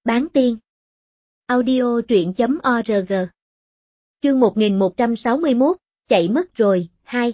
Bán tiên. Audio truyện.org. Chương 1161, chạy mất rồi, 2.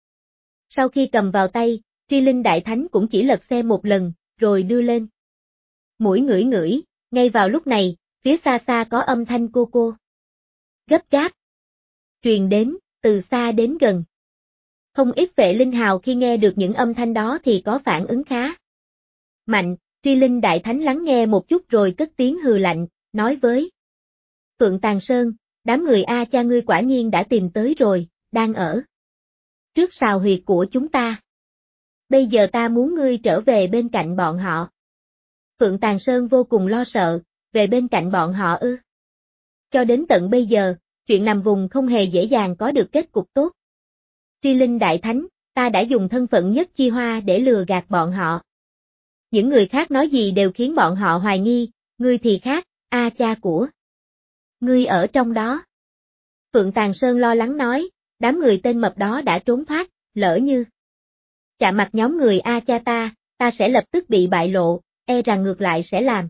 Sau khi cầm vào tay, Tri Linh Đại Thánh cũng chỉ lật xem một lần, rồi đưa lên. Mũi ngửi ngửi, ngay vào lúc này, phía xa xa có âm thanh cô cô. Gấp gáp. Truyền đến, từ xa đến gần. Không ít vệ linh hào khi nghe được những âm thanh đó thì có phản ứng khá mạnh. Tri Linh Đại Thánh lắng nghe một chút rồi cất tiếng hừ lạnh, nói với Phượng Tàn Sơn, đám người A cha ngươi quả nhiên đã tìm tới rồi, đang ở trước sào huyệt của chúng ta. Bây giờ ta muốn ngươi trở về bên cạnh bọn họ. Phượng Tàn Sơn vô cùng lo sợ, về bên cạnh bọn họ ư? Cho đến tận bây giờ, chuyện nằm vùng không hề dễ dàng có được kết cục tốt. Tri Linh Đại Thánh, ta đã dùng thân phận Nhất Chi Hoa để lừa gạt bọn họ. Những người khác nói gì đều khiến bọn họ hoài nghi, ngươi thì khác, A cha của ngươi ở trong đó. Phượng Tàn Sơn lo lắng nói, đám người tên mập đó đã trốn thoát, lỡ như chạm mặt nhóm người A cha ta sẽ lập tức bị bại lộ, e rằng ngược lại sẽ làm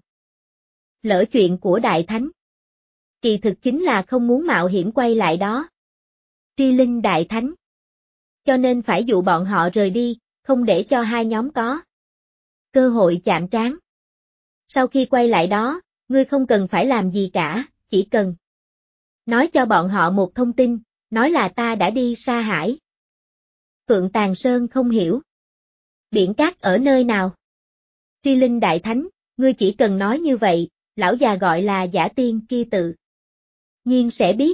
lỡ chuyện của Đại Thánh. Kỳ thực chính là không muốn mạo hiểm quay lại đó. Tri Linh Đại Thánh. Cho nên phải dụ bọn họ rời đi, không để cho hai nhóm có cơ hội chạm trán. Sau khi quay lại đó, ngươi không cần phải làm gì cả, chỉ cần nói cho bọn họ một thông tin, nói là ta đã đi Sa Hải. Phượng Tàn Sơn không hiểu. Biển cát ở nơi nào? Tri Linh Đại Thánh, ngươi chỉ cần nói như vậy, lão già gọi là Giả Tiên kia tự nhiên sẽ biết.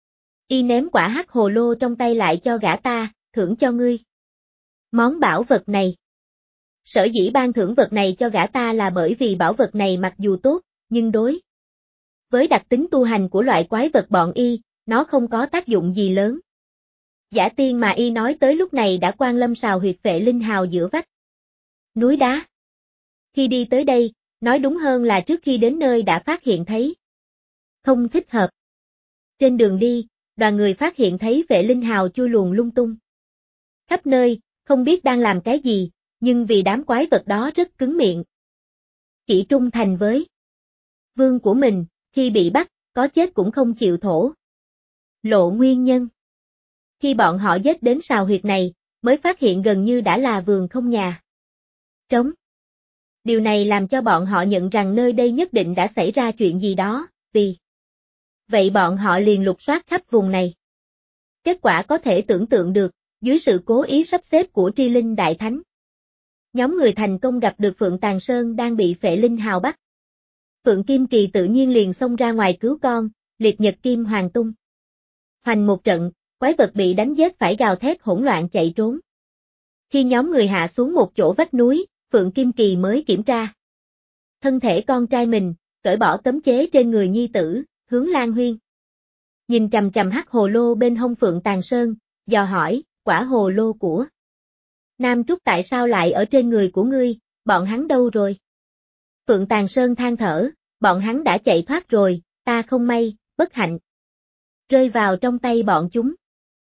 Y ném quả hắc hồ lô trong tay lại cho gã ta, thưởng cho ngươi món bảo vật này. Sở dĩ ban thưởng vật này cho gã ta là bởi vì bảo vật này mặc dù tốt, nhưng đối với đặc tính tu hành của loại quái vật bọn y, nó không có tác dụng gì lớn. Giả tiên mà y nói tới lúc này đã quan lâm sào huyệt vệ linh hào giữa vách núi đá. Khi đi tới đây, nói đúng hơn là trước khi đến nơi đã phát hiện thấy không thích hợp. Trên đường đi, đoàn người phát hiện thấy vệ linh hào chui luồn lung tung khắp nơi, không biết đang làm cái gì, nhưng vì đám quái vật đó rất cứng miệng. Chỉ trung thành với vương của mình, khi bị bắt, có chết cũng không chịu thổ lộ nguyên nhân. Khi bọn họ giết đến sào huyệt này, mới phát hiện gần như đã là vườn không nhà trống. Điều này làm cho bọn họ nhận rằng nơi đây nhất định đã xảy ra chuyện gì đó, vì vậy bọn họ liền lục soát khắp vùng này. Kết quả có thể tưởng tượng được, dưới sự cố ý sắp xếp của Tri Linh Đại Thánh, nhóm người thành công gặp được Phượng Tàn Sơn đang bị phệ linh hào bắt. Phượng Kim Kỳ tự nhiên liền xông ra ngoài cứu con, liệt nhật kim hoàng tung hoành một trận, quái vật bị đánh giết phải gào thét hỗn loạn chạy trốn. Khi nhóm người hạ xuống một chỗ vách núi, Phượng Kim Kỳ mới kiểm tra thân thể con trai mình, cởi bỏ cấm chế trên người nhi tử, hướng Lan Huyên nhìn chằm chằm hắc hồ lô bên hông Phượng Tàn Sơn, dò hỏi, quả hồ lô của Nam Trúc tại sao lại ở trên người của ngươi, bọn hắn đâu rồi? Phượng Tàn Sơn than thở, bọn hắn đã chạy thoát rồi, ta không may, bất hạnh rơi vào trong tay bọn chúng.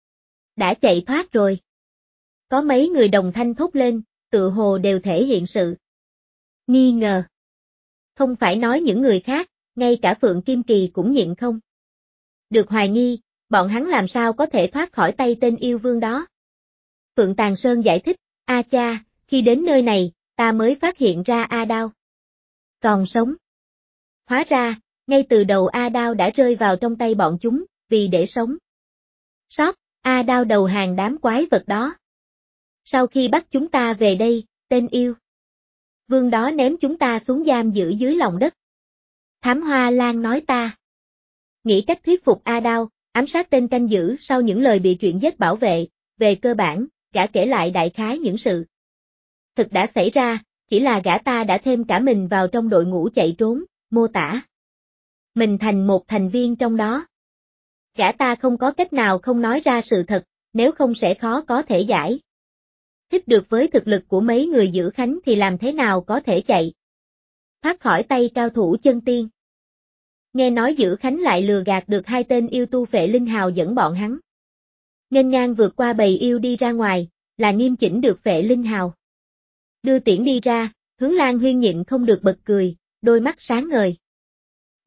Đã chạy thoát rồi. Có mấy người đồng thanh thốt lên, tự hồ đều thể hiện sự nghi ngờ. Không phải nói những người khác, ngay cả Phượng Kim Kỳ cũng nhịn không được hoài nghi, bọn hắn làm sao có thể thoát khỏi tay tên yêu vương đó. Phượng Tàn Sơn giải thích, A cha, khi đến nơi này, ta mới phát hiện ra A Đao còn sống. Hóa ra, ngay từ đầu A Đao đã rơi vào trong tay bọn chúng, vì để sống sót, A Đao đầu hàng đám quái vật đó. Sau khi bắt chúng ta về đây, tên yêu vương đó ném chúng ta xuống giam giữ dưới lòng đất. Thám Hoa Lan nói ta nghĩ cách thuyết phục A Đao, ám sát tên canh giữ sau những lời bị chuyện giết bảo vệ, về cơ bản, gã kể lại đại khái những sự thực đã xảy ra, chỉ là gã ta đã thêm cả mình vào trong đội ngũ chạy trốn, mô tả mình thành một thành viên trong đó. Gã ta không có cách nào không nói ra sự thật, nếu không sẽ khó có thể giải thích được với thực lực của mấy người giữ khánh thì làm thế nào có thể chạy thoát khỏi tay cao thủ chân tiên. Nghe nói giữ khánh lại lừa gạt được hai tên yêu tu phệ linh hào dẫn bọn hắn nghênh ngang vượt qua bầy yêu đi ra ngoài, là nghiêm chỉnh được phệ linh hào đưa tiễn đi ra. Hướng Lan Huyên nhịn không được bật cười, đôi mắt sáng ngời.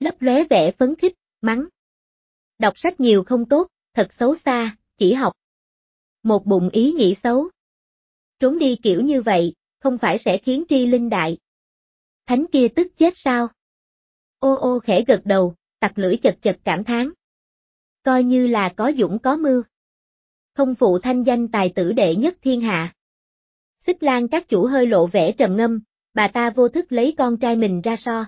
lấp lóe vẻ phấn khích, mắng. Đọc sách nhiều không tốt, thật xấu xa, chỉ học. Một bụng ý nghĩ xấu. Trốn đi kiểu như vậy, không phải sẽ khiến Tri Linh Đại Thánh kia tức chết sao? Ô ô khẽ gật đầu, tặc lưỡi chật chật cảm thán. Coi như là có dũng có mưu. Không phụ thanh danh tài tử đệ nhất thiên hạ. Xích Lan các chủ hơi lộ vẻ trầm ngâm, bà ta vô thức lấy con trai mình ra so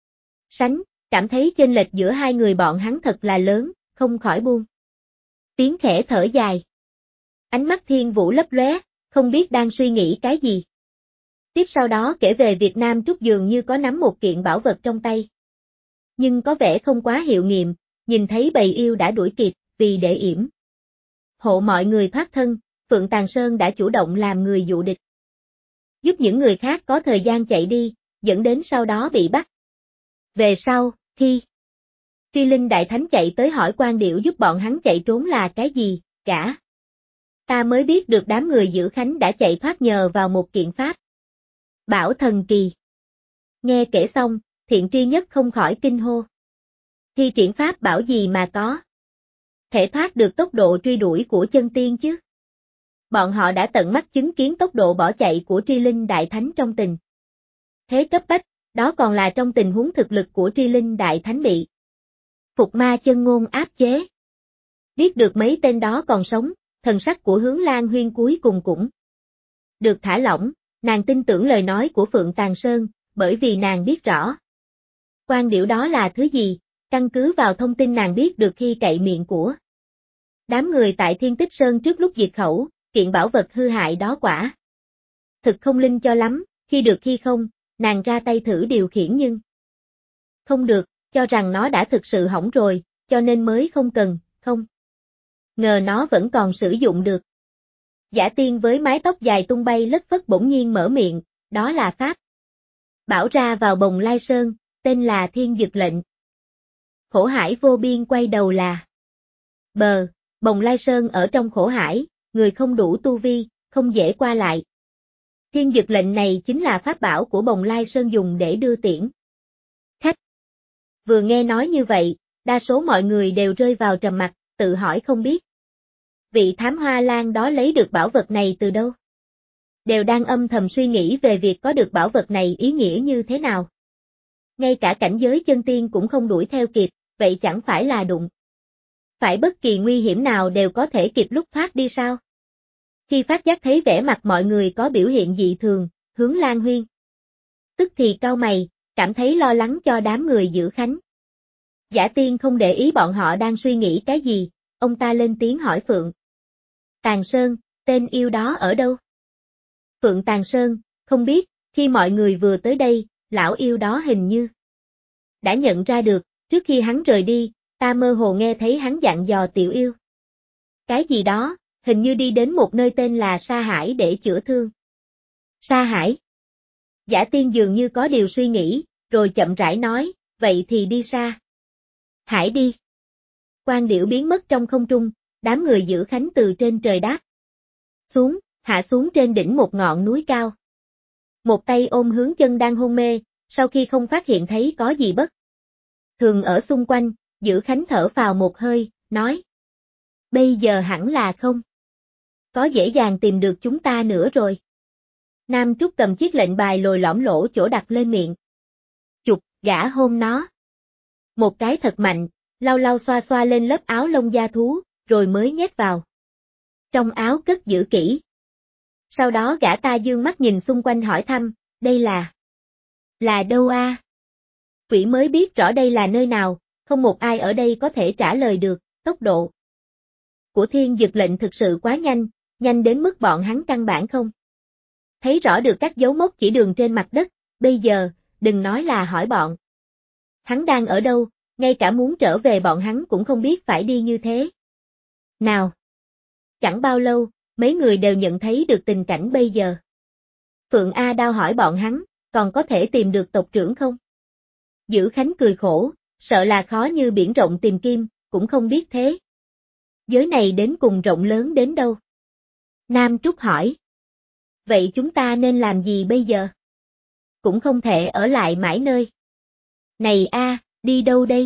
sánh, cảm thấy chênh lệch giữa hai người bọn hắn thật là lớn, không khỏi buông tiếng khẽ thở dài. Ánh mắt Thiên Vũ lấp lóe, không biết đang suy nghĩ cái gì. Tiếp sau đó kể về Việt Nam Trúc dường như có nắm một kiện bảo vật trong tay. Nhưng có vẻ không quá hiệu nghiệm, nhìn thấy bầy yêu đã đuổi kịp, vì để yểm hộ mọi người thoát thân, Phượng Tàng Sơn đã chủ động làm người dụ địch. Giúp những người khác có thời gian chạy đi, dẫn đến sau đó bị bắt. Về sau, khi Tri Linh Đại Thánh chạy tới hỏi Quan Điểu giúp bọn hắn chạy trốn là cái gì, cả. Ta mới biết được đám người giữ Khánh đã chạy thoát nhờ vào một kiện pháp bảo thần kỳ. Nghe kể xong, Thiện Tri Nhất không khỏi kinh hô. Thi triển pháp bảo gì mà có thể thoát được tốc độ truy đuổi của chân tiên chứ? Bọn họ đã tận mắt chứng kiến tốc độ bỏ chạy của Tri Linh Đại Thánh trong tình thế cấp bách, đó còn là trong tình huống thực lực của Tri Linh Đại Thánh bị Phục Ma Chân Ngôn áp chế. Biết được mấy tên đó còn sống, thần sắc của Hướng Lan Huyên cuối cùng cũng được thả lỏng, nàng tin tưởng lời nói của Phượng Tàng Sơn, bởi vì nàng biết rõ. Quan Điểu đó là thứ gì, căn cứ vào thông tin nàng biết được khi cậy miệng của đám người tại Thiên Tích Sơn trước lúc diệt khẩu, kiện bảo vật hư hại đó quả thực không linh cho lắm, khi được khi không, nàng ra tay thử điều khiển nhưng không được, cho rằng nó đã thực sự hỏng rồi, cho nên mới không cần, không ngờ nó vẫn còn sử dụng được. Giả tiên với mái tóc dài tung bay lất phất bỗng nhiên mở miệng, đó là pháp bảo ra vào Bồng Lai Sơn, tên là Thiên Dực Lệnh. Khổ Hải vô biên quay đầu là bờ, Bồng Lai Sơn ở trong khổ hải, người không đủ tu vi, không dễ qua lại. Thiên Dực Lệnh này chính là pháp bảo của Bồng Lai Sơn dùng để đưa tiễn khách. Vừa nghe nói như vậy, đa số mọi người đều rơi vào trầm mặc, tự hỏi không biết vị thám hoa lan đó lấy được bảo vật này từ đâu. Đều đang âm thầm suy nghĩ về việc có được bảo vật này ý nghĩa như thế nào. Ngay cả cảnh giới chân tiên cũng không đuổi theo kịp, vậy chẳng phải là đụng phải bất kỳ nguy hiểm nào đều có thể kịp lúc thoát đi sao? Khi phát giác thấy vẻ mặt mọi người có biểu hiện dị thường, Hướng Lan Huyên tức thì cau mày, cảm thấy lo lắng cho đám người giữ Khánh. Giả tiên không để ý bọn họ đang suy nghĩ cái gì, ông ta lên tiếng hỏi Phượng Tàng Sơn, tên yêu đó ở đâu? Phượng Tàng Sơn, không biết, khi mọi người vừa tới đây, lão yêu đó hình như đã nhận ra được, trước khi hắn rời đi, ta mơ hồ nghe thấy hắn dặn dò tiểu yêu. Cái gì đó, hình như đi đến một nơi tên là Sa Hải để chữa thương. Sa Hải? Giả tiên dường như có điều suy nghĩ, rồi chậm rãi nói, vậy thì đi Sa Hải đi. Quan Điểu biến mất trong không trung, đám người giữ Khánh từ trên trời đáp xuống, hạ xuống trên đỉnh một ngọn núi cao. Một tay ôm Hướng Chân đang hôn mê, sau khi không phát hiện thấy có gì bất thường ở xung quanh, giữ Khánh thở phào một hơi, nói. Bây giờ hẳn là không có dễ dàng tìm được chúng ta nữa rồi. Nam Trúc cầm chiếc lệnh bài lồi lõm lỗ chỗ đặt lên miệng. Chụp, gã hôn nó. Một cái thật mạnh, lau lau xoa xoa lên lớp áo lông da thú, rồi mới nhét vào trong áo cất giữ kỹ. Sau đó gã ta dương mắt nhìn xung quanh hỏi thăm, đây là đâu a? Quỷ mới biết rõ đây là nơi nào, không một ai ở đây có thể trả lời được, tốc độ của Thiên Dực Lệnh thực sự quá nhanh, nhanh đến mức bọn hắn căn bản không thấy rõ được các dấu mốc chỉ đường trên mặt đất, bây giờ, đừng nói là hỏi bọn hắn đang ở đâu, ngay cả muốn trở về bọn hắn cũng không biết phải đi như thế nào. Chẳng bao lâu, mấy người đều nhận thấy được tình cảnh bây giờ. Phượng A Đao hỏi bọn hắn, còn có thể tìm được tộc trưởng không? Giữ Khánh cười khổ, sợ là khó như biển rộng tìm kim, cũng không biết thế giới này đến cùng rộng lớn đến đâu. Nam Trúc hỏi. Vậy chúng ta nên làm gì bây giờ? Cũng không thể ở lại mãi nơi này a, Đi đâu đây?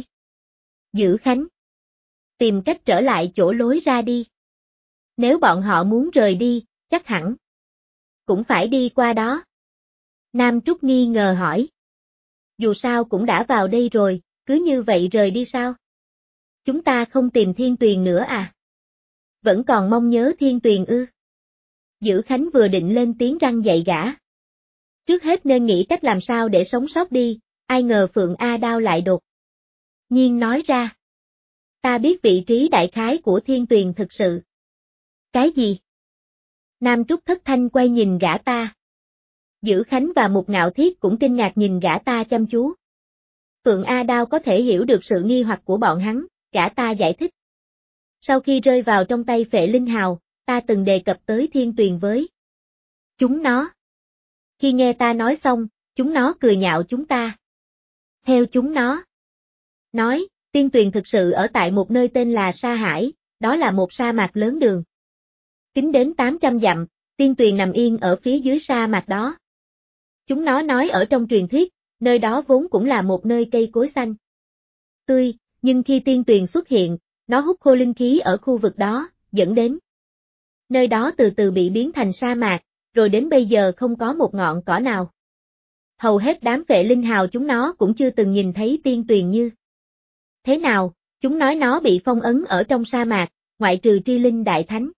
Dữ Khánh. Tìm cách trở lại chỗ lối ra đi. Nếu bọn họ muốn rời đi, chắc hẳn cũng phải đi qua đó. Nam Trúc nghi ngờ hỏi. Dù sao cũng đã vào đây rồi, cứ như vậy rời đi sao? Chúng ta không tìm Thiên Tuyền nữa à? Vẫn còn mong nhớ Thiên Tuyền ư? Dữ Khánh vừa định lên tiếng răn dạy gã. Trước hết nên nghĩ cách làm sao để sống sót đi, ai ngờ Phượng A Đao lại đột nhiên nói ra. Ta biết vị trí đại khái của Thiên Tuyền thực sự. Cái gì? Nam Trúc thất thanh quay nhìn gã ta. Dữ Khánh và Mục Ngạo Thiết cũng kinh ngạc nhìn gã ta chăm chú. Phượng A Đao có thể hiểu được sự nghi hoặc của bọn hắn, gã ta giải thích. Sau khi rơi vào trong tay Phệ Linh Hào, ta từng đề cập tới Thiên Tuyền với chúng nó. Khi nghe ta nói xong, chúng nó cười nhạo chúng ta. Theo chúng nó nói, Thiên Tuyền thực sự ở tại một nơi tên là Sa Hải, đó là một sa mạc lớn đường. Kính đến 800 dặm, Thiên Tuyền nằm yên ở phía dưới sa mạc đó. Chúng nó nói ở trong truyền thuyết, nơi đó vốn cũng là một nơi cây cối xanh tươi, nhưng khi Thiên Tuyền xuất hiện, nó hút khô linh khí ở khu vực đó, dẫn đến nơi đó từ từ bị biến thành sa mạc, rồi đến bây giờ không có một ngọn cỏ nào. Hầu hết đám Phệ Linh Hào chúng nó cũng chưa từng nhìn thấy Thiên Tuyền như thế nào, chúng nói nó bị phong ấn ở trong sa mạc, ngoại trừ Tri Linh Đại Thánh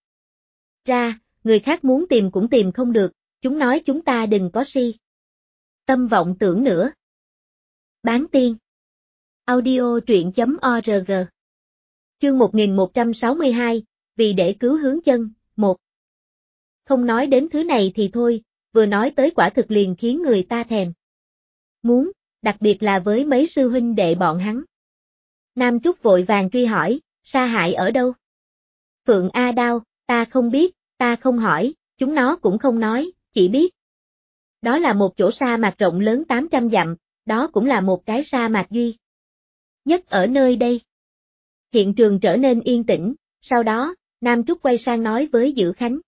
ra, người khác muốn tìm cũng tìm không được, chúng nói chúng ta đừng có si tâm vọng tưởng nữa. Bán tiên. Audio truyện.org. Chương 1162, vì để cứu hướng chân, 1. Không nói đến thứ này thì thôi, vừa nói tới quả thực liền khiến người ta thèm muốn, đặc biệt là với mấy sư huynh đệ bọn hắn. Nam Trúc vội vàng truy hỏi, Sa Hải ở đâu? Phượng A Đao, ta không biết, ta không hỏi, chúng nó cũng không nói, chỉ biết. Đó là một chỗ sa mạc rộng lớn 800 dặm, đó cũng là một cái sa mạc duy nhất ở nơi đây. Hiện trường trở nên yên tĩnh, sau đó, Nam Trúc quay sang nói với Dữ Khánh.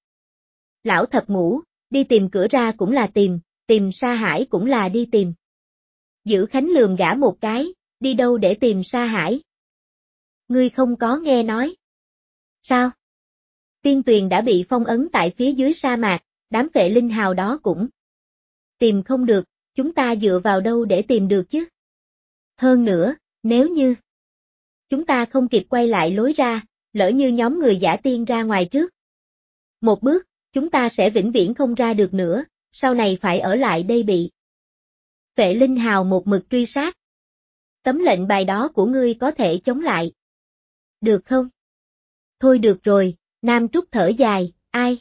Lão thập ngũ, đi tìm cửa ra cũng là tìm Sa Hải cũng là đi tìm. Dữ Khánh lườm gã một cái, đi đâu để tìm Sa Hải? Ngươi không có nghe nói. Sao? Thiên Tuyền đã bị phong ấn tại phía dưới sa mạc, đám Phệ Linh Hào đó cũng tìm không được, chúng ta dựa vào đâu để tìm được chứ? Hơn nữa, nếu như chúng ta không kịp quay lại lối ra, lỡ như nhóm người giả tiên ra ngoài trước một bước, chúng ta sẽ vĩnh viễn không ra được nữa, sau này phải ở lại đây bị Phệ Linh Hào một mực truy sát. Tấm lệnh bài đó của ngươi có thể chống lại. Được không? Thôi được rồi, Nam Trúc thở dài, ai?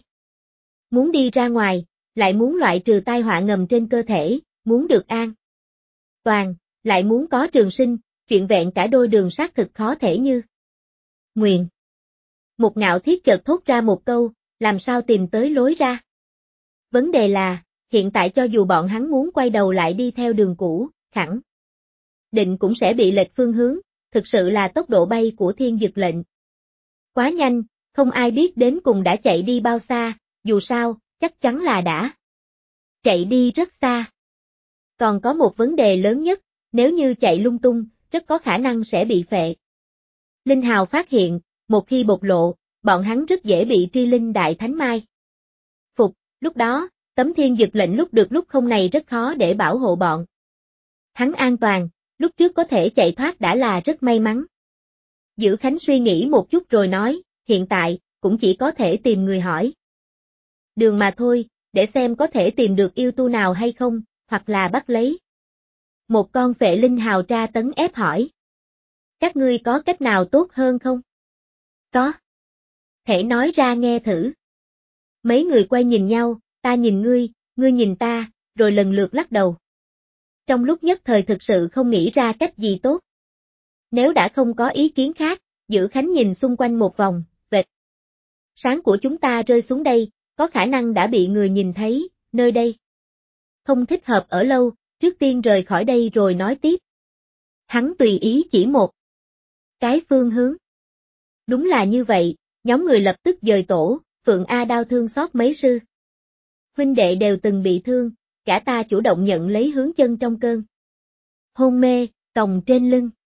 Muốn đi ra ngoài, lại muốn loại trừ tai họa ngầm trên cơ thể, muốn được an toàn, lại muốn có trường sinh, chuyện vẹn cả đôi đường xác thực khó thể như nguyện. Một Ngạo Thiết chợt thốt ra một câu, làm sao tìm tới lối ra? Vấn đề là, hiện tại cho dù bọn hắn muốn quay đầu lại đi theo đường cũ, khẳng định cũng sẽ bị lệch phương hướng, thực sự là tốc độ bay của thiên dực lệnh. Quá nhanh, không ai biết đến cùng đã chạy đi bao xa, dù sao, chắc chắn là đã chạy đi rất xa. Còn có một vấn đề lớn nhất, nếu như chạy lung tung, rất có khả năng sẽ bị Phệ Linh Hào phát hiện, một khi bộc lộ, bọn hắn rất dễ bị Tri Linh Đại Thánh mai phục, lúc đó, tấm thiên dực lệnh lúc được lúc không này rất khó để bảo hộ bọn hắn an toàn, lúc trước có thể chạy thoát đã là rất may mắn. Dữ Khánh suy nghĩ một chút rồi nói, hiện tại, cũng chỉ có thể tìm người hỏi đường mà thôi, để xem có thể tìm được yêu tu nào hay không, hoặc là bắt lấy một con Phệ Linh Hào tra tấn ép hỏi. Các ngươi có cách nào tốt hơn không? Có. Thể nói ra nghe thử. Mấy người quay nhìn nhau, ta nhìn ngươi nhìn ta, rồi lần lượt lắc đầu. Trong lúc nhất thời thực sự không nghĩ ra cách gì tốt. Nếu đã không có ý kiến khác, Dữ Khánh nhìn xung quanh một vòng, vệt sáng của chúng ta rơi xuống đây, có khả năng đã bị người nhìn thấy, nơi đây không thích hợp ở lâu, trước tiên rời khỏi đây rồi nói tiếp. Hắn tùy ý chỉ một cái phương hướng. Đúng là như vậy, nhóm người lập tức dời tổ, Phượng A Đao thương xót mấy sư huynh đệ đều từng bị thương, cả ta chủ động nhận lấy hướng chân trong cơn hôn mê, còng trên lưng.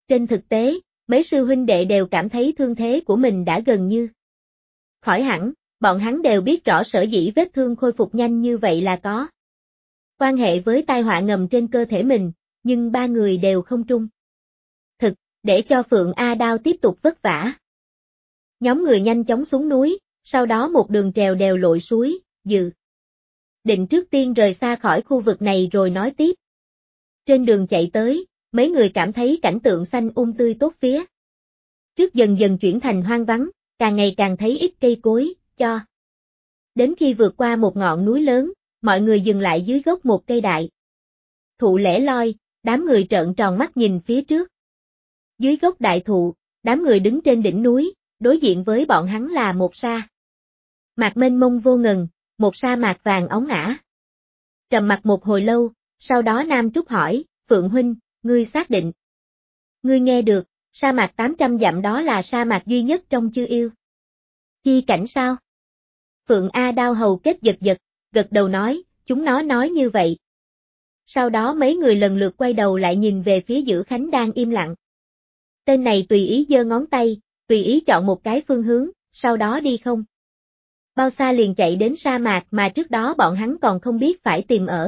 Trên thực tế, mấy sư huynh đệ đều cảm thấy thương thế của mình đã gần như khỏi hẳn, bọn hắn đều biết rõ sở dĩ vết thương khôi phục nhanh như vậy là có quan hệ với tai họa ngầm trên cơ thể mình, nhưng ba người đều không trung thực, để cho Phượng A Đao tiếp tục vất vả. Nhóm người nhanh chóng xuống núi, sau đó một đường trèo đèo lội suối, dự định trước tiên rời xa khỏi khu vực này rồi nói tiếp. Trên đường chạy tới, mấy người cảm thấy cảnh tượng xanh tươi tốt phía trước dần dần chuyển thành hoang vắng, càng ngày càng thấy ít cây cối, cho đến khi vượt qua một ngọn núi lớn, mọi người dừng lại dưới gốc một cây đại thụ lẻ loi, đám người trợn tròn mắt nhìn phía trước. Dưới gốc đại thụ, đám người đứng trên đỉnh núi, đối diện với bọn hắn là một sa mạc mênh mông vô ngần, một sa mạc vàng óng ả. Trầm mặc một hồi lâu, sau đó Nam Trúc hỏi, Phượng huynh, ngươi xác định. Ngươi nghe được, sa mạc 800 dặm đó là sa mạc duy nhất trong Chư Yêu Chi cảnh sao? Phượng A Đao hầu kết giật giật, gật đầu nói, chúng nó nói như vậy. Sau đó mấy người lần lượt quay đầu lại nhìn về phía Dữ Khánh đang im lặng. Tên này tùy ý giơ ngón tay, tùy ý chọn một cái phương hướng, sau đó đi không bao xa liền chạy đến sa mạc mà trước đó bọn hắn còn không biết phải tìm ở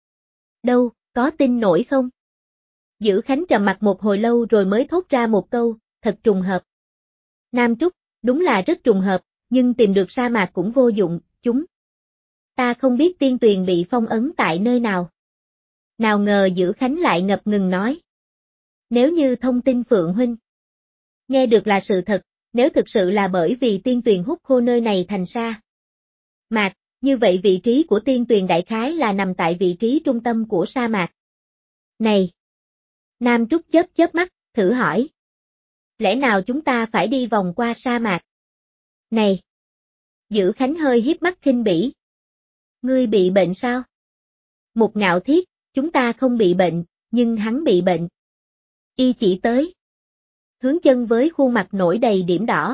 đâu, có tin nổi không? Dữ Khánh trầm mặt một hồi lâu rồi mới thốt ra một câu, thật trùng hợp. Nam Trúc, đúng là rất trùng hợp, nhưng tìm được sa mạc cũng vô dụng, chúng ta không biết tiên tuyền bị phong ấn tại nơi nào. Nào ngờ Dữ Khánh lại ngập ngừng nói. Nếu như thông tin Phượng huynh nghe được là sự thật, nếu thực sự là bởi vì tiên tuyền hút khô nơi này thành sa mạc, như vậy vị trí của tiên tuyền đại khái là nằm tại vị trí trung tâm của sa mạc. Này! Nam Trúc chớp chớp mắt, thử hỏi. Lẽ nào chúng ta phải đi vòng qua sa mạc? Này! Dữ Khánh hơi hiếp mắt khinh bỉ. Ngươi bị bệnh sao? Một Ngạo Thiết, chúng ta không bị bệnh, nhưng hắn bị bệnh. Y chỉ tới hướng chân với khuôn mặt nổi đầy điểm đỏ.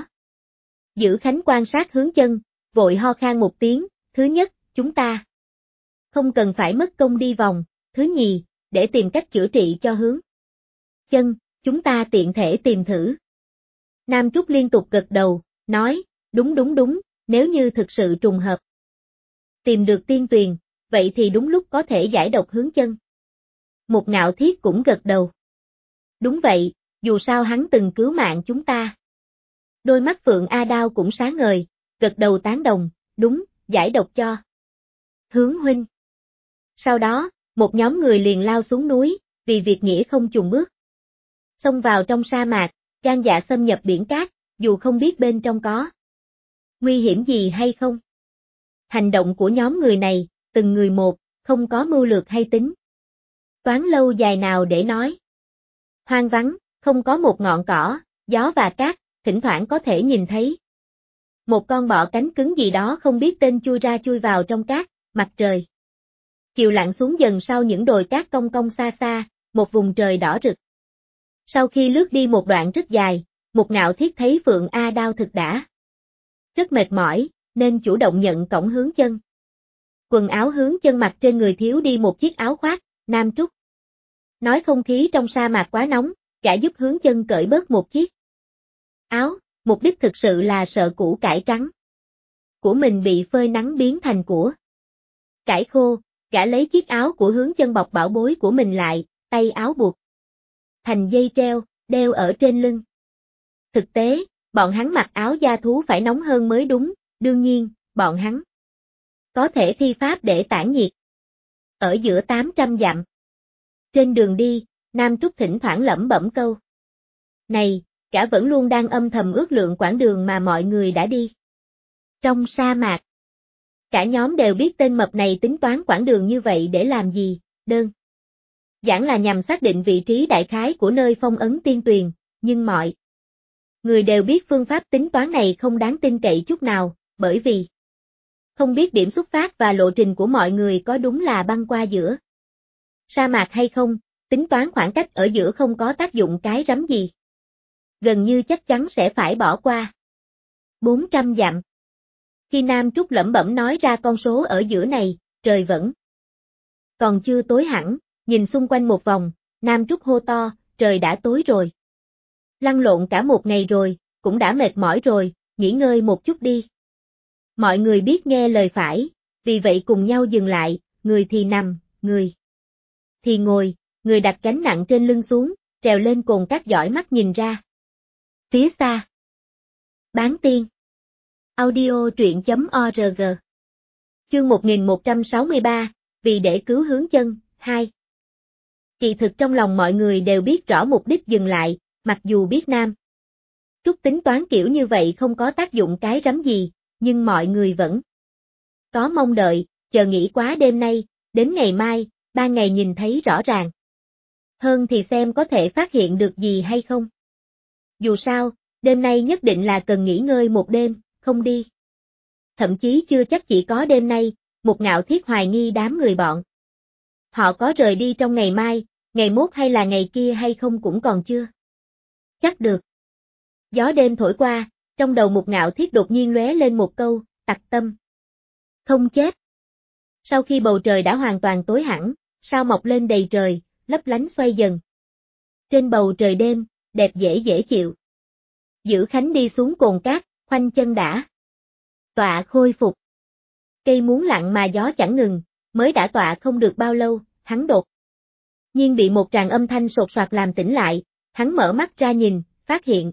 Dữ Khánh quan sát hướng chân, vội ho khan một tiếng, thứ nhất, chúng ta không cần phải mất công đi vòng, thứ nhì, để tìm cách chữa trị cho hướng chân, chúng ta tiện thể tìm thử. Nam Trúc liên tục gật đầu, nói, đúng, nếu như thực sự trùng hợp tìm được tiên tuyền, vậy thì đúng lúc có thể giải độc hướng chân. Một Ngạo Thiết cũng gật đầu. Đúng vậy, dù sao hắn từng cứu mạng chúng ta. Đôi mắt Phượng A Đao cũng sáng ngời, gật đầu tán đồng, đúng, giải độc cho hướng huynh. Sau đó, một nhóm người liền lao xuống núi, vì việc nghĩa không chùn bước. Xông vào trong sa mạc, gan dạ xâm nhập biển cát, dù không biết bên trong có nguy hiểm gì hay không. Hành động của nhóm người này, từng người một, không có mưu lược hay tính toán lâu dài nào để nói. Hoang vắng, không có một ngọn cỏ, gió và cát, thỉnh thoảng có thể nhìn thấy một con bọ cánh cứng gì đó không biết tên chui ra chui vào trong cát, mặt trời chiều lặn xuống dần sau những đồi cát cong cong xa xa, một vùng trời đỏ rực. Sau khi lướt đi một đoạn rất dài, một Ngạo Thiết thấy Phượng A Đao thực đã rất mệt mỏi, nên chủ động nhận cổng hướng chân. Quần áo hướng chân mặc trên người thiếu đi một chiếc áo khoác, Nam Trúc nói không khí trong sa mạc quá nóng, gã giúp hướng chân cởi bớt một chiếc áo, mục đích thực sự là sợ củ cải trắng của mình bị phơi nắng biến thành của cải khô, gã lấy chiếc áo của hướng chân bọc bảo bối của mình lại, tay áo buộc thành dây treo, đeo ở trên lưng. Thực tế, bọn hắn mặc áo da thú phải nóng hơn mới đúng, đương nhiên, bọn hắn có thể thi pháp để tản nhiệt. Ở giữa 800 dặm. Trên đường đi, Nam Trúc thỉnh thoảng lẩm bẩm câu. Này, cả vẫn luôn đang âm thầm ước lượng quãng đường mà mọi người đã đi. Trong sa mạc, cả nhóm đều biết tên mập này tính toán quãng đường như vậy để làm gì, đơn giản là nhằm xác định vị trí đại khái của nơi phong ấn tiên tuyền, nhưng mọi người đều biết phương pháp tính toán này không đáng tin cậy chút nào, bởi vì không biết điểm xuất phát và lộ trình của mọi người có đúng là băng qua giữa sa mạc hay không, tính toán khoảng cách ở giữa không có tác dụng cái rắm gì. Gần như chắc chắn sẽ phải bỏ qua 400 dặm. Khi Nam Trúc lẩm bẩm nói ra con số ở giữa này, trời vẫn còn chưa tối hẳn, nhìn xung quanh một vòng, Nam Trúc hô to, trời đã tối rồi. Lăn lộn cả một ngày rồi, cũng đã mệt mỏi rồi, nghỉ ngơi một chút đi. Mọi người biết nghe lời phải, vì vậy cùng nhau dừng lại, người thì nằm, người thì ngồi, người đặt gánh nặng trên lưng xuống, trèo lên cồn cát dõi mắt nhìn ra. Phía xa. Bán tiên. Audio truyện.org. Chương 1163, vì để cứu hướng chân, 2. Kỳ thực trong lòng mọi người đều biết rõ mục đích dừng lại, mặc dù biết Nam Trúc tính toán kiểu như vậy không có tác dụng cái rắm gì, nhưng mọi người vẫn có mong đợi, chờ nghỉ quá đêm nay, đến ngày mai, 3 ngày nhìn thấy rõ ràng. Hơn thì xem có thể phát hiện được gì hay không. Dù sao, đêm nay nhất định là cần nghỉ ngơi một đêm, không đi. Thậm chí chưa chắc chỉ có đêm nay, Một Ngạo Thiết hoài nghi đám người bọn. Họ có rời đi trong ngày mai, ngày mốt hay là ngày kia hay không cũng còn chưa chắc được. Gió đêm thổi qua, trong đầu Một Ngạo Thiết đột nhiên lóe lên một câu, tặc tâm. Không chết. Sau khi bầu trời đã hoàn toàn tối hẳn, sao mọc lên đầy trời, lấp lánh xoay dần. Trên bầu trời đêm, đẹp dễ chịu. Dữ Khánh đi xuống cồn cát, khoanh chân đã tọa khôi phục. Cây muốn lặng mà gió chẳng ngừng, mới đã tọa không được bao lâu, hắn đột nhiên bị một tràng âm thanh sột soạt làm tỉnh lại, hắn mở mắt ra nhìn, phát hiện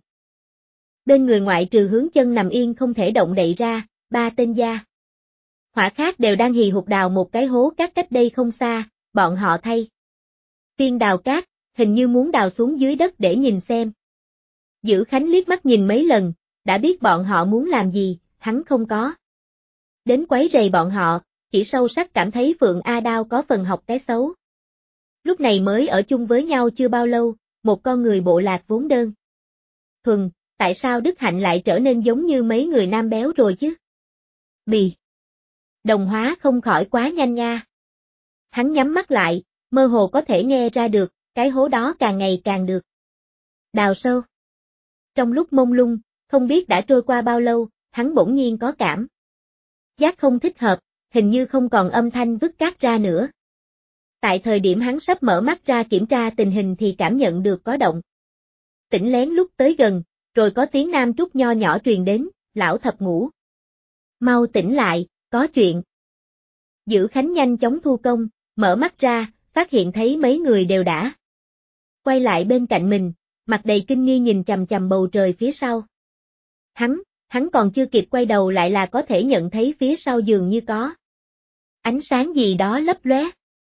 bên người ngoại trừ Hướng Chân nằm yên không thể động đậy ra, 3 tên gia hỏa khác đều đang hì hục đào một cái hố cát cách đây không xa, bọn họ thay phiên đào cát, hình như muốn đào xuống dưới đất để nhìn xem. Dữ Khánh liếc mắt nhìn mấy lần, đã biết bọn họ muốn làm gì, hắn không có đến quấy rầy bọn họ, chỉ sâu sắc cảm thấy Phượng A Đao có phần học cái xấu. Lúc này mới ở chung với nhau chưa bao lâu, một con người bộ lạc vốn đơn thuần, tại sao đức hạnh lại trở nên giống như mấy người nam béo rồi chứ? Bì. Đồng hóa không khỏi quá nhanh nha. Hắn nhắm mắt lại, mơ hồ có thể nghe ra được, cái hố đó càng ngày càng được đào sâu. Trong lúc mông lung, không biết đã trôi qua bao lâu, hắn bỗng nhiên có cảm giác không thích hợp, hình như không còn âm thanh vứt cát ra nữa. Tại thời điểm hắn sắp mở mắt ra kiểm tra tình hình thì cảm nhận được có động tĩnh lén lúc tới gần, rồi có tiếng Nam Trúc nho nhỏ truyền đến, lão thập ngũ. Mau tỉnh lại, có chuyện. Dữ Khánh nhanh chóng thu công, mở mắt ra, phát hiện thấy mấy người đều đã quay lại bên cạnh mình, mặt đầy kinh nghi nhìn chằm chằm bầu trời phía sau. Hắn còn chưa kịp quay đầu lại là có thể nhận thấy phía sau dường như có ánh sáng gì đó lấp lóe.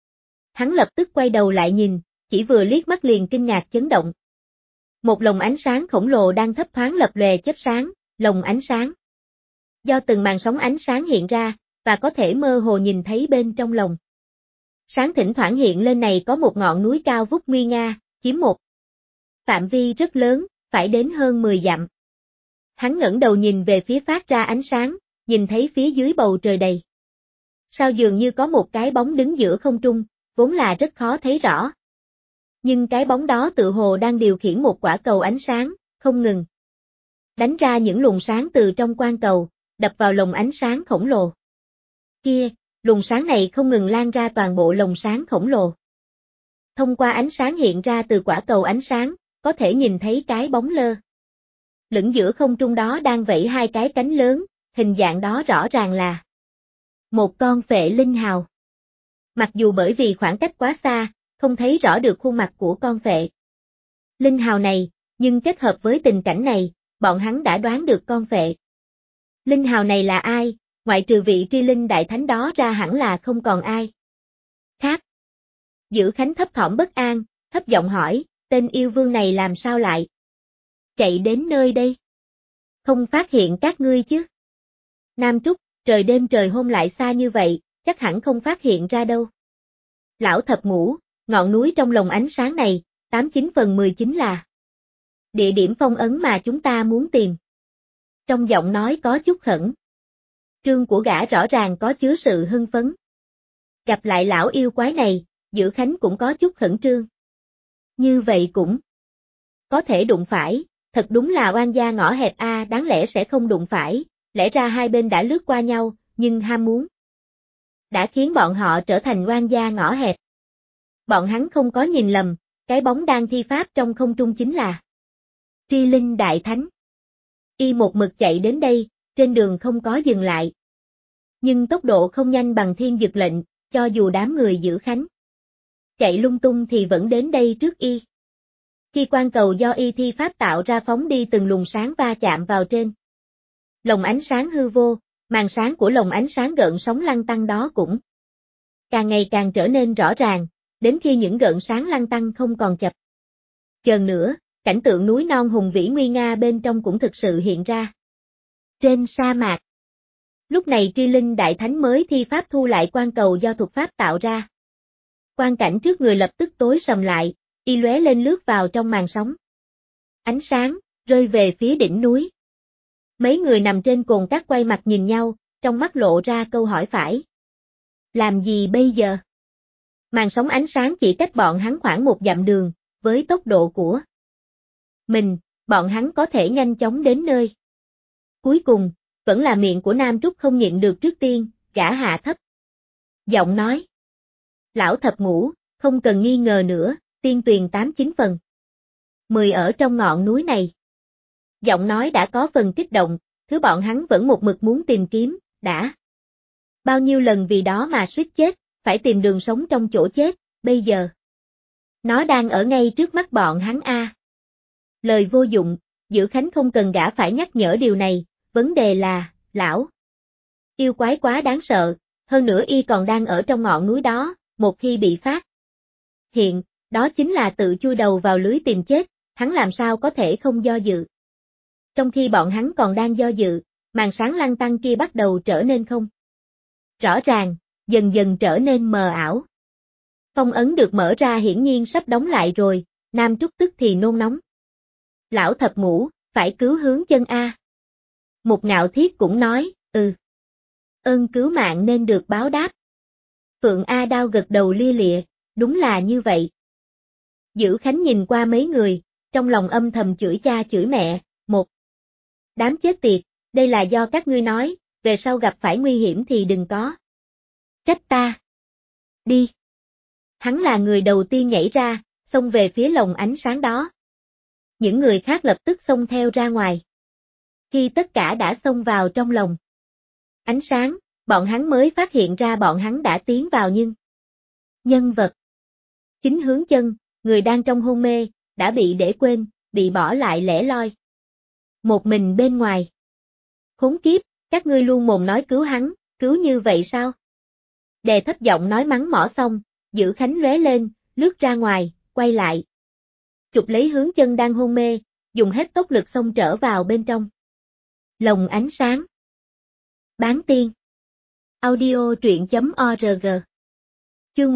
Hắn lập tức quay đầu lại nhìn, chỉ vừa liếc mắt liền kinh ngạc chấn động. Một lồng ánh sáng khổng lồ đang thấp thoáng lập lòe chớp sáng, lồng ánh sáng do từng màn sóng ánh sáng hiện ra, và có thể mơ hồ nhìn thấy bên trong lồng sáng thỉnh thoảng hiện lên này có một ngọn núi cao vút nguy nga, chiếm một phạm vi rất lớn, phải đến hơn 10 dặm. Hắn ngẩng đầu nhìn về phía phát ra ánh sáng, nhìn thấy phía dưới bầu trời đầy sao dường như có một cái bóng đứng giữa không trung, vốn là rất khó thấy rõ. Nhưng cái bóng đó tự hồ đang điều khiển một quả cầu ánh sáng, không ngừng đánh ra những luồng sáng từ trong quan cầu, đập vào lồng ánh sáng khổng lồ. Kia, luồng sáng này không ngừng lan ra toàn bộ lồng sáng khổng lồ. Thông qua ánh sáng hiện ra từ quả cầu ánh sáng, có thể nhìn thấy cái bóng lơ lửng giữa không trung đó đang vẫy hai cái cánh lớn, hình dạng đó rõ ràng là một con phệ linh hào. Mặc dù bởi vì khoảng cách quá xa, không thấy rõ được khuôn mặt của con phệ linh hào này, nhưng kết hợp với tình cảnh này, bọn hắn đã đoán được con phệ linh hào này là ai, ngoại trừ vị tri linh đại thánh đó ra hẳn là không còn ai khác. Dữ Khánh thấp thỏm bất an, thấp giọng hỏi, tên yêu vương này làm sao lại chạy đến nơi đây? Không phát hiện các ngươi chứ? Nam Trúc, trời đêm trời hôm lại xa như vậy, chắc hẳn không phát hiện ra đâu. Lão thập ngũ, ngọn núi trong lồng ánh sáng này, 89 phần 10 chính là địa điểm phong ấn mà chúng ta muốn tìm. Trong giọng nói có chút khẩn trương của gã rõ ràng có chứa sự hưng phấn. Gặp lại lão yêu quái này, Dữ Khánh cũng có chút khẩn trương. Như vậy cũng có thể đụng phải, thật đúng là oan gia ngõ hẹp a, đáng lẽ sẽ không đụng phải, lẽ ra hai bên đã lướt qua nhau, nhưng ham muốn đã khiến bọn họ trở thành oan gia ngõ hẹp. Bọn hắn không có nhìn lầm, cái bóng đang thi pháp trong không trung chính là Tri Linh Đại Thánh. Y một mực chạy đến đây, trên đường không có dừng lại. Nhưng tốc độ không nhanh bằng Thiên Dực lệnh, cho dù đám người giữ khánh chạy lung tung thì vẫn đến đây trước y. Khi quan cầu do y thi pháp tạo ra phóng đi từng luồng sáng va chạm vào trên lồng ánh sáng hư vô, màn sáng của lồng ánh sáng gợn sóng lăn tăn đó cũng càng ngày càng trở nên rõ ràng, đến khi những gợn sáng lăn tăn không còn chập chờn nữa, cảnh tượng núi non hùng vĩ nguy nga bên trong cũng thực sự hiện ra. Trên sa mạc, lúc này Tri Linh Đại Thánh mới thi pháp thu lại quan cầu do thuật pháp tạo ra. Quang cảnh trước người lập tức tối sầm lại, y lóe lên lướt vào trong màn sóng. Ánh sáng, rơi về phía đỉnh núi. Mấy người nằm trên cồn cát quay mặt nhìn nhau, trong mắt lộ ra câu hỏi phải. Làm gì bây giờ? Màn sóng ánh sáng chỉ cách bọn hắn khoảng 1 dặm đường, với tốc độ của mình, bọn hắn có thể nhanh chóng đến nơi. Cuối cùng, vẫn là miệng của Nam Trúc không nhịn được trước tiên, gã hạ thấp giọng nói. Lão thập ngũ, không cần nghi ngờ nữa, tiên tuyền 89 phần 10 ở trong ngọn núi này. Giọng nói đã có phần kích động, thứ bọn hắn vẫn một mực muốn tìm kiếm, đã bao nhiêu lần vì đó mà suýt chết, phải tìm đường sống trong chỗ chết, bây giờ nó đang ở ngay trước mắt bọn hắn a. Lời vô dụng, Giữ Khánh không cần gã phải nhắc nhở điều này, vấn đề là, lão yêu quái quá đáng sợ, hơn nữa y còn đang ở trong ngọn núi đó, một khi bị phát hiện, đó chính là tự chui đầu vào lưới tìm chết, hắn làm sao có thể không do dự. Trong khi bọn hắn còn đang do dự, màn sáng lăn tăn kia bắt đầu trở nên không rõ ràng, dần dần trở nên mờ ảo. Phong ấn được mở ra hiển nhiên sắp đóng lại rồi, Nam Trúc tức thì nôn nóng. Lão thập ngũ, phải cứu hướng chân a. Một Ngạo Thiết cũng nói, ơn cứu mạng nên được báo đáp. Phượng A Đao gật đầu lia lịa, đúng là như vậy. Giữ Khánh nhìn qua mấy người, trong lòng âm thầm chửi cha chửi mẹ, một đám chết tiệt, đây là do các ngươi nói, về sau gặp phải nguy hiểm thì đừng có trách ta. Đi. Hắn là người đầu tiên nhảy ra, xông về phía lồng ánh sáng đó. Những người khác lập tức xông theo ra ngoài. Khi tất cả đã xông vào trong lồng ánh sáng, bọn hắn mới phát hiện ra bọn hắn đã tiến vào nhưng nhân vật chính hướng chân, người đang trong hôn mê, đã bị để quên, bị bỏ lại lẻ loi. Một mình bên ngoài. Khốn kiếp, các ngươi luôn mồm nói cứu hắn, cứu như vậy sao? Đè thấp giọng nói mắng mỏ xong, Giữ Khánh lóe lên, lướt ra ngoài, quay lại. Chụp lấy hướng chân đang hôn mê, dùng hết tốc lực xông trở vào bên trong lồng ánh sáng. Bán tiên. Audio truyện.org. Chương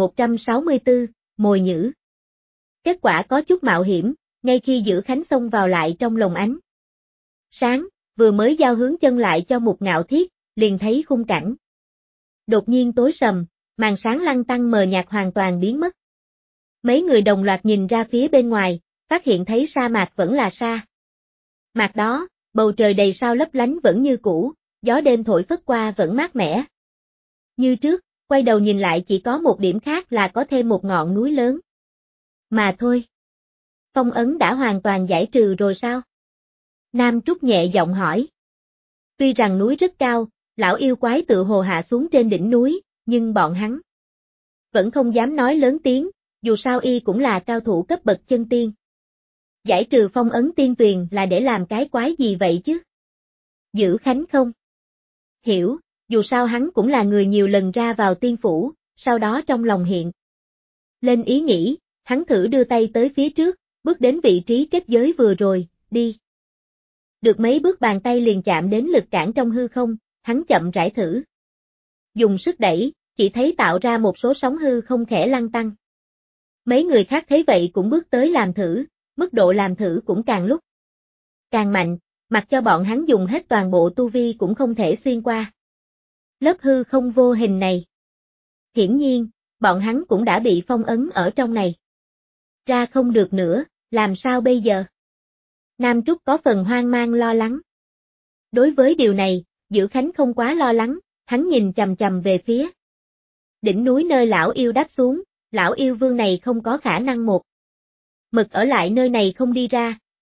1164, Mồi nhữ. Kết quả có chút mạo hiểm, ngay khi Giữ Khánh xông vào lại trong lồng ánh sáng, vừa mới giao hướng chân lại cho một Ngạo Thiết, liền thấy khung cảnh đột nhiên tối sầm, màn sáng lăn tăn mờ nhạt hoàn toàn biến mất. Mấy người đồng loạt nhìn ra phía bên ngoài, phát hiện thấy sa mạc vẫn là sa mạc đó, bầu trời đầy sao lấp lánh vẫn như cũ, gió đêm thổi phất qua vẫn mát mẻ. Như trước, quay đầu nhìn lại chỉ có một điểm khác là có thêm một ngọn núi lớn. Mà thôi. Phong ấn đã hoàn toàn giải trừ rồi sao? Nam Trúc nhẹ giọng hỏi. Tuy rằng núi rất cao, lão yêu quái tự hồ hạ xuống trên đỉnh núi, nhưng bọn hắn vẫn không dám nói lớn tiếng, dù sao y cũng là cao thủ cấp bậc chân tiên. Giải trừ phong ấn tiên tuyền là để làm cái quái gì vậy chứ? Giữ Khánh không hiểu, dù sao hắn cũng là người nhiều lần ra vào tiên phủ, sau đó trong lòng hiện lên ý nghĩ, hắn thử đưa tay tới phía trước, bước đến vị trí kết giới vừa rồi, đi. Được mấy bước bàn tay liền chạm đến lực cản trong hư không, hắn chậm rãi thử. Dùng sức đẩy, chỉ thấy tạo ra một số sóng hư không khẽ lăn tăn. Mấy người khác thấy vậy cũng bước tới làm thử, mức độ làm thử cũng càng lúc càng mạnh, mặc cho bọn hắn dùng hết toàn bộ tu vi cũng không thể xuyên qua lớp hư không vô hình này. Hiển nhiên, bọn hắn cũng đã bị phong ấn ở trong này. Ra không được nữa, làm sao bây giờ? Nam Trúc có phần hoang mang lo lắng. Đối với điều này, Giữ Khánh không quá lo lắng, hắn nhìn chằm chằm về phía đỉnh núi nơi lão yêu đáp xuống, lão yêu vương này không có khả năng một mực ở lại nơi này không đi ra,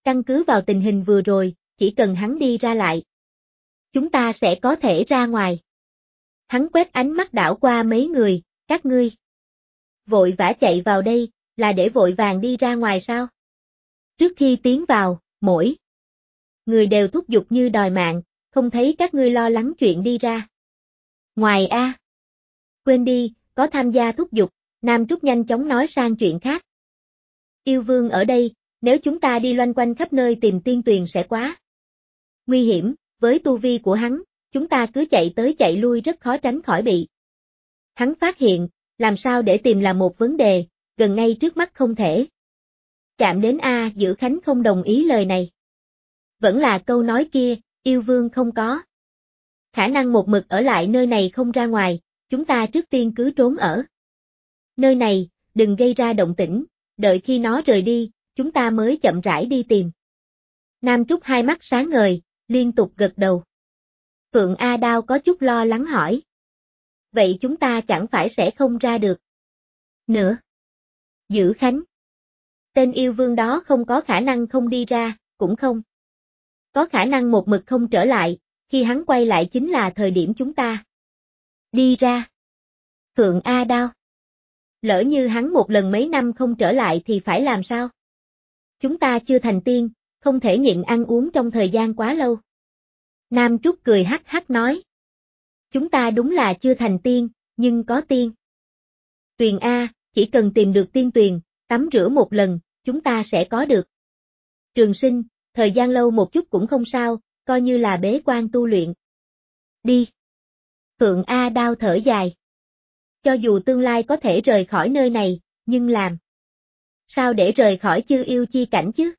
căn cứ vào tình hình vừa rồi, chỉ cần hắn đi ra lại. Chúng ta sẽ có thể ra ngoài. Hắn quét ánh mắt đảo qua mấy người, các ngươi. Vội vã chạy vào đây, là để vội vàng đi ra ngoài sao? Trước khi tiến vào, mỗi người đều thúc giục như đòi mạng, không thấy các ngươi lo lắng chuyện đi ra. Ngoài a. Quên đi, có tham gia thúc giục, Nam Trúc nhanh chóng nói sang chuyện khác. Yêu vương ở đây, nếu chúng ta đi loanh quanh khắp nơi tìm tiên tuyền sẽ quá nguy hiểm, với tu vi của hắn, chúng ta cứ chạy tới chạy lui rất khó tránh khỏi bị. Hắn phát hiện, làm sao để tìm là một vấn đề, gần ngay trước mắt không thể. Chạm đến A, Dữ Khánh không đồng ý lời này. Vẫn là câu nói kia, yêu vương không có khả năng một mực ở lại nơi này không ra ngoài, chúng ta trước tiên cứ trốn ở nơi này, đừng gây ra động tĩnh, đợi khi nó rời đi, chúng ta mới chậm rãi đi tìm. Nam Trúc hai mắt sáng ngời, liên tục gật đầu. Phượng A Đao có chút lo lắng hỏi. Vậy chúng ta chẳng phải sẽ không ra được nữa. Dữ Khánh. Tên yêu vương đó không có khả năng không đi ra, cũng không có khả năng một mực không trở lại, khi hắn quay lại chính là thời điểm chúng ta đi ra. Phượng A Đao. Lỡ như hắn một lần mấy năm không trở lại thì phải làm sao? Chúng ta chưa thành tiên, không thể nhịn ăn uống trong thời gian quá lâu. Nam Trúc cười hắc hắc nói. Chúng ta đúng là chưa thành tiên, nhưng có tiên tuyền A, chỉ cần tìm được tiên tuyền, tắm rửa một lần, chúng ta sẽ có được trường sinh, thời gian lâu một chút cũng không sao, coi như là bế quan tu luyện. Đi. Phượng A Đao thở dài. Cho dù tương lai có thể rời khỏi nơi này, nhưng làm sao để rời khỏi chư yêu chi cảnh chứ?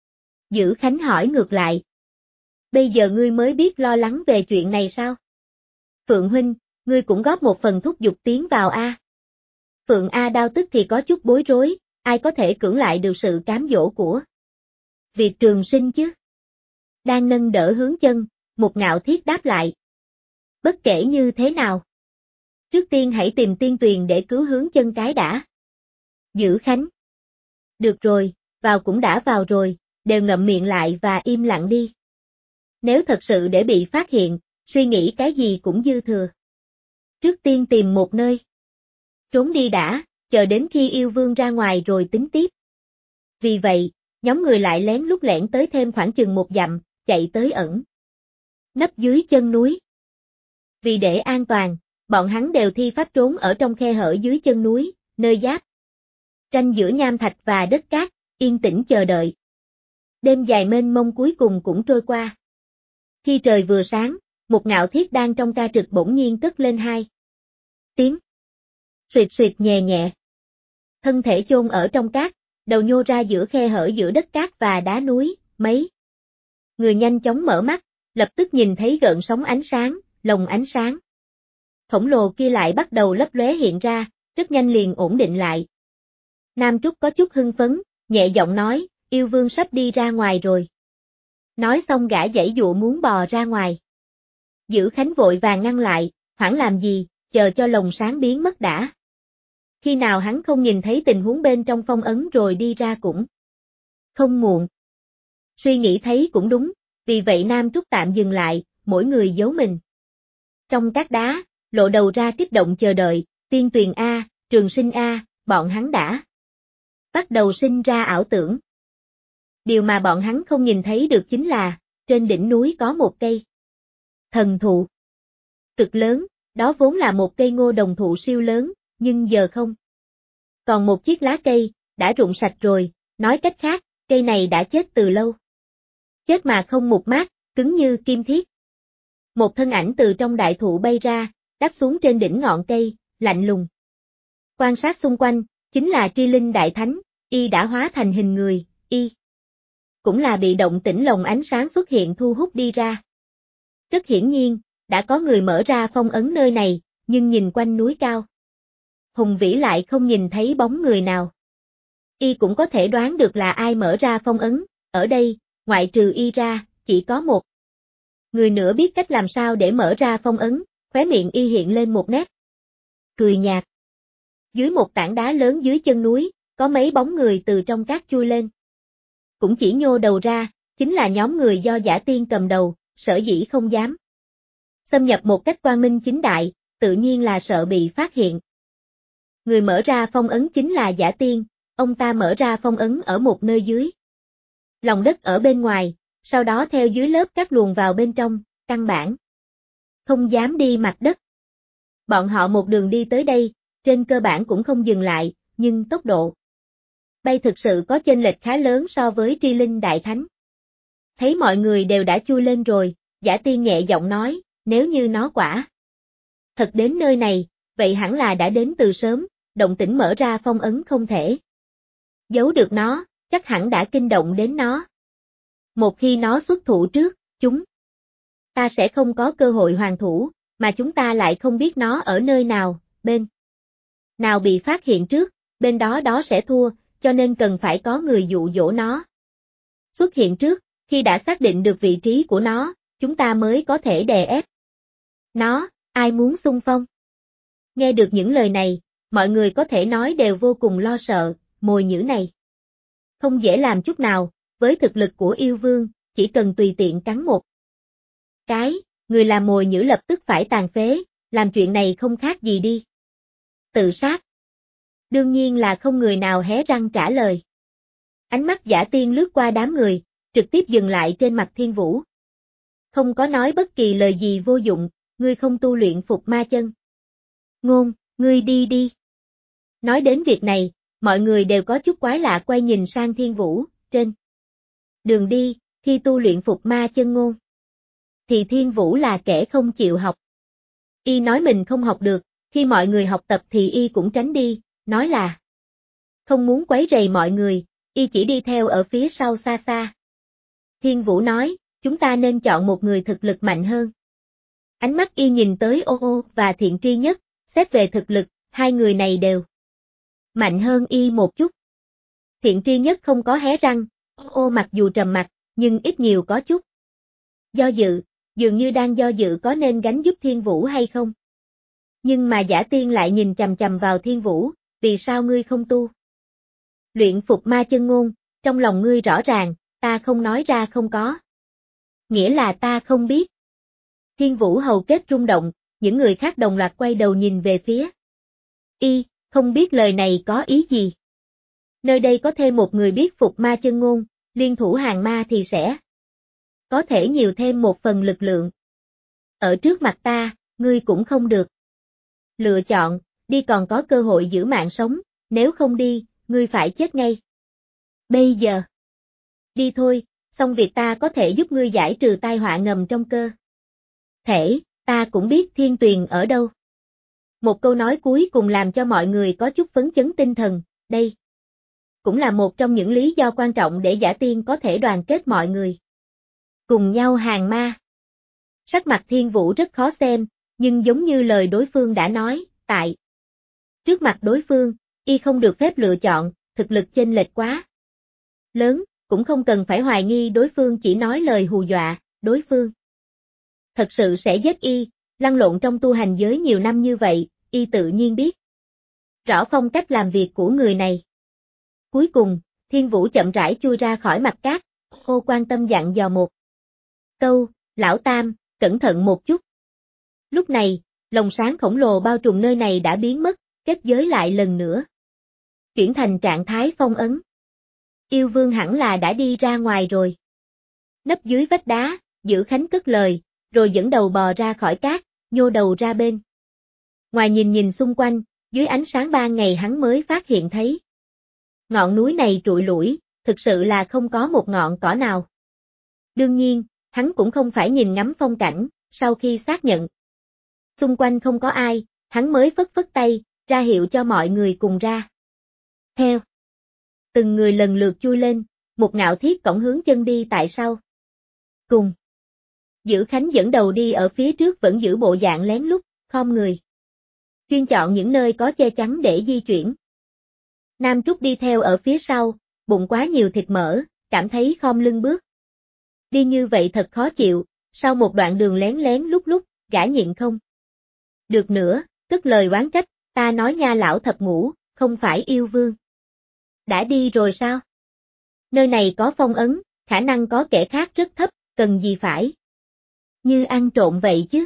Dữ Khánh hỏi ngược lại. Bây giờ ngươi mới biết lo lắng về chuyện này sao? Phượng huynh, ngươi cũng góp một phần thúc giục tiến vào A. Phượng A Đao tức thì có chút bối rối, ai có thể cưỡng lại được sự cám dỗ của việc trường sinh chứ? Đang nâng đỡ hướng chân, một ngạo thiết đáp lại. Bất kể như thế nào. Trước tiên hãy tìm tiên tuyền để cứu hướng chân cái đã. Dữ Khánh. Được rồi, vào cũng đã vào rồi, đều ngậm miệng lại và im lặng đi. Nếu thật sự để bị phát hiện, suy nghĩ cái gì cũng dư thừa. Trước tiên tìm một nơi trốn đi đã, chờ đến khi yêu vương ra ngoài rồi tính tiếp. Vì vậy, nhóm người lại lén lút lẻn tới thêm khoảng chừng 1 dặm, chạy tới ẩn nấp dưới chân núi. Vì để an toàn, bọn hắn đều thi pháp trốn ở trong khe hở dưới chân núi, nơi giáp tranh giữa nham thạch và đất cát, yên tĩnh chờ đợi. Đêm dài mênh mông cuối cùng cũng trôi qua. Khi trời vừa sáng, một ngạo thiết đang trong ca trực bỗng nhiên cất lên 2 tiếng. Xuyệt xuyệt nhẹ nhẹ. Thân thể chôn ở trong cát, đầu nhô ra giữa khe hở giữa đất cát và đá núi, mấy người nhanh chóng mở mắt, lập tức nhìn thấy gợn sóng ánh sáng, lồng ánh sáng khổng lồ kia lại bắt đầu lấp lóe hiện ra, rất nhanh liền ổn định lại. Nam Trúc có chút hưng phấn, nhẹ giọng nói, yêu vương sắp đi ra ngoài rồi. Nói xong gã giãy dụa muốn bò ra ngoài. Dữ Khánh vội vàng ngăn lại, hoảng làm gì, chờ cho lồng sáng biến mất đã. Khi nào hắn không nhìn thấy tình huống bên trong phong ấn rồi đi ra cũng không muộn. Suy nghĩ thấy cũng đúng, vì vậy Nam Trúc tạm dừng lại, mỗi người giấu mình trong các đá, lộ đầu ra kích động chờ đợi, tiên tuyền A, trường sinh A, bọn hắn đã bắt đầu sinh ra ảo tưởng. Điều mà bọn hắn không nhìn thấy được chính là, trên đỉnh núi có một cây thần thụ cực lớn, đó vốn là một cây ngô đồng thụ siêu lớn, nhưng giờ không. Còn một chiếc lá cây, đã rụng sạch rồi, nói cách khác, cây này đã chết từ lâu. Chết mà không mục mát, cứng như kim thiết. Một thân ảnh từ trong đại thụ bay ra, đáp xuống trên đỉnh ngọn cây, lạnh lùng. Quan sát xung quanh, chính là Tri Linh Đại Thánh, y đã hóa thành hình người, y cũng là bị động tĩnh lồng ánh sáng xuất hiện thu hút đi ra. Rất hiển nhiên, đã có người mở ra phong ấn nơi này, nhưng nhìn quanh núi cao. Hùng vĩ lại không nhìn thấy bóng người nào. Y cũng có thể đoán được là ai mở ra phong ấn, ở đây, ngoại trừ y ra, chỉ có một người nữa biết cách làm sao để mở ra phong ấn, khóe miệng y hiện lên một nét cười nhạt. Dưới một tảng đá lớn dưới chân núi, có mấy bóng người từ trong cát chui lên. cũng chỉ nhô đầu ra, chính là nhóm người do Giả Tiên cầm đầu, sở dĩ không dám xâm nhập một cách quang minh chính đại, tự nhiên là sợ bị phát hiện. Người mở ra phong ấn chính là Giả Tiên, ông ta mở ra phong ấn ở một nơi dưới lòng đất ở bên ngoài, sau đó theo dưới lớp cát luồn vào bên trong, căn bản không dám đi mặt đất. Bọn họ một đường đi tới đây, trên cơ bản cũng không dừng lại, nhưng tốc độ bay thực sự có chênh lệch khá lớn so với Tri Linh Đại Thánh. Thấy mọi người đều đã chui lên rồi, Giả Tiên nhẹ giọng nói, nếu như nó quả thật đến nơi này, vậy hẳn là đã đến từ sớm, động tĩnh mở ra phong ấn không thể giấu được nó, chắc hẳn đã kinh động đến nó. Một khi nó xuất thủ trước, chúng ta sẽ không có cơ hội hoàn thủ, mà chúng ta lại không biết nó ở nơi nào, bên nào bị phát hiện trước, bên đó đó sẽ thua, cho nên cần phải có người dụ dỗ nó xuất hiện trước, khi đã xác định được vị trí của nó, chúng ta mới có thể đè ép nó, ai muốn xung phong. Nghe được những lời này, mọi người có thể nói đều vô cùng lo sợ, mồi nhữ này không dễ làm chút nào, với thực lực của yêu vương, chỉ cần tùy tiện cắn một cái, người làm mồi nhữ lập tức phải tàn phế, làm chuyện này không khác gì đi tự sát. Đương nhiên là không người nào hé răng trả lời. Ánh mắt Giả Tiên lướt qua đám người, trực tiếp dừng lại trên mặt Thiên Vũ. Không có nói bất kỳ lời gì vô dụng, ngươi không tu luyện phục ma chân. Ngôn, ngươi đi đi. Nói đến việc này, mọi người đều có chút quái lạ quay nhìn sang Thiên Vũ, trên đường đi, khi tu luyện phục ma chân ngôn. Thì Thiên Vũ là kẻ không chịu học. Y nói mình không học được, khi mọi người học tập thì Y cũng tránh đi, nói là không muốn quấy rầy mọi người, Y chỉ đi theo ở phía sau xa xa. Thiên Vũ nói, chúng ta nên chọn một người thực lực mạnh hơn. Ánh mắt Y nhìn tới Ô Ô và Thiện Tri Nhất, xét về thực lực, hai người này đều mạnh hơn Y một chút. Thiện Tri Nhất không có hé răng, Ô Ô mặc dù trầm mặc, nhưng ít nhiều có chút do dự, dường như đang do dự có nên gánh giúp Thiên Vũ hay không. Nhưng mà Giả Tiên lại nhìn chằm chằm vào Thiên Vũ, vì sao ngươi không tu luyện phục ma chân ngôn, trong lòng ngươi rõ ràng, ta không nói ra không có. Nghĩa là ta không biết. Thiên Vũ hầu kết rung động, những người khác đồng loạt quay đầu nhìn về phía Y, không biết lời này có ý gì. Nơi đây có thêm một người biết phục ma chân ngôn, liên thủ hàng ma thì sẽ có thể nhiều thêm một phần lực lượng. Ở trước mặt ta, ngươi cũng không được lựa chọn, đi còn có cơ hội giữ mạng sống, nếu không đi, ngươi phải chết ngay. Bây giờ, đi thôi, xong việc ta có thể giúp ngươi giải trừ tai họa ngầm trong cơ thể, ta cũng biết Thiên Tuyền ở đâu. Một câu nói cuối cùng làm cho mọi người có chút phấn chấn tinh thần, đây cũng là một trong những lý do quan trọng để Giả Tiên có thể đoàn kết mọi người cùng nhau hàng ma. Sắc mặt Thiên Vũ rất khó xem, nhưng giống như lời đối phương đã nói, tại trước mặt đối phương, Y không được phép lựa chọn, thực lực chênh lệch quá lớn, cũng không cần phải hoài nghi đối phương chỉ nói lời hù dọa, đối phương thật sự sẽ giết Y, lăn lộn trong tu hành giới nhiều năm như vậy, Y tự nhiên biết rõ phong cách làm việc của người này. Cuối cùng, Thiên Vũ chậm rãi chui ra khỏi mặt cát, Ô quan tâm dặn dò một câu, lão Tam, cẩn thận một chút. Lúc này, lồng sáng khổng lồ bao trùm nơi này đã biến mất, kết giới lại lần nữa chuyển thành trạng thái phong ấn. Yêu vương hẳn là đã đi ra ngoài rồi. Nấp dưới vách đá, Giữ Khánh cất lời, rồi dẫn đầu bò ra khỏi cát, nhô đầu ra bên ngoài nhìn nhìn xung quanh, dưới ánh sáng ban ngày hắn mới phát hiện thấy ngọn núi này trụi lủi, thực sự là không có một ngọn cỏ nào. Đương nhiên, hắn cũng không phải nhìn ngắm phong cảnh, sau khi xác nhận xung quanh không có ai, hắn mới phất phất tay, ra hiệu cho mọi người cùng ra. Theo từng người lần lượt chui lên, một Ngạo Thiết cõng hướng chân đi tại sau. Cùng Giữ Khánh dẫn đầu đi ở phía trước vẫn giữ bộ dạng lén lút, khom người. Chuyên chọn những nơi có che chắn để di chuyển. Nam Trúc đi theo ở phía sau, bụng quá nhiều thịt mỡ, cảm thấy khom lưng bước. Đi như vậy thật khó chịu, sau một đoạn đường lén lén lúc, gã nhịn không được nữa, cất lời oán trách, ta nói nha lão thập ngũ, không phải yêu vương. Đã đi rồi sao? Nơi này có phong ấn, khả năng có kẻ khác rất thấp, cần gì phải như ăn trộm vậy chứ?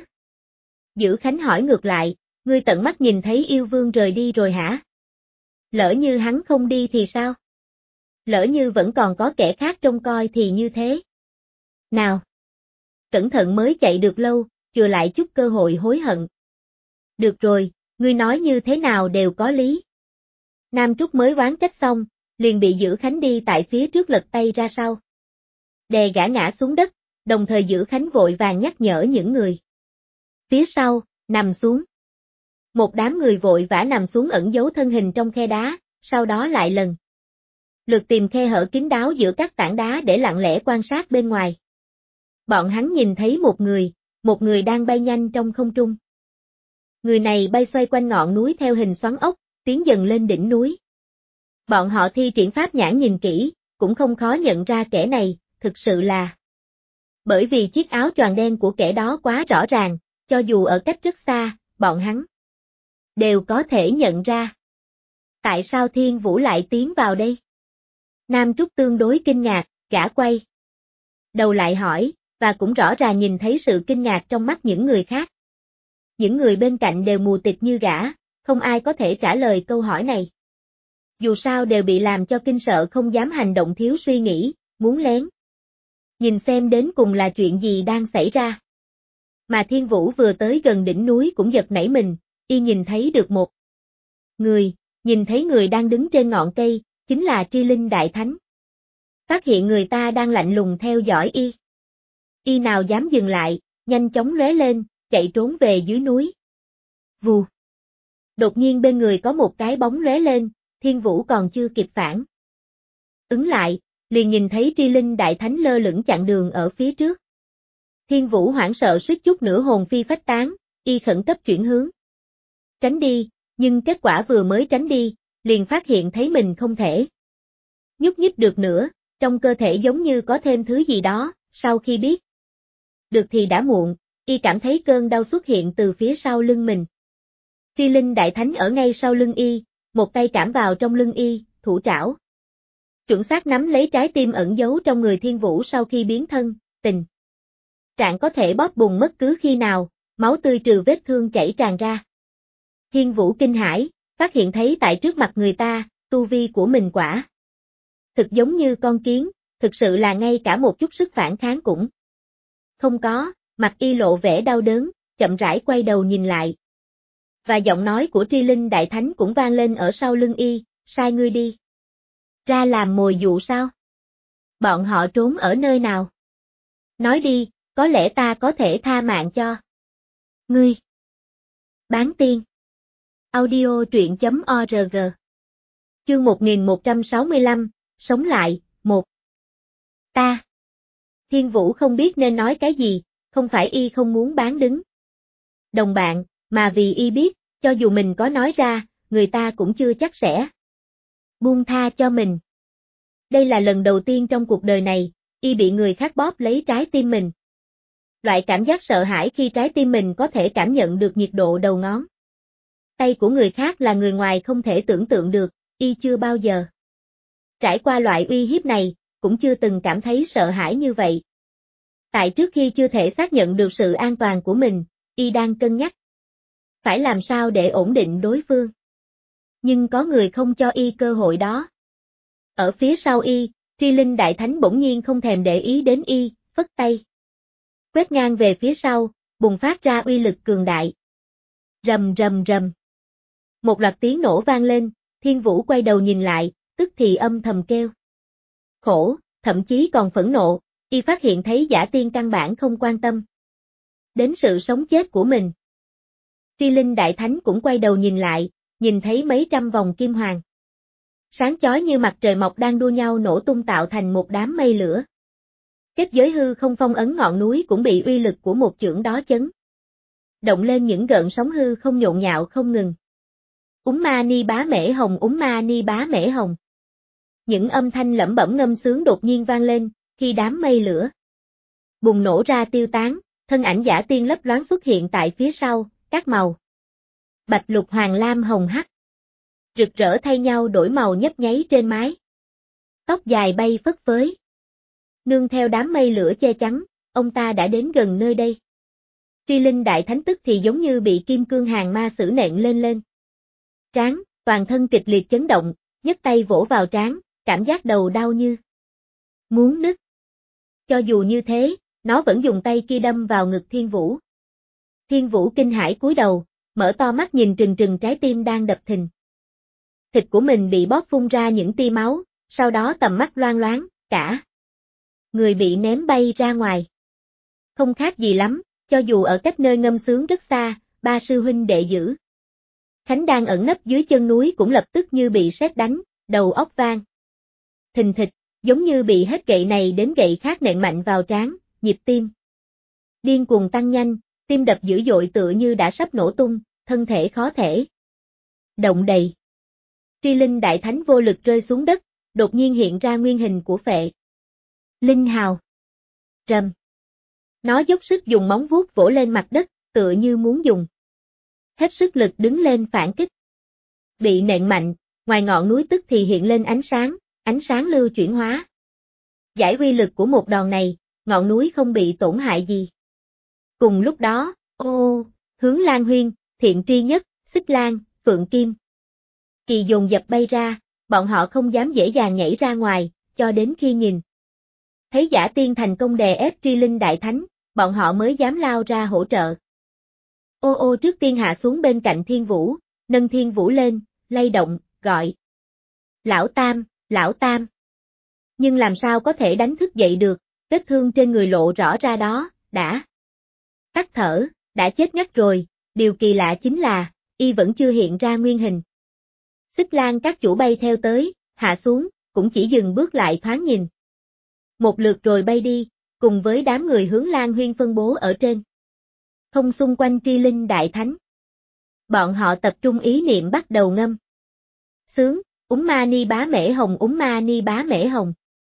Dữ Khánh hỏi ngược lại, ngươi tận mắt nhìn thấy yêu vương rời đi rồi hả? Lỡ như hắn không đi thì sao? Lỡ như vẫn còn có kẻ khác trông coi thì như thế. Nào! Cẩn thận mới chạy được lâu, chừa lại chút cơ hội hối hận. Được rồi, ngươi nói như thế nào đều có lý. Nam Trúc mới oán trách xong, liền bị Dữ Khánh đi tại phía trước lật tay ra sau. Đè gã ngã xuống đất, đồng thời Dữ Khánh vội vàng nhắc nhở những người phía sau, nằm xuống. Một đám người vội vã nằm xuống ẩn giấu thân hình trong khe đá, sau đó lại lần lượt tìm khe hở kín đáo giữa các tảng đá để lặng lẽ quan sát bên ngoài. Bọn hắn nhìn thấy một người đang bay nhanh trong không trung. Người này bay xoay quanh ngọn núi theo hình xoắn ốc, tiến dần lên đỉnh núi. Bọn họ thi triển pháp nhãn nhìn kỹ, cũng không khó nhận ra kẻ này, thực sự là bởi vì chiếc áo choàng đen của kẻ đó quá rõ ràng, cho dù ở cách rất xa, bọn hắn đều có thể nhận ra. Tại sao Thiên Vũ lại tiến vào đây? Nam Trúc tương đối kinh ngạc, gã quay đầu lại hỏi, và cũng rõ ràng nhìn thấy sự kinh ngạc trong mắt những người khác. Những người bên cạnh đều mù tịt như gã, không ai có thể trả lời câu hỏi này. Dù sao đều bị làm cho kinh sợ không dám hành động thiếu suy nghĩ, muốn lén nhìn xem đến cùng là chuyện gì đang xảy ra. Mà Thiên Vũ vừa tới gần đỉnh núi cũng giật nảy mình, y nhìn thấy được một người, nhìn thấy người đang đứng trên ngọn cây, chính là Tri Linh Đại Thánh. Phát hiện người ta đang lạnh lùng theo dõi y. Y nào dám dừng lại, nhanh chóng lóe lên, chạy trốn về dưới núi. Vù. Đột nhiên bên người có một cái bóng lóe lên, Thiên Vũ còn chưa kịp phản ứng lại, liền nhìn thấy Tri Linh Đại Thánh lơ lửng chặn đường ở phía trước. Thiên Vũ hoảng sợ suýt chút nữa hồn phi phách tán, y khẩn cấp chuyển hướng tránh đi, nhưng kết quả vừa mới tránh đi, liền phát hiện thấy mình không thể nhúc nhích được nữa, trong cơ thể giống như có thêm thứ gì đó, sau khi biết được thì đã muộn, y cảm thấy cơn đau xuất hiện từ phía sau lưng mình. Tri Linh Đại Thánh ở ngay sau lưng y, một tay cảm vào trong lưng y, thủ trảo chuẩn xác nắm lấy trái tim ẩn giấu trong người Thiên Vũ sau khi biến thân, tình trạng có thể bóp bùng bất cứ khi nào, máu tươi trừ vết thương chảy tràn ra. Thiên Vũ kinh hãi, phát hiện thấy tại trước mặt người ta, tu vi của mình quả thực giống như con kiến, thực sự là ngay cả một chút sức phản kháng cũng không có, mặt y lộ vẻ đau đớn, chậm rãi quay đầu nhìn lại. Và giọng nói của Tri Linh Đại Thánh cũng vang lên ở sau lưng y, sai ngươi đi ra làm mồi dụ sao? Bọn họ trốn ở nơi nào? Nói đi, có lẽ ta có thể tha mạng cho ngươi. Bán tiên. Audio truyện.org. Chương 1165, sống lại, 1. Ta. Thiên Vũ không biết nên nói cái gì, không phải y không muốn bán đứng đồng bạn, mà vì y biết, cho dù mình có nói ra, người ta cũng chưa chắc sẽ buông tha cho mình. Đây là lần đầu tiên trong cuộc đời này, y bị người khác bóp lấy trái tim mình. Loại cảm giác sợ hãi khi trái tim mình có thể cảm nhận được nhiệt độ đầu ngón tay của người khác là người ngoài không thể tưởng tượng được, y chưa bao giờ trải qua loại uy hiếp này, cũng chưa từng cảm thấy sợ hãi như vậy. Tại trước khi chưa thể xác nhận được sự an toàn của mình, y đang cân nhắc phải làm sao để ổn định đối phương. Nhưng có người không cho y cơ hội đó. Ở phía sau y, Tri Linh Đại Thánh bỗng nhiên không thèm để ý đến y, phất tay quét ngang về phía sau, bùng phát ra uy lực cường đại. Rầm rầm rầm. Một loạt tiếng nổ vang lên, Thiên Vũ quay đầu nhìn lại, tức thì âm thầm kêu khổ, thậm chí còn phẫn nộ, y phát hiện thấy Giả Tiên căn bản không quan tâm đến sự sống chết của mình. Tri Linh Đại Thánh cũng quay đầu nhìn lại, nhìn thấy mấy trăm vòng kim hoàng sáng chói như mặt trời mọc đang đua nhau nổ tung tạo thành một đám mây lửa. Kết giới hư không phong ấn ngọn núi cũng bị uy lực của một chưởng đó chấn động lên những gợn sóng hư không nhộn nhạo không ngừng. Ma ni bá mễ hồng, ma ni bá mễ hồng. Những âm thanh lẩm bẩm ngâm sướng đột nhiên vang lên, khi đám mây lửa bùng nổ ra tiêu tán, thân ảnh Giả Tiên lấp loáng xuất hiện tại phía sau, các màu bạch lục hoàng lam hồng hắc rực rỡ thay nhau đổi màu nhấp nháy trên mái Tóc dài bay phất phới. Nương theo đám mây lửa che chắn, ông ta đã đến gần nơi đây. Tri Linh Đại Thánh tức thì giống như bị kim cương hàng ma sử nện lên. Trán, toàn thân kịch liệt chấn động, nhấc tay vỗ vào trán, cảm giác đầu đau như muốn nứt. Cho dù như thế, nó vẫn dùng tay kia đâm vào ngực Thiên Vũ. Thiên Vũ kinh hãi cúi đầu, mở to mắt nhìn trừng trừng trái tim đang đập thình. Thịt của mình bị bóp phun ra những tia máu, sau đó tầm mắt loang loáng, cả người bị ném bay ra ngoài. Không khác gì lắm, cho dù ở cách nơi ngâm sướng rất xa, ba sư huynh đệ giữ. Khánh đang ẩn nấp dưới chân núi cũng lập tức như bị sét đánh, đầu óc vang. Thình thịch, giống như bị hết gậy này đến gậy khác nện mạnh vào trán, nhịp tim điên cuồng tăng nhanh, tim đập dữ dội tựa như đã sắp nổ tung, thân thể khó thể động đậy. Tri Linh Đại Thánh vô lực rơi xuống đất, đột nhiên hiện ra nguyên hình của Phệ Linh Hào. Rầm. Nó dốc sức dùng móng vuốt vỗ lên mặt đất, tựa như muốn dùng hết sức lực đứng lên phản kích. Bị nện mạnh, ngoài ngọn núi tức thì hiện lên ánh sáng lưu chuyển hóa. Giải uy lực của một đòn này, ngọn núi không bị tổn hại gì. Cùng lúc đó, Hướng Lan Huyên, Thiện Tri Nhất, Xích Lan, Phượng Kim Kỳ dồn dập bay ra, bọn họ không dám dễ dàng nhảy ra ngoài, cho đến khi nhìn thấy Giả Tiên thành công đè ép Tri Linh Đại Thánh, bọn họ mới dám lao ra hỗ trợ. Trước tiên hạ xuống bên cạnh Thiên Vũ, nâng Thiên Vũ lên, lay động, gọi. Lão Tam, Lão Tam. Nhưng làm sao có thể đánh thức dậy được, vết thương trên người lộ rõ ra đó, đã tắt thở, đã chết ngắt rồi, điều kỳ lạ chính là, y vẫn chưa hiện ra nguyên hình. Xích Lan các chủ bay theo tới, hạ xuống, cũng chỉ dừng bước lại thoáng nhìn. Một lượt rồi bay đi, cùng với đám người Hướng Lan Huyên phân bố ở trên. Không xung quanh Tri Linh Đại Thánh. Bọn họ tập trung ý niệm bắt đầu ngâm sướng, Ma Ni Bá Mễ Hồng, Ma Ni Bá Mễ Hồng.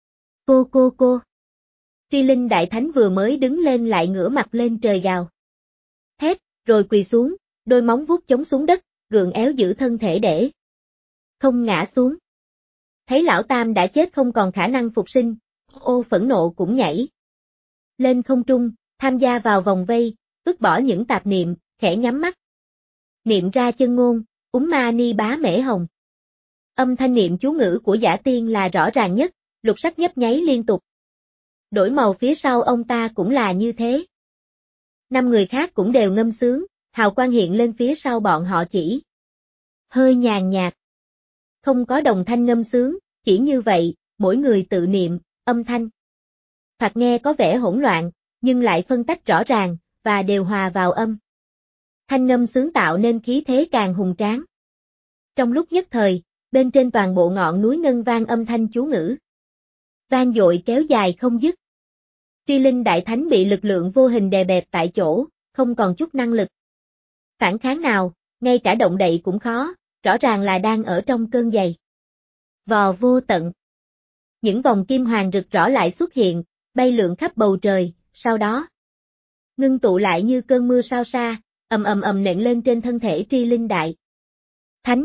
Cô. Tri Linh Đại Thánh vừa mới đứng lên lại ngửa mặt lên trời gào hét, rồi quỳ xuống, đôi móng vuốt chống xuống đất, gượng éo giữ thân thể để không ngã xuống. Thấy Lão Tam đã chết không còn khả năng phục sinh, phẫn nộ cũng nhảy lên không trung, tham gia vào vòng vây, vứt bỏ những tạp niệm, khẽ nhắm mắt. Niệm ra chân ngôn, Ma Ni Bá Mễ Hồng. Âm thanh niệm chú ngữ của Giả Tiên là rõ ràng nhất, lục sắc nhấp nháy liên tục. Đổi màu phía sau ông ta cũng là như thế. 5 người khác cũng đều ngâm sướng, hào quang hiện lên phía sau bọn họ chỉ hơi nhàn nhạt. Không có đồng thanh ngâm sướng, chỉ như vậy, mỗi người tự niệm, âm thanh. Thoạt nghe có vẻ hỗn loạn, nhưng lại phân tách rõ ràng, và đều hòa vào âm. Thanh ngâm sướng tạo nên khí thế càng hùng tráng. Trong lúc nhất thời, bên trên toàn bộ ngọn núi ngân vang âm thanh chú ngữ. Vang dội kéo dài không dứt. Tri Linh Đại Thánh bị lực lượng vô hình đè bẹp tại chỗ, không còn chút năng lực phản kháng nào, ngay cả động đậy cũng khó, rõ ràng là đang ở trong cơn giày vò vô tận. Những vòng kim hoàng rực rõ lại xuất hiện, bay lượn khắp bầu trời, sau đó ngưng tụ lại như cơn mưa sao sa, ầm nện lên trên thân thể Tri Linh Đại Thánh.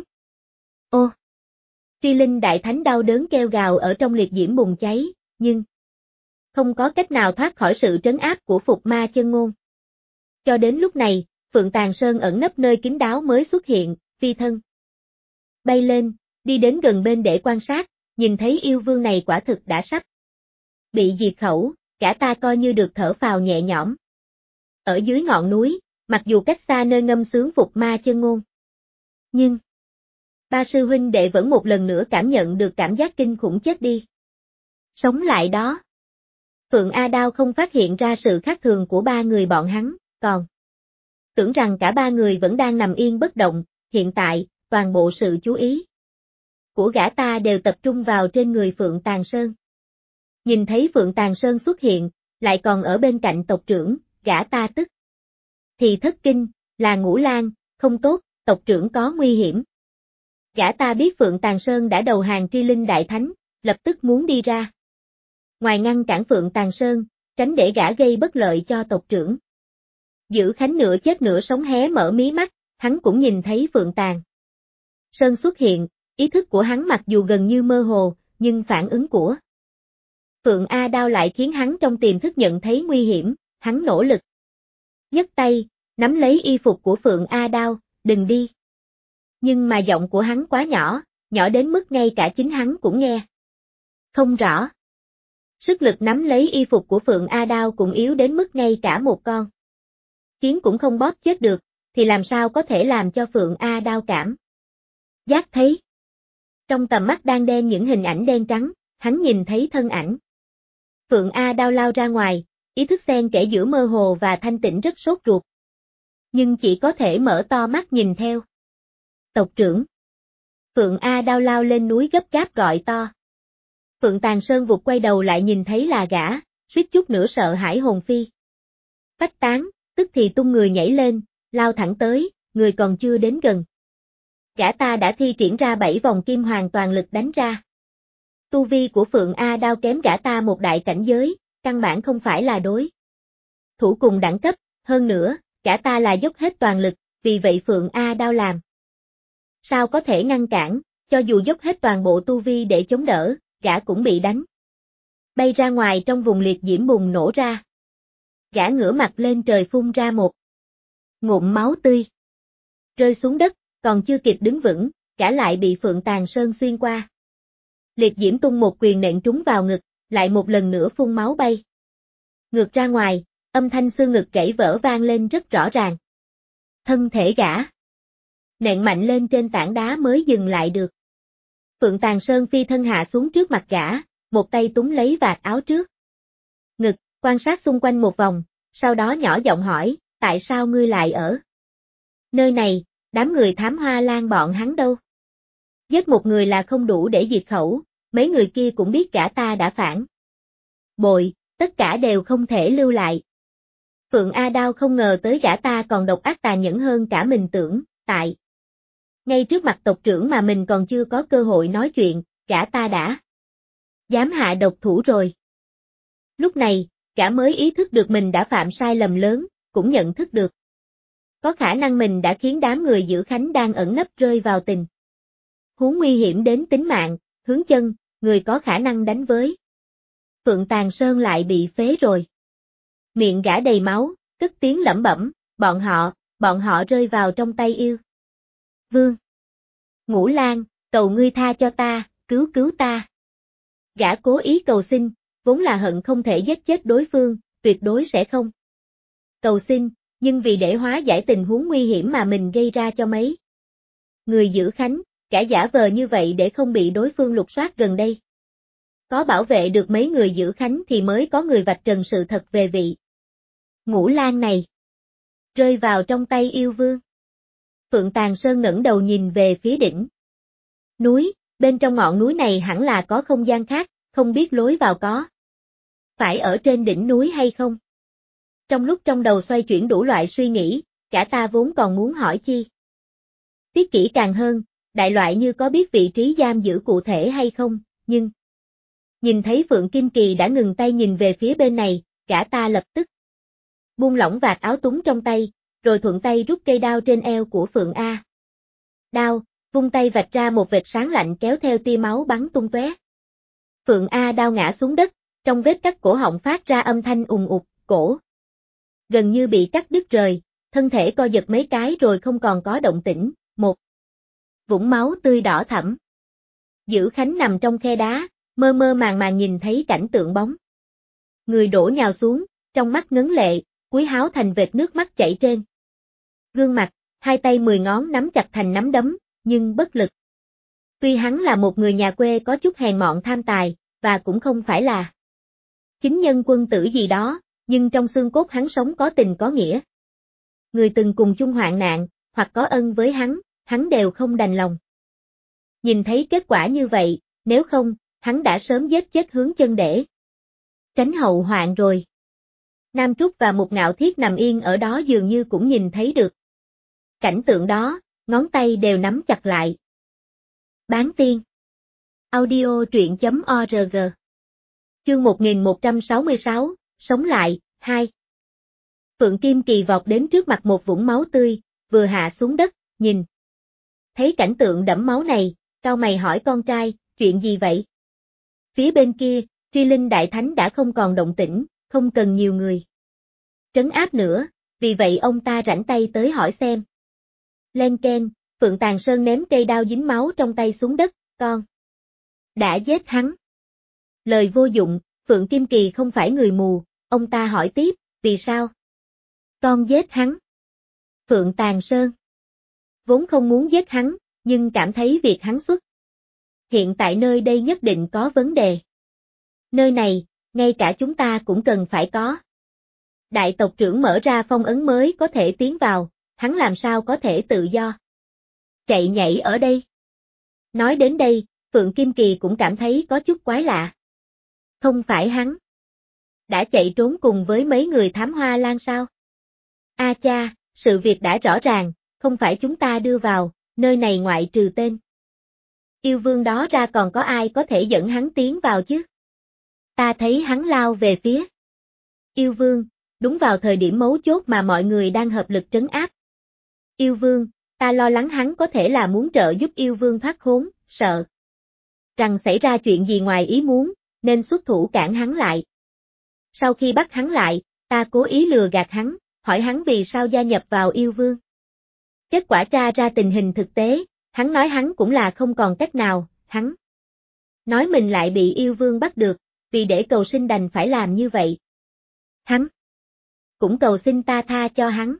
Tri Linh Đại Thánh đau đớn kêu gào ở trong liệt diễm bùng cháy, nhưng không có cách nào thoát khỏi sự trấn áp của Phục Ma chân ngôn. Cho đến lúc này, Phượng Tàn Sơn ẩn nấp nơi kín đáo mới xuất hiện, phi thân bay lên, đi đến gần bên để quan sát, nhìn thấy yêu vương này quả thực đã sắp bị diệt khẩu, cả ta coi như được thở phào nhẹ nhõm. Ở dưới ngọn núi, mặc dù cách xa nơi ngâm sướng Phục Ma chân ngôn, nhưng ba sư huynh đệ vẫn một lần nữa cảm nhận được cảm giác kinh khủng chết đi sống lại đó. Phượng A Đao không phát hiện ra sự khác thường của ba người bọn hắn, còn tưởng rằng cả ba người vẫn đang nằm yên bất động, hiện tại, toàn bộ sự chú ý của gã ta đều tập trung vào trên người Phượng Tàn Sơn. Nhìn thấy Phượng Tàn Sơn xuất hiện, lại còn ở bên cạnh tộc trưởng, gã ta tức thì thất kinh, là Ngũ Lang, không tốt, tộc trưởng có nguy hiểm. Gã ta biết Phượng Tàn Sơn đã đầu hàng Tri Linh Đại Thánh, lập tức muốn đi ra ngoài ngăn cản Phượng Tàn Sơn, tránh để gã gây bất lợi cho tộc trưởng. Giữ Khánh nửa chết nửa sống hé mở mí mắt, hắn cũng nhìn thấy Phượng Tàn Sơn xuất hiện, ý thức của hắn mặc dù gần như mơ hồ, nhưng phản ứng của Phượng A Đao lại khiến hắn trong tiềm thức nhận thấy nguy hiểm, hắn nỗ lực nhấc tay, nắm lấy y phục của Phượng A Đao, đừng đi. Nhưng mà giọng của hắn quá nhỏ, nhỏ đến mức ngay cả chính hắn cũng nghe không rõ. Sức lực nắm lấy y phục của Phượng A Đao cũng yếu đến mức ngay cả một con kiến cũng không bóp chết được, thì làm sao có thể làm cho Phượng A Đao cảm giác thấy. Trong tầm mắt đang đen những hình ảnh đen trắng, hắn nhìn thấy thân ảnh Phượng A Đao lao ra ngoài, ý thức xen kẽ giữa mơ hồ và thanh tịnh rất sốt ruột. Nhưng chỉ có thể mở to mắt nhìn theo. Tộc trưởng. Phượng A Đao lao lên núi gấp gáp gọi to. Phượng Tàn Sơn vụt quay đầu lại nhìn thấy là gã, suýt chút nữa sợ hãi hồn phi phách tán, tức thì tung người nhảy lên, lao thẳng tới, người còn chưa đến gần. Gã ta đã thi triển ra 7 vòng kim hoàn toàn lực đánh ra. Tu vi của Phượng A Đao kém gã ta một đại cảnh giới, căn bản không phải là đối thủ cùng đẳng cấp, hơn nữa, gã ta là dốc hết toàn lực, vì vậy Phượng A Đao làm sao có thể ngăn cản, cho dù dốc hết toàn bộ tu vi để chống đỡ, gã cũng bị đánh bay ra ngoài trong vùng liệt diễm bùng nổ ra. Gã ngửa mặt lên trời phun ra một ngụm máu tươi, rơi xuống đất, còn chưa kịp đứng vững, gã lại bị Phượng Tàn Sơn xuyên qua. Liệt diễm tung một quyền nện trúng vào ngực, lại một lần nữa phun máu bay ngược ra ngoài, âm thanh xương ngực gãy vỡ vang lên rất rõ ràng. Thân thể gã nện mạnh lên trên tảng đá mới dừng lại được. Phượng Tàn Sơn phi thân hạ xuống trước mặt gã, một tay túm lấy vạt áo trước ngực, quan sát xung quanh một vòng, sau đó nhỏ giọng hỏi, tại sao ngươi lại ở nơi này, đám người thám hoa lan bọn hắn đâu? Giết một người là không đủ để diệt khẩu, mấy người kia cũng biết gã ta đã phản bội, tất cả đều không thể lưu lại. Phượng A Đao không ngờ tới gã ta còn độc ác tàn nhẫn hơn cả mình tưởng, tại ngay trước mặt tộc trưởng mà mình còn chưa có cơ hội nói chuyện, gã ta đã dám hạ độc thủ rồi. Lúc này, gã mới ý thức được mình đã phạm sai lầm lớn, cũng nhận thức được có khả năng mình đã khiến đám người giữ Khánh đang ẩn nấp rơi vào tình huống nguy hiểm đến tính mạng, hướng chân, người có khả năng đánh với Phượng Tàn Sơn lại bị phế rồi. Miệng gã đầy máu, cất tiếng lẩm bẩm, bọn họ rơi vào trong tay yêu vương. Ngũ Lang, cầu ngươi tha cho ta, cứu ta. Gã cố ý cầu xin, vốn là hận không thể giết chết đối phương, tuyệt đối sẽ không cầu xin, nhưng vì để hóa giải tình huống nguy hiểm mà mình gây ra cho mấy người giữ Khánh, gã giả vờ như vậy để không bị đối phương lục soát gần đây. Có bảo vệ được mấy người giữ Khánh thì mới có người vạch trần sự thật về vị Ngũ Lang này. Rơi vào trong tay yêu vương. Phượng Tàn Sơn ngẩng đầu nhìn về phía đỉnh núi, bên trong ngọn núi này hẳn là có không gian khác, không biết lối vào có phải ở trên đỉnh núi hay không. Trong lúc trong đầu xoay chuyển đủ loại suy nghĩ, cả ta vốn còn muốn hỏi chi tiết kỹ càng hơn, đại loại như có biết vị trí giam giữ cụ thể hay không, nhưng nhìn thấy Phượng Kim Kỳ đã ngừng tay nhìn về phía bên này, cả ta lập tức buông lỏng vạt áo túng trong tay, rồi thuận tay rút cây đao trên eo của Phượng A Đao, vung tay vạch ra một vệt sáng lạnh kéo theo tia máu bắn tung tóe. Phượng A Đao ngã xuống đất, trong vết cắt cổ họng phát ra âm thanh ùng ục, cổ gần như bị cắt đứt rời, thân thể co giật mấy cái rồi không còn có động tĩnh, một vũng máu tươi đỏ thẫm. Giữ Khánh nằm trong khe đá, mơ mơ màng màng nhìn thấy cảnh tượng bóng người đổ nhào xuống, trong mắt ngấn lệ, cúi háo thành vệt nước mắt chảy trên gương mặt, hai tay 10 ngón nắm chặt thành nắm đấm, nhưng bất lực. Tuy hắn là một người nhà quê có chút hèn mọn tham tài, và cũng không phải là chính nhân quân tử gì đó, nhưng trong xương cốt hắn sống có tình có nghĩa. Người từng cùng chung hoạn nạn, hoặc có ân với hắn đều không đành lòng. Nhìn thấy kết quả như vậy, nếu không, hắn đã sớm giết chết Hướng Chân để tránh hậu hoạn rồi. Nam Trúc và Mục Ngạo Thiết nằm yên ở đó dường như cũng nhìn thấy được cảnh tượng đó, ngón tay đều nắm chặt lại. Bán tiên. Audio truyện.org. Chương 1166, sống lại, 2. Phượng Kim Kỳ vọt đến trước mặt một vũng máu tươi, vừa hạ xuống đất, nhìn thấy cảnh tượng đẫm máu này, cau mày hỏi con trai, chuyện gì vậy? Phía bên kia, Tri Linh Đại Thánh đã không còn động tĩnh, không cần nhiều người trấn áp nữa, vì vậy ông ta rảnh tay tới hỏi xem. Len keng, Phượng Tàn Sơn ném cây đao dính máu trong tay xuống đất, con đã giết hắn. Lời vô dụng, Phượng Kim Kỳ không phải người mù, ông ta hỏi tiếp, vì sao? Con giết hắn. Phượng Tàn Sơn vốn không muốn giết hắn, nhưng cảm thấy việc hắn xuất hiện tại nơi đây nhất định có vấn đề. Nơi này, ngay cả chúng ta cũng cần phải có. Đại tộc trưởng mở ra phong ấn mới có thể tiến vào, hắn làm sao có thể tự do chạy nhảy ở đây. Nói đến đây, Phượng Kim Kỳ cũng cảm thấy có chút quái lạ. Không phải hắn đã chạy trốn cùng với mấy người thám hoa lan sao? A cha, sự việc đã rõ ràng, không phải chúng ta đưa vào, nơi này ngoại trừ tên yêu vương đó ra còn có ai có thể dẫn hắn tiến vào chứ? Ta thấy hắn lao về phía yêu vương, đúng vào thời điểm mấu chốt mà mọi người đang hợp lực trấn áp yêu vương, ta lo lắng hắn có thể là muốn trợ giúp yêu vương thoát khốn, sợ rằng xảy ra chuyện gì ngoài ý muốn, nên xuất thủ cản hắn lại. Sau khi bắt hắn lại, ta cố ý lừa gạt hắn, hỏi hắn vì sao gia nhập vào yêu vương. Kết quả tra ra tình hình thực tế, hắn nói hắn cũng là không còn cách nào, hắn nói mình lại bị yêu vương bắt được, vì để cầu sinh đành phải làm như vậy. Hắn cũng cầu xin ta tha cho hắn.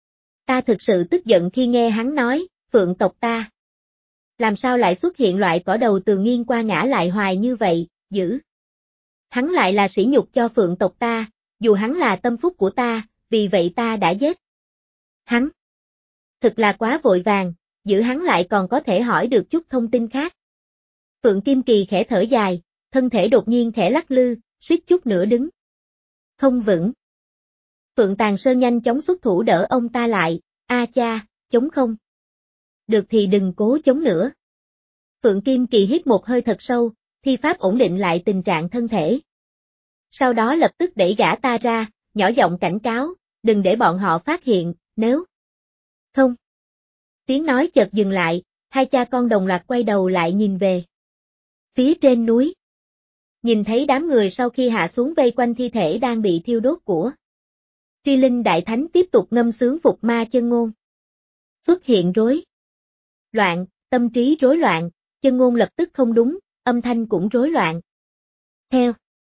Ta thực sự tức giận khi nghe hắn nói, Phượng tộc ta làm sao lại xuất hiện loại cỏ đầu tường nghiêng qua ngã lại hoài như vậy, dữ. Hắn lại là sỉ nhục cho Phượng tộc ta, dù hắn là tâm phúc của ta, vì vậy ta đã giết hắn. Thực là quá vội vàng, giữ hắn lại còn có thể hỏi được chút thông tin khác. Phượng Kim Kỳ khẽ thở dài, thân thể đột nhiên khẽ lắc lư, suýt chút nữa đứng không vững. Phượng Tàn Sơn nhanh chóng xuất thủ đỡ ông ta lại, a cha, chống không. Được thì đừng cố chống nữa. Phượng Kim Kỳ hít một hơi thật sâu, thi pháp ổn định lại tình trạng thân thể. Sau đó lập tức đẩy gã ta ra, nhỏ giọng cảnh cáo, đừng để bọn họ phát hiện, nếu không. Tiếng nói chợt dừng lại, hai cha con đồng loạt quay đầu lại nhìn về phía trên núi. Nhìn thấy đám người sau khi hạ xuống vây quanh thi thể đang bị thiêu đốt của Tri Linh Đại Thánh tiếp tục ngâm sướng phục ma chân ngôn. Xuất hiện rối loạn, tâm trí rối loạn, chân ngôn lập tức không đúng, âm thanh cũng rối loạn. Theo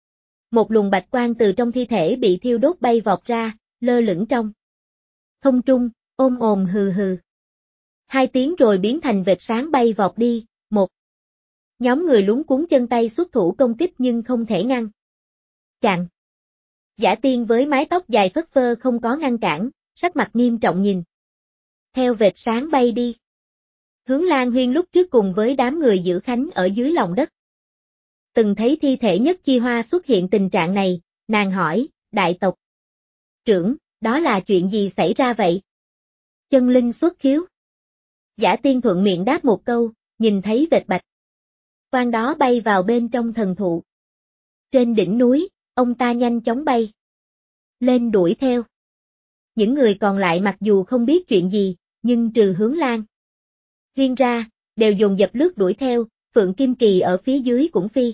một luồng bạch quang từ trong thi thể bị thiêu đốt bay vọt ra, lơ lửng trong không trung, ôm ồm hừ hừ. Hai tiếng rồi biến thành vệt sáng bay vọt đi, một nhóm người luống cuống chân tay xuất thủ công kích nhưng không thể ngăn chặn. Giả Tiên với mái tóc dài phất phơ không có ngăn cản, sắc mặt nghiêm trọng nhìn theo vệt sáng bay đi. Hướng Lan Huyên lúc trước cùng với đám người giữ khánh ở dưới lòng đất. Từng thấy thi thể Nhất Chi Hoa xuất hiện tình trạng này, nàng hỏi, đại tộc trưởng, đó là chuyện gì xảy ra vậy? Chân linh xuất khiếu. Giả Tiên thuận miệng đáp một câu, nhìn thấy vệt bạch quang đó bay vào bên trong thần thụ. Trên đỉnh núi, ông ta nhanh chóng bay lên đuổi theo. Những người còn lại mặc dù không biết chuyện gì, nhưng trừ Hướng Lan Huyên ra, đều dồn dập lướt đuổi theo, Phượng Kim Kỳ ở phía dưới cũng phi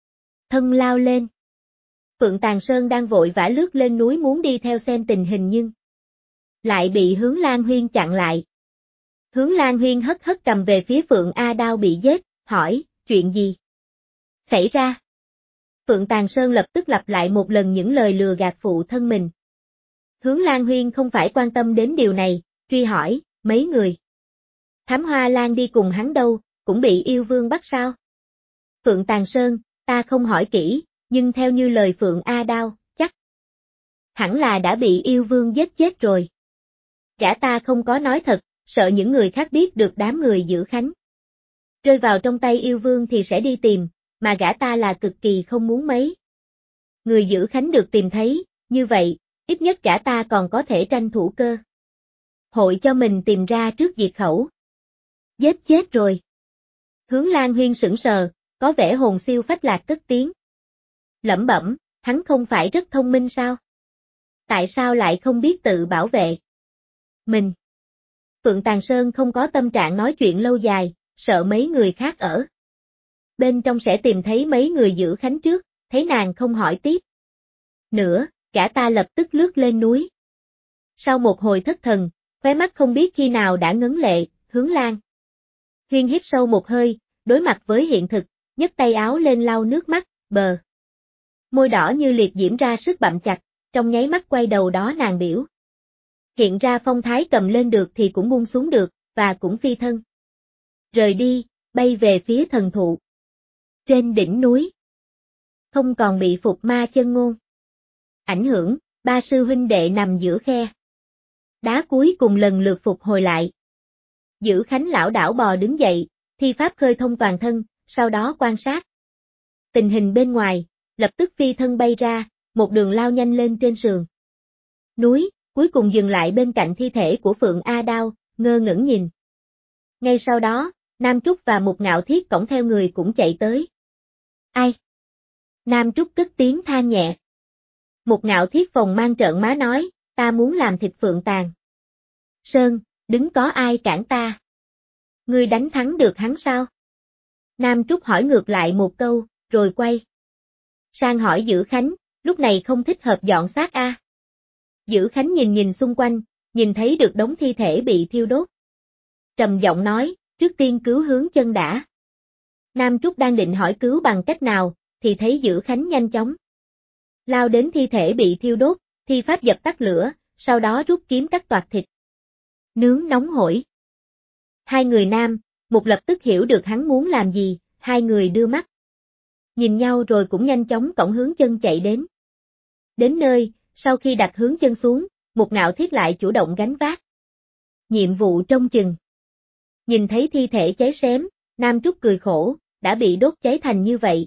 thân lao lên. Phượng Tàn Sơn đang vội vã lướt lên núi muốn đi theo xem tình hình nhưng lại bị Hướng Lan Huyên chặn lại. Hướng Lan Huyên hất hất cầm về phía Phượng A Đao bị giết, hỏi, chuyện gì xảy ra? Phượng Tàn Sơn lập tức lặp lại một lần những lời lừa gạt phụ thân mình. Hướng Lan Huyên không phải quan tâm đến điều này, truy hỏi, mấy người Thám Hoa Lan đi cùng hắn đâu, cũng bị yêu vương bắt sao? Phượng Tàn Sơn, ta không hỏi kỹ, nhưng theo như lời Phượng A Đao, chắc hẳn là đã bị yêu vương giết chết rồi. Gã ta không có nói thật, sợ những người khác biết được đám người giữ khánh rơi vào trong tay yêu vương thì sẽ đi tìm, mà gã ta là cực kỳ không muốn mấy người giữ khánh được tìm thấy, như vậy, ít nhất gã ta còn có thể tranh thủ cơ hội cho mình tìm ra trước diệt khẩu. Giết chết rồi. Hướng Lan Huyên sững sờ, có vẻ hồn siêu phách lạc cất tiếng. Lẩm bẩm, hắn không phải rất thông minh sao? Tại sao lại không biết tự bảo vệ mình? Phượng Tàn Sơn không có tâm trạng nói chuyện lâu dài, sợ mấy người khác ở bên trong sẽ tìm thấy mấy người giữ Khánh trước, thấy nàng không hỏi tiếp nữa, gã ta lập tức lướt lên núi. Sau một hồi thất thần, khóe mắt không biết khi nào đã ngấn lệ, hướng Lan Huyên hít sâu một hơi, đối mặt với hiện thực, nhấc tay áo lên lau nước mắt, bờ môi đỏ như liệt diễm ra sức bặm chặt, trong nháy mắt quay đầu đó nàng biểu hiện ra phong thái cầm lên được thì cũng buông xuống được, và cũng phi thân. Rời đi, bay về phía thần thụ. Trên đỉnh núi. Không còn bị Phục Ma Chân Ngôn ảnh hưởng, ba sư huynh đệ nằm giữa khe đá cuối cùng lần lượt phục hồi lại. Giữ Khánh lão đảo bò đứng dậy, thi pháp khơi thông toàn thân, sau đó quan sát tình hình bên ngoài, lập tức phi thân bay ra, một đường lao nhanh lên trên sườn núi, cuối cùng dừng lại bên cạnh thi thể của Phượng A Đao, ngơ ngẩn nhìn. Ngay sau đó, Nam Trúc và Mục Ngạo Thiết cõng theo người cũng chạy tới. Ai? Nam Trúc cất tiếng than nhẹ. Mục Ngạo Thiết phòng mang trợn má nói, ta muốn làm thịt Phượng Tàn Sơn, đứng có ai cản ta? Ngươi đánh thắng được hắn sao? Nam Trúc hỏi ngược lại một câu, rồi quay sang hỏi Giữ Khánh, lúc này không thích hợp dọn xác a? Giữ Khánh nhìn nhìn xung quanh, nhìn thấy được đống thi thể bị thiêu đốt. Trầm giọng nói, trước tiên cứu Hướng Chân đã. Nam Trúc đang định hỏi cứu bằng cách nào, thì thấy Giữ Khánh nhanh chóng lao đến thi thể bị thiêu đốt, thi pháp dập tắt lửa, sau đó rút kiếm cắt toạc thịt nướng nóng hổi. Hai người nam, một lập tức hiểu được hắn muốn làm gì, hai người đưa mắt nhìn nhau rồi cũng nhanh chóng cõng Hướng Chân chạy đến. Đến nơi, sau khi đặt Hướng Chân xuống, Mục Ngạo Thiết lại chủ động gánh vác nhiệm vụ trông chừng. Nhìn thấy thi thể cháy xém, Nam Trúc cười khổ, đã bị đốt cháy thành như vậy.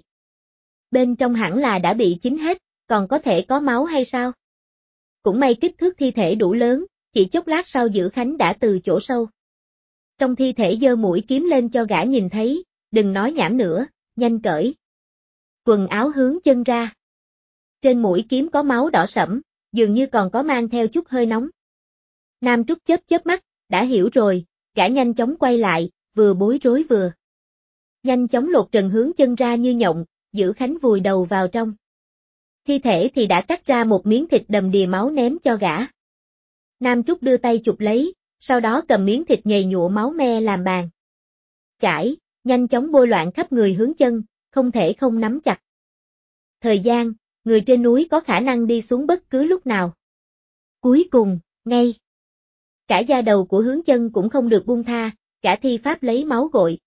Bên trong hẳn là đã bị chín hết, còn có thể có máu hay sao? Cũng may kích thước thi thể đủ lớn, chỉ chốc lát sau Giữ Khánh đã từ chỗ sâu trong thi thể giơ mũi kiếm lên cho gã nhìn thấy, đừng nói nhảm nữa, nhanh cởi quần áo Hướng Chân ra. Trên mũi kiếm có máu đỏ sẫm, dường như còn có mang theo chút hơi nóng. Nam Trúc chớp mắt, đã hiểu rồi, gã nhanh chóng quay lại, vừa bối rối vừa nhanh chóng lột trần Hướng Chân ra như nhộng, Giữ Khánh vùi đầu vào trong thi thể thì đã cắt ra một miếng thịt đầm đìa máu ném cho gã. Nam Trúc đưa tay chụp lấy, sau đó cầm miếng thịt nhầy nhụa máu me làm bàn chải, nhanh chóng bôi loạn khắp người Hướng Chân, không thể không nắm chặt thời gian, người trên núi có khả năng đi xuống bất cứ lúc nào. Cuối cùng, ngay cả da đầu của Hướng Chân cũng không được buông tha, cả thi pháp lấy máu gội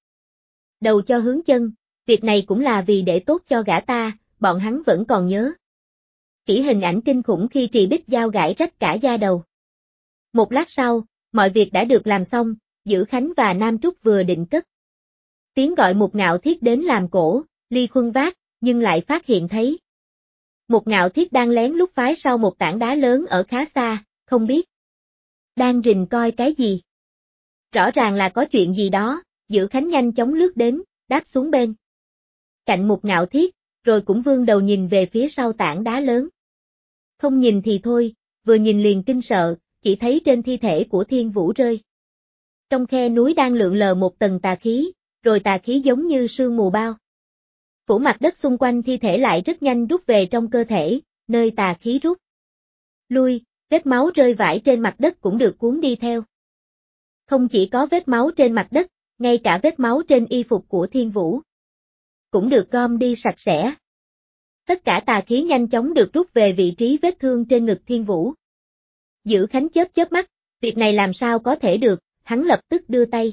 đầu cho Hướng Chân, việc này cũng là vì để tốt cho gã ta, bọn hắn vẫn còn nhớ kỹ hình ảnh kinh khủng khi Trì Bích dao gãi rách cả da đầu. Một lát sau, mọi việc đã được làm xong, Giữ Khánh và Nam Trúc vừa định cất tiếng gọi Mục Ngạo Thiết đến làm cổ, ly khuân vác, nhưng lại phát hiện thấy Mục Ngạo Thiết đang lén lút phái sau một tảng đá lớn ở khá xa, không biết đang rình coi cái gì. Rõ ràng là có chuyện gì đó, Giữ Khánh nhanh chóng lướt đến, đáp xuống bên cạnh Mục Ngạo Thiết, rồi cũng vươn đầu nhìn về phía sau tảng đá lớn. Không nhìn thì thôi, vừa nhìn liền kinh sợ, chỉ thấy trên thi thể của Thiên Vũ rơi trong khe núi đang lượn lờ một tầng tà khí, rồi tà khí giống như sương mù bao phủ mặt đất xung quanh thi thể lại rất nhanh rút về trong cơ thể, nơi tà khí rút lui, vết máu rơi vãi trên mặt đất cũng được cuốn đi theo. Không chỉ có vết máu trên mặt đất, ngay cả vết máu trên y phục của Thiên Vũ cũng được gom đi sạch sẽ. Tất cả tà khí nhanh chóng được rút về vị trí vết thương trên ngực Thiên Vũ. Giữ Khánh chớp mắt, việc này làm sao có thể được, hắn lập tức đưa tay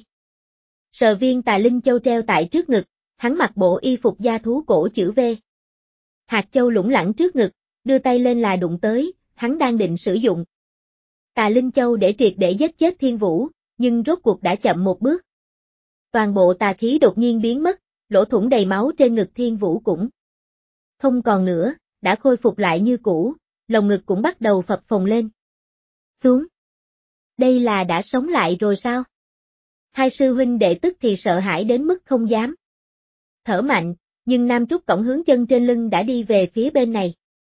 sờ viên tà linh châu treo tại trước ngực, hắn mặc bộ y phục da thú cổ chữ V. Hạt châu lủng lẳng trước ngực, đưa tay lên là đụng tới, hắn đang định sử dụng tà linh châu để triệt để giết chết Thiên Vũ, nhưng rốt cuộc đã chậm một bước. Toàn bộ tà khí đột nhiên biến mất, lỗ thủng đầy máu trên ngực Thiên Vũ cũng không còn nữa, đã khôi phục lại như cũ, lồng ngực cũng bắt đầu phập phồng lên. Xuống. Đây là đã sống lại rồi sao? Hai sư huynh đệ tức thì sợ hãi đến mức không dám thở mạnh, nhưng Nam Trúc cõng Hướng Chân trên lưng đã đi về phía bên này.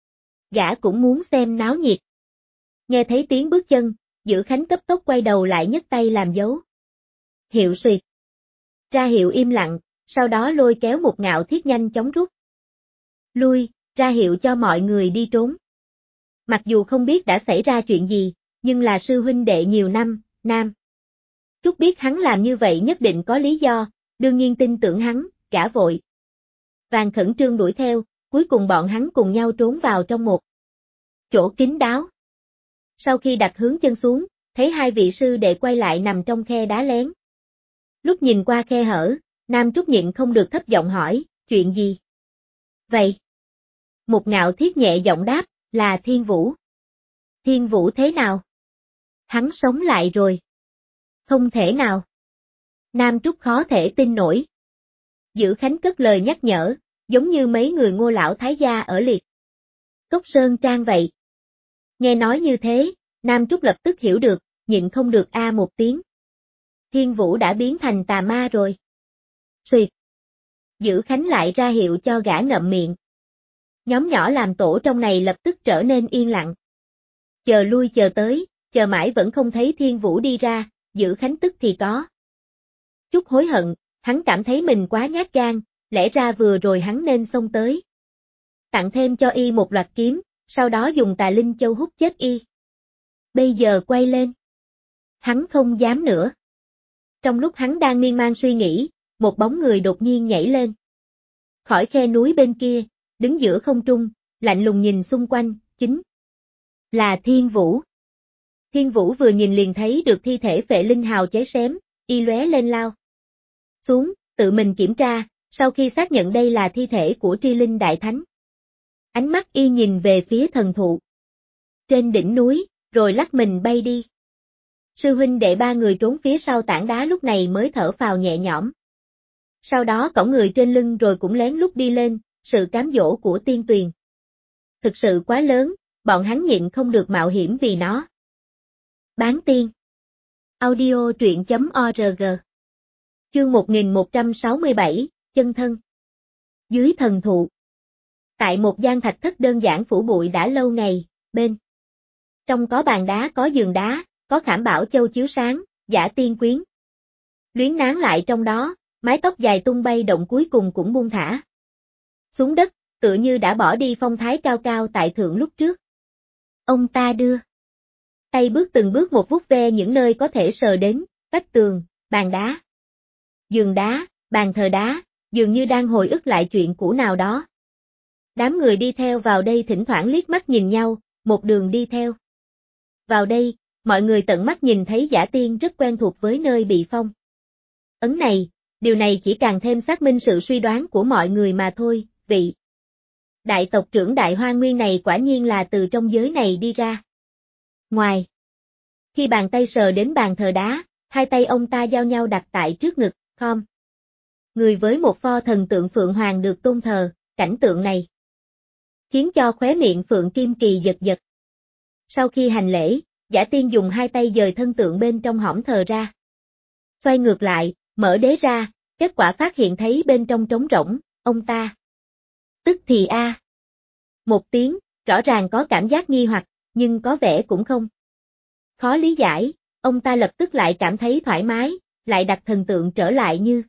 Gã cũng muốn xem náo nhiệt. Nghe thấy tiếng bước chân, Giữ Khánh cấp tốc quay đầu lại nhấc tay làm dấu hiệu xuyệt. Ra hiệu im lặng, sau đó lôi kéo Một Ngạo Thiết nhanh chóng rút lui, ra hiệu cho mọi người đi trốn. Mặc dù không biết đã xảy ra chuyện gì, nhưng là sư huynh đệ nhiều năm, Nam Trúc biết hắn làm như vậy nhất định có lý do, đương nhiên tin tưởng hắn, gã vội vàng khẩn trương đuổi theo, cuối cùng bọn hắn cùng nhau trốn vào trong một chỗ kín đáo. Sau khi đặt hướng chân xuống, thấy hai vị sư đệ quay lại nằm trong khe đá lén. Lúc nhìn qua khe hở, Nam Trúc nhịn không được thấp giọng hỏi, chuyện gì vậy? Một Ngạo Thiết nhẹ giọng đáp, là Thiên Vũ. Thiên Vũ thế nào? Hắn sống lại rồi. Không thể nào. Nam Trúc khó thể tin nổi. Dữ Khánh cất lời nhắc nhở, giống như mấy người Ngô lão thái gia ở Liệt Cốc Sơn Trang vậy. Nghe nói như thế, Nam Trúc lập tức hiểu được, nhịn không được một tiếng. Thiên Vũ đã biến thành tà ma rồi. Xuyệt. Dữ Khánh lại ra hiệu cho gã ngậm miệng. Nhóm nhỏ làm tổ trong này lập tức trở nên yên lặng. Chờ lui chờ tới, chờ mãi vẫn không thấy Thiên Vũ đi ra, Dữ Khánh tức thì có chút hối hận, hắn cảm thấy mình quá nhát gan, lẽ ra vừa rồi hắn nên xông tới. Tặng thêm cho y một loạt kiếm, sau đó dùng tà linh châu hút chết y. Bây giờ quay lên. Hắn không dám nữa. Trong lúc hắn đang miên man suy nghĩ, một bóng người đột nhiên nhảy lên. Khỏi khe núi bên kia, đứng giữa không trung, lạnh lùng nhìn xung quanh, chính là Thiên Vũ. Thiên Vũ vừa nhìn liền thấy được thi thể Phệ Linh Hào cháy xém, y lóe lên lao xuống, tự mình kiểm tra, sau khi xác nhận đây là thi thể của Tri Linh Đại Thánh. Ánh mắt y nhìn về phía thần thụ trên đỉnh núi, rồi lắc mình bay đi. Sư huynh đệ ba người trốn phía sau tảng đá lúc này mới thở phào nhẹ nhõm. Sau đó cõng người trên lưng rồi cũng lén lút đi lên, sự cám dỗ của tiên tuyền thực sự quá lớn, bọn hắn nhịn không được mạo hiểm vì nó. Bán tiên. Audio truyện.org. Chương 1167, chân thân. Dưới thần thụ. Tại một gian thạch thất đơn giản phủ bụi đã lâu ngày, bên trong có bàn đá có giường đá, có khảm bảo châu chiếu sáng, giả tiên quyến luyến nán lại trong đó, mái tóc dài tung bay động cuối cùng cũng buông thả xuống đất, tựa như đã bỏ đi phong thái cao cao tại thượng lúc trước. Ông ta đưa tay bước từng bước một vuốt ve những nơi có thể sờ đến, vách tường, bàn đá, giường đá, bàn thờ đá, dường như đang hồi ức lại chuyện cũ nào đó. Đám người đi theo vào đây thỉnh thoảng liếc mắt nhìn nhau, một đường đi theo. Vào đây, mọi người tận mắt nhìn thấy giả tiên rất quen thuộc với nơi bị phong ấn này, điều này chỉ càng thêm xác minh sự suy đoán của mọi người mà thôi, vị đại tộc trưởng Đại Hoa Nguyên này quả nhiên là từ trong giới này đi ra. Ngoài, khi bàn tay sờ đến bàn thờ đá, hai tay ông ta giao nhau đặt tại trước ngực, khom người với một pho thần tượng Phượng Hoàng được tôn thờ, cảnh tượng này khiến cho khóe miệng Phượng Kim Kỳ giật giật. Sau khi hành lễ, giả tiên dùng hai tay dời thân tượng bên trong hõm thờ ra. Xoay ngược lại, mở đế ra, kết quả phát hiện thấy bên trong trống rỗng, ông ta tức thì một tiếng, rõ ràng có cảm giác nghi hoặc, nhưng có vẻ cũng không khó lý giải, ông ta lập tức lại cảm thấy thoải mái, lại đặt thần tượng trở lại như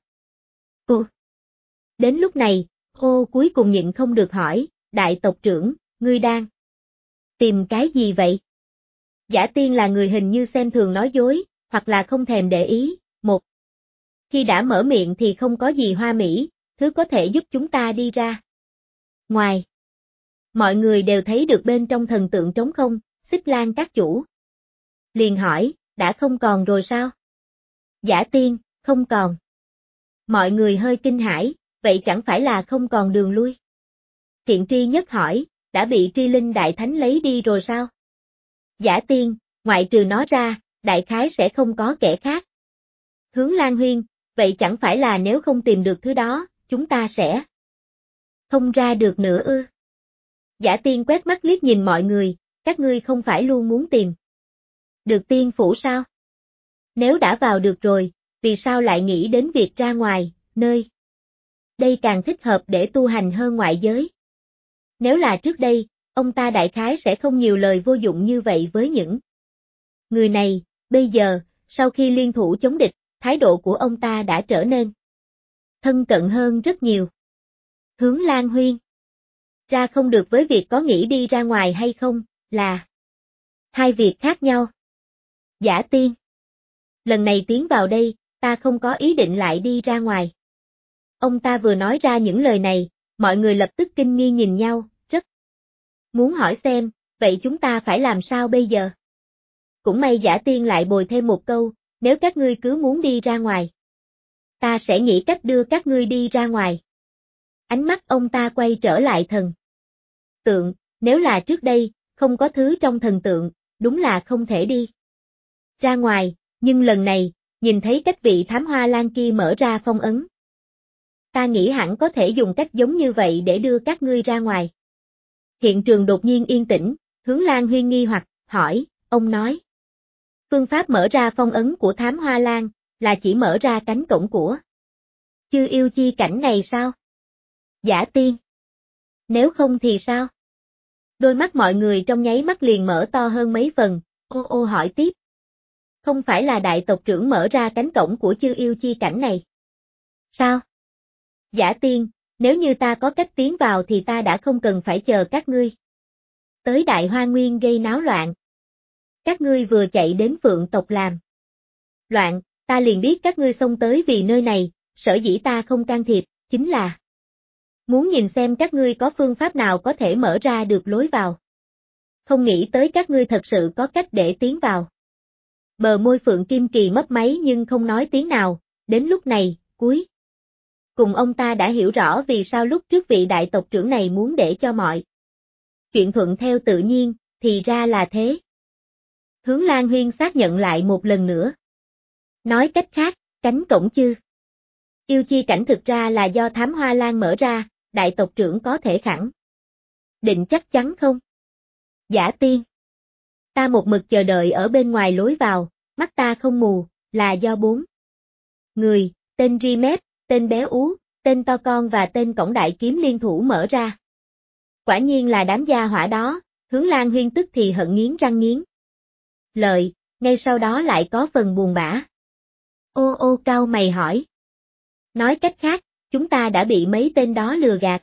Đến lúc này, cuối cùng nhịn không được hỏi, đại tộc trưởng, ngươi đang tìm cái gì vậy? Giả tiên là người hình như xem thường nói dối, hoặc là không thèm để ý, khi đã mở miệng thì không có gì hoa mỹ, thứ có thể giúp chúng ta đi ra. Ngoài, mọi người đều thấy được bên trong thần tượng trống không, Xích Lan các chủ. Liền hỏi, đã không còn rồi sao? Giả tiên, không còn. Mọi người hơi kinh hãi, vậy chẳng phải là không còn đường lui? Thiện tri nhất hỏi, đã bị Tri Linh Đại Thánh lấy đi rồi sao? Giả tiên, ngoại trừ nó ra, đại khái sẽ không có kẻ khác. Hướng Lan Huyên, vậy chẳng phải là nếu không tìm được thứ đó, chúng ta sẽ không ra được nữa ư? Giả tiên quét mắt liếc nhìn mọi người, các ngươi không phải luôn muốn tìm được tiên phủ sao? Nếu đã vào được rồi, vì sao lại nghĩ đến việc ra ngoài, nơi đây càng thích hợp để tu hành hơn ngoại giới? Nếu là trước đây, ông ta đại khái sẽ không nhiều lời vô dụng như vậy với những người này, bây giờ, sau khi liên thủ chống địch, thái độ của ông ta đã trở nên thân cận hơn rất nhiều. Hướng Lan Huyên. Ra không được với việc có nghĩ đi ra ngoài hay không, là hai việc khác nhau. Giả Tiên. Lần này tiến vào đây, ta không có ý định lại đi ra ngoài. Ông ta vừa nói ra những lời này, mọi người lập tức kinh nghi nhìn nhau, rất muốn hỏi xem, vậy chúng ta phải làm sao bây giờ? Cũng may Giả Tiên lại bồi thêm một câu, nếu các ngươi cứ muốn đi ra ngoài, ta sẽ nghĩ cách đưa các ngươi đi ra ngoài. Ánh mắt ông ta quay trở lại thần tượng, nếu là trước đây, không có thứ trong thần tượng, đúng là không thể đi ra ngoài, nhưng lần này, nhìn thấy cách vị thám hoa lan kia mở ra phong ấn. Ta nghĩ hẳn có thể dùng cách giống như vậy để đưa các ngươi ra ngoài. Hiện trường đột nhiên yên tĩnh, Hướng Lan Huyên nghi hoặc, hỏi, ông nói. Phương pháp mở ra phong ấn của thám hoa lan, là chỉ mở ra cánh cổng của Chư Yêu Chi cảnh này sao? Giả Tiên. Nếu không thì sao? Đôi mắt mọi người trong nháy mắt liền mở to hơn mấy phần, ô hỏi tiếp. Không phải là đại tộc trưởng mở ra cánh cổng của Chư Yêu Chi cảnh này. Sao? Giả Tiên, nếu như ta có cách tiến vào thì ta đã không cần phải chờ các ngươi tới Đại Hoa Nguyên gây náo loạn. Các ngươi vừa chạy đến Phượng tộc làm loạn, ta liền biết các ngươi xông tới vì nơi này, sở dĩ ta không can thiệp, chính là muốn nhìn xem các ngươi có phương pháp nào có thể mở ra được lối vào. Không nghĩ tới các ngươi thật sự có cách để tiến vào. Bờ môi Phượng Kim Kỳ mấp máy nhưng không nói tiếng nào, đến lúc này, cuối cùng ông ta đã hiểu rõ vì sao lúc trước vị đại tộc trưởng này muốn để cho mọi chuyện thuận theo tự nhiên, thì ra là thế. Hướng Lan Huyên xác nhận lại một lần nữa. Nói cách khác, cánh cổng Chư Yêu Chi cảnh thực ra là do thám hoa lan mở ra, đại tộc trưởng có thể khẳng định chắc chắn không? Giả Tiên. Ta một mực chờ đợi ở bên ngoài lối vào, mắt ta không mù, là do 4 người, tên Rimet, tên Béo Ú, tên To Con và tên Cổng Đại Kiếm liên thủ mở ra. Quả nhiên là đám gia hỏa đó, Hướng Lan Huyên tức thì hận nghiến răng nghiến lợi, ngay sau đó lại có phần buồn bã. Ô cau mày hỏi. Nói cách khác, chúng ta đã bị mấy tên đó lừa gạt.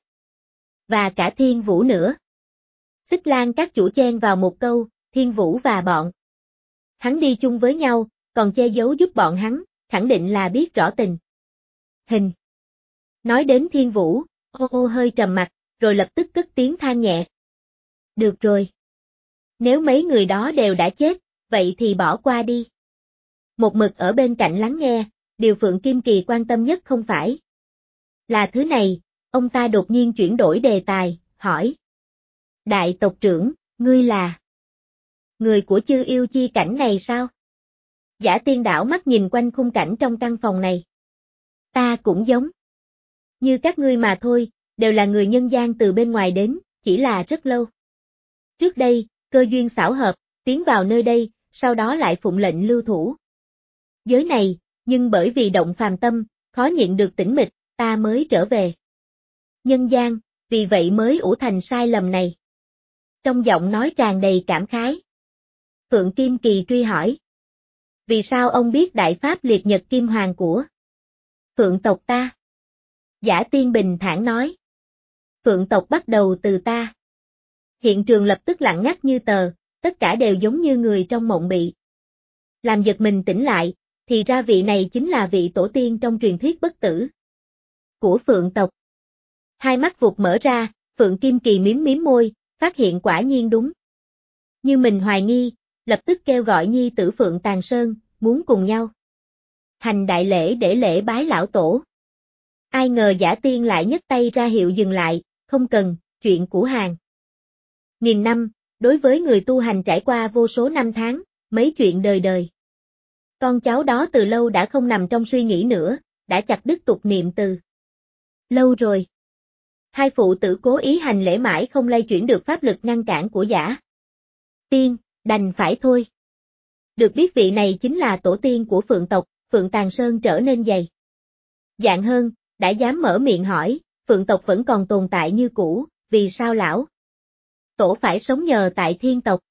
Và cả Thiên Vũ nữa. Xích Lan các chủ chen vào một câu, Thiên Vũ và bọn hắn đi chung với nhau, còn che giấu giúp bọn hắn, khẳng định là biết rõ tình hình. Nói đến Thiên Vũ, ô hơi trầm mặt, rồi lập tức cất tiếng than nhẹ. Được rồi. Nếu mấy người đó đều đã chết, vậy thì bỏ qua đi. Một mực ở bên cạnh lắng nghe, điều Phượng Kim Kỳ quan tâm nhất không phải là thứ này, ông ta đột nhiên chuyển đổi đề tài, hỏi. Đại tộc trưởng, ngươi là người của Chư Yêu Chi cảnh này sao? Giả Tiên đảo mắt nhìn quanh khung cảnh trong căn phòng này. Ta cũng giống như các ngươi mà thôi, đều là người nhân gian từ bên ngoài đến, chỉ là rất lâu. Trước đây, cơ duyên xảo hợp, tiến vào nơi đây, sau đó lại phụng lệnh lưu thủ giới này, nhưng bởi vì động phàm tâm, khó nhịn được tĩnh mịch, ta mới trở về nhân gian, vì vậy mới ủ thành sai lầm này. Trong giọng nói tràn đầy cảm khái. Phượng Kim Kỳ truy hỏi. Vì sao ông biết đại pháp liệt nhật kim hoàng của Phượng tộc ta? Giả Tiên bình thản nói. Phượng tộc bắt đầu từ ta. Hiện trường lập tức lặng ngắt như tờ, tất cả đều giống như người trong mộng bị làm giật mình tỉnh lại, thì ra vị này chính là vị tổ tiên trong truyền thuyết bất tử của Phượng tộc. Hai mắt vụt mở ra, Phượng Kim Kỳ miếm môi, phát hiện quả nhiên đúng như mình hoài nghi, lập tức kêu gọi nhi tử Phượng Tàn Sơn, muốn cùng nhau hành đại lễ để lễ bái lão tổ. Ai ngờ Giả Tiên lại nhấc tay ra hiệu dừng lại, không cần, chuyện của hàng nghìn năm, đối với người tu hành trải qua vô số năm tháng, mấy chuyện đời đời. Con cháu đó từ lâu đã không nằm trong suy nghĩ nữa, đã chặt đứt tục niệm từ lâu rồi. Hai phụ tử cố ý hành lễ mãi không lay chuyển được pháp lực ngăn cản của Giả Tiên, đành phải thôi. Được biết vị này chính là tổ tiên của Phượng tộc, Phượng Tàn Sơn trở nên dày dạn hơn, đã dám mở miệng hỏi, Phượng tộc vẫn còn tồn tại như cũ, vì sao lão tổ phải sống nhờ tại Thiên tộc?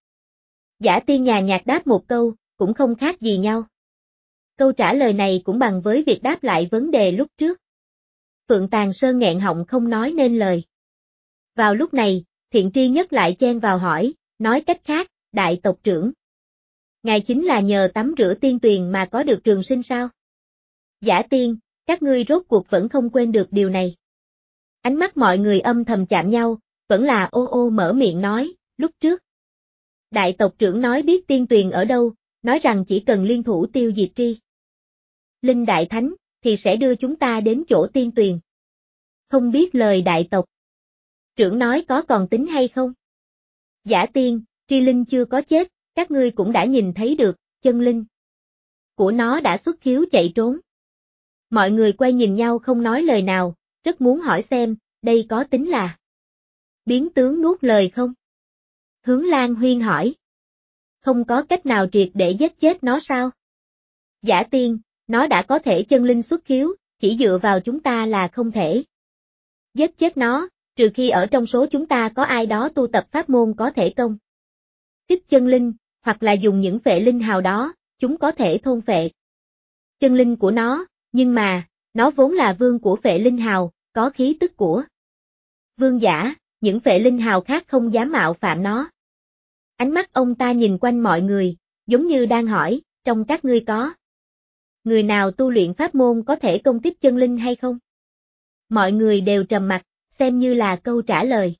Giả Tiên nhàn nhạt đáp một câu, cũng không khác gì nhau. Câu trả lời này cũng bằng với việc đáp lại vấn đề lúc trước. Phượng Tàng Sơn nghẹn họng không nói nên lời. Vào lúc này, Thiện Tri Nhất lại chen vào hỏi, nói cách khác, đại tộc trưởng. Ngài chính là nhờ tắm rửa tiên tuyền mà có được trường sinh sao? Giả Tiên, các ngươi rốt cuộc vẫn không quên được điều này. Ánh mắt mọi người âm thầm chạm nhau, vẫn là ô ô mở miệng nói, lúc trước. Đại tộc trưởng nói biết tiên tuyền ở đâu, nói rằng chỉ cần liên thủ tiêu diệt Tri Linh Đại Thánh, thì sẽ đưa chúng ta đến chỗ tiên tuyền. Không biết lời đại tộc trưởng nói có còn tính hay không? Giả Tiên, Tri Linh chưa có chết, các ngươi cũng đã nhìn thấy được, chân linh của nó đã xuất khiếu chạy trốn. Mọi người quay nhìn nhau không nói lời nào, rất muốn hỏi xem, đây có tính là biến tướng nuốt lời không? Hướng Lan Huyên hỏi. Không có cách nào triệt để giết chết nó sao? Giả Tiên, nó đã có thể chân linh xuất khiếu, chỉ dựa vào chúng ta là không thể giết chết nó, trừ khi ở trong số chúng ta có ai đó tu tập pháp môn có thể công kích chân linh, hoặc là dùng những phệ linh hào đó, chúng có thể thôn phệ chân linh của nó, nhưng mà, nó vốn là vương của phệ linh hào, có khí tức của vương giả, những phệ linh hào khác không dám mạo phạm nó. Ánh mắt ông ta nhìn quanh mọi người, giống như đang hỏi, trong các ngươi có người nào tu luyện pháp môn có thể công kích chân linh hay không? Mọi người đều trầm mặc, xem như là câu trả lời.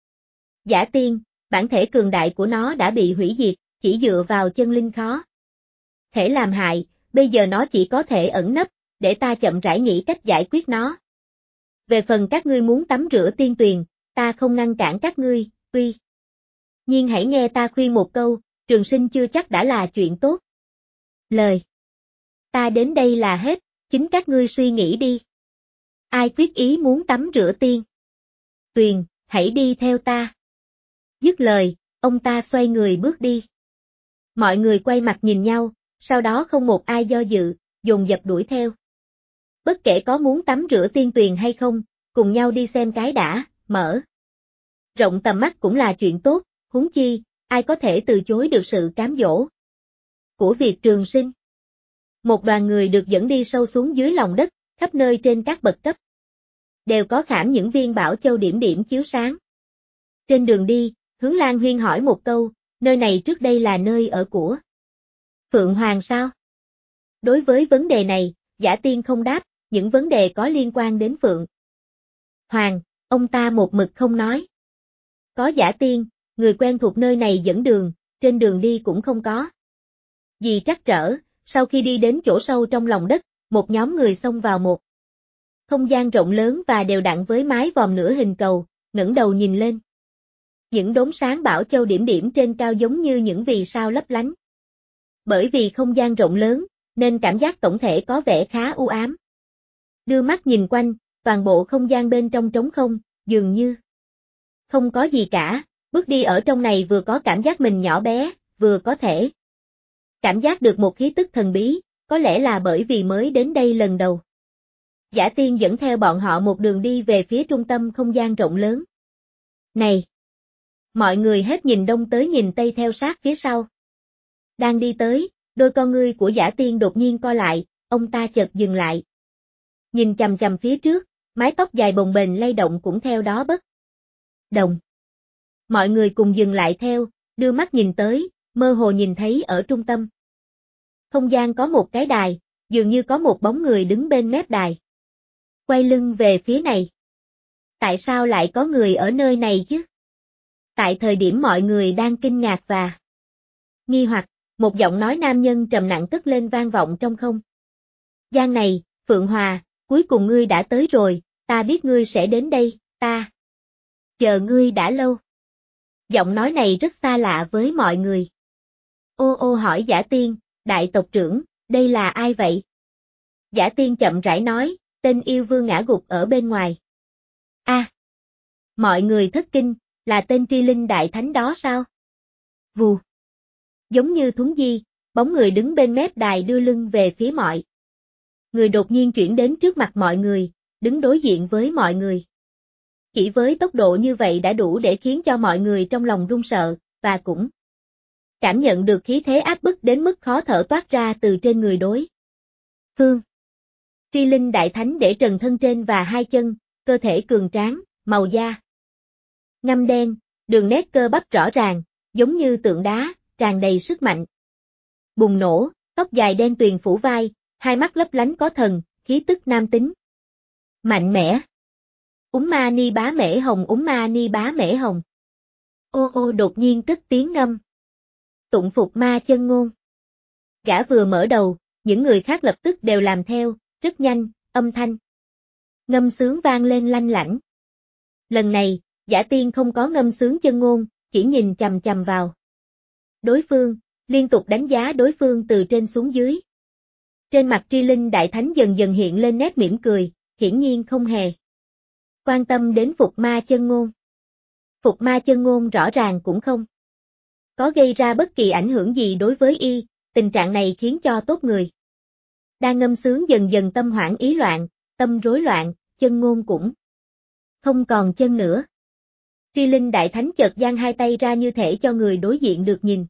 Giả Tiên, bản thể cường đại của nó đã bị hủy diệt, chỉ dựa vào chân linh khó thể làm hại, bây giờ nó chỉ có thể ẩn nấp, để ta chậm rãi nghĩ cách giải quyết nó. Về phần các ngươi muốn tắm rửa tiên tuyền, ta không ngăn cản các ngươi, tuy nhiên hãy nghe ta khuyên một câu, trường sinh chưa chắc đã là chuyện tốt. Lời ta đến đây là hết, chính các ngươi suy nghĩ đi. Ai quyết ý muốn tắm rửa tiên tuyền, hãy đi theo ta. Dứt lời, ông ta xoay người bước đi. Mọi người quay mặt nhìn nhau, sau đó không một ai do dự, dồn dập đuổi theo. Bất kể có muốn tắm rửa tiên tuyền hay không, cùng nhau đi xem cái đã, mở rộng tầm mắt cũng là chuyện tốt, huống chi, ai có thể từ chối được sự cám dỗ của việc trường sinh. Một đoàn người được dẫn đi sâu xuống dưới lòng đất, khắp nơi trên các bậc cấp đều có khảm những viên bảo châu điểm điểm chiếu sáng. Trên đường đi, Hướng Lan Huyên hỏi một câu, nơi này trước đây là nơi ở của Phượng Hoàng sao? Đối với vấn đề này, Giả Tiên không đáp, những vấn đề có liên quan đến Phượng Hoàng, ông ta một mực không nói. Có Giả Tiên, người quen thuộc nơi này dẫn đường, trên đường đi cũng không có gì trắc trở, sau khi đi đến chỗ sâu trong lòng đất, một nhóm người xông vào một không gian rộng lớn và đều đặn với mái vòm nửa hình cầu, ngẩng đầu nhìn lên. Những đốm sáng bảo châu điểm điểm trên cao giống như những vì sao lấp lánh. Bởi vì không gian rộng lớn, nên cảm giác tổng thể có vẻ khá u ám. Đưa mắt nhìn quanh, toàn bộ không gian bên trong trống không, dường như không có gì cả, bước đi ở trong này vừa có cảm giác mình nhỏ bé, vừa có thể cảm giác được một khí tức thần bí, có lẽ là bởi vì mới đến đây lần đầu. Giả Tiên dẫn theo bọn họ một đường đi về phía trung tâm không gian rộng lớn. Này! Mọi người hết nhìn đông tới nhìn tây theo sát phía sau. Đang đi tới, đôi con ngươi của Giả Tiên đột nhiên co lại, ông ta chợt dừng lại. Nhìn chằm chằm phía trước, mái tóc dài bồng bềnh lay động cũng theo đó bất động. Mọi người cùng dừng lại theo, đưa mắt nhìn tới, mơ hồ nhìn thấy ở trung tâm không gian có một cái đài, dường như có một bóng người đứng bên mép đài. Quay lưng về phía này. Tại sao lại có người ở nơi này chứ? Tại thời điểm mọi người đang kinh ngạc và nghi hoặc, một giọng nói nam nhân trầm nặng cất lên vang vọng trong không gian này, Phượng Hòa, cuối cùng ngươi đã tới rồi, ta biết ngươi sẽ đến đây, ta chờ ngươi đã lâu. Giọng nói này rất xa lạ với mọi người. Ô ô hỏi Giả Tiên, đại tộc trưởng, đây là ai vậy? Giả Tiên chậm rãi nói, tên yêu vương ngã gục ở bên ngoài. A, mọi người thất kinh, là tên Tri Linh Đại Thánh đó sao? Vù. Giống như thúng di, bóng người đứng bên mép đài đưa lưng về phía mọi người đột nhiên chuyển đến trước mặt mọi người, đứng đối diện với mọi người. Chỉ với tốc độ như vậy đã đủ để khiến cho mọi người trong lòng run sợ, và cũng cảm nhận được khí thế áp bức đến mức khó thở toát ra từ trên người đối phương. Tri Linh Đại Thánh để trần thân trên và hai chân, cơ thể cường tráng, màu da ngăm đen, đường nét cơ bắp rõ ràng, giống như tượng đá, tràn đầy sức mạnh. Bùng nổ, tóc dài đen tuyền phủ vai, hai mắt lấp lánh có thần, khí tức nam tính. Mạnh mẽ. Úng ma ni bá mễ hồng, úng ma ni bá mễ hồng. Ô ô đột nhiên cất tiếng ngâm. Tụng phục ma chân ngôn. Gã vừa mở đầu, những người khác lập tức đều làm theo, rất nhanh, âm thanh ngâm sướng vang lên lanh lảnh. Lần này, Giả Tiên không có ngâm sướng chân ngôn, chỉ nhìn chằm chằm vào đối phương, liên tục đánh giá đối phương từ trên xuống dưới. Trên mặt Tri Linh Đại Thánh dần dần hiện lên nét mỉm cười, hiển nhiên không hề quan tâm đến Phục Ma chân ngôn. Phục Ma chân ngôn rõ ràng cũng không có gây ra bất kỳ ảnh hưởng gì đối với y, tình trạng này khiến cho tốt người đang ngâm sướng dần dần tâm hoảng ý loạn, tâm rối loạn, chân ngôn cũng không còn chân nữa. Tri Linh Đại Thánh chợt giang hai tay ra như thể cho người đối diện được nhìn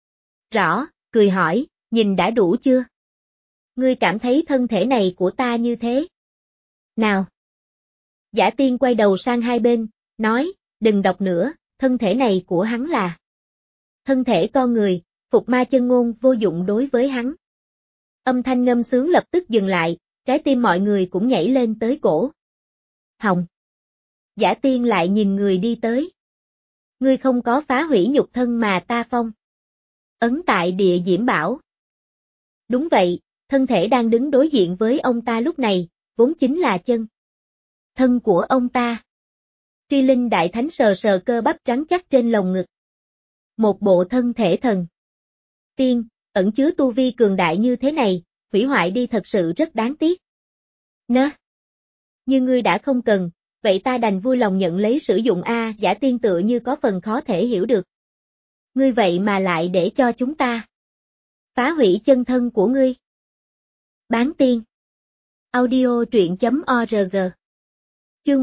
rõ, cười hỏi, nhìn đã đủ chưa? Ngươi cảm thấy thân thể này của ta như thế nào? Giả Tiên quay đầu sang hai bên, nói, đừng đọc nữa, thân thể này của hắn là thân thể con người, Phục Ma chân ngôn vô dụng đối với hắn. Âm thanh ngâm sướng lập tức dừng lại, trái tim mọi người cũng nhảy lên tới cổ họng. Giả Tiên lại nhìn người đi tới. Ngươi không có phá hủy nhục thân mà ta phong ấn tại địa diễm bảo. Đúng vậy, thân thể đang đứng đối diện với ông ta lúc này, vốn chính là chân thân của ông ta. Tri Linh Đại Thánh sờ sờ cơ bắp trắng chắc trên lồng ngực. Một bộ thân thể thần tiên, ẩn chứa tu vi cường đại như thế này, hủy hoại đi thật sự rất đáng tiếc. Nơ. Như ngươi đã không cần, vậy ta đành vui lòng nhận lấy sử dụng a. Giả Tiên tựa như có phần khó thể hiểu được. Ngươi vậy mà lại để cho chúng ta phá hủy chân thân của ngươi. Bán tiên. Audio truyện.org. Chương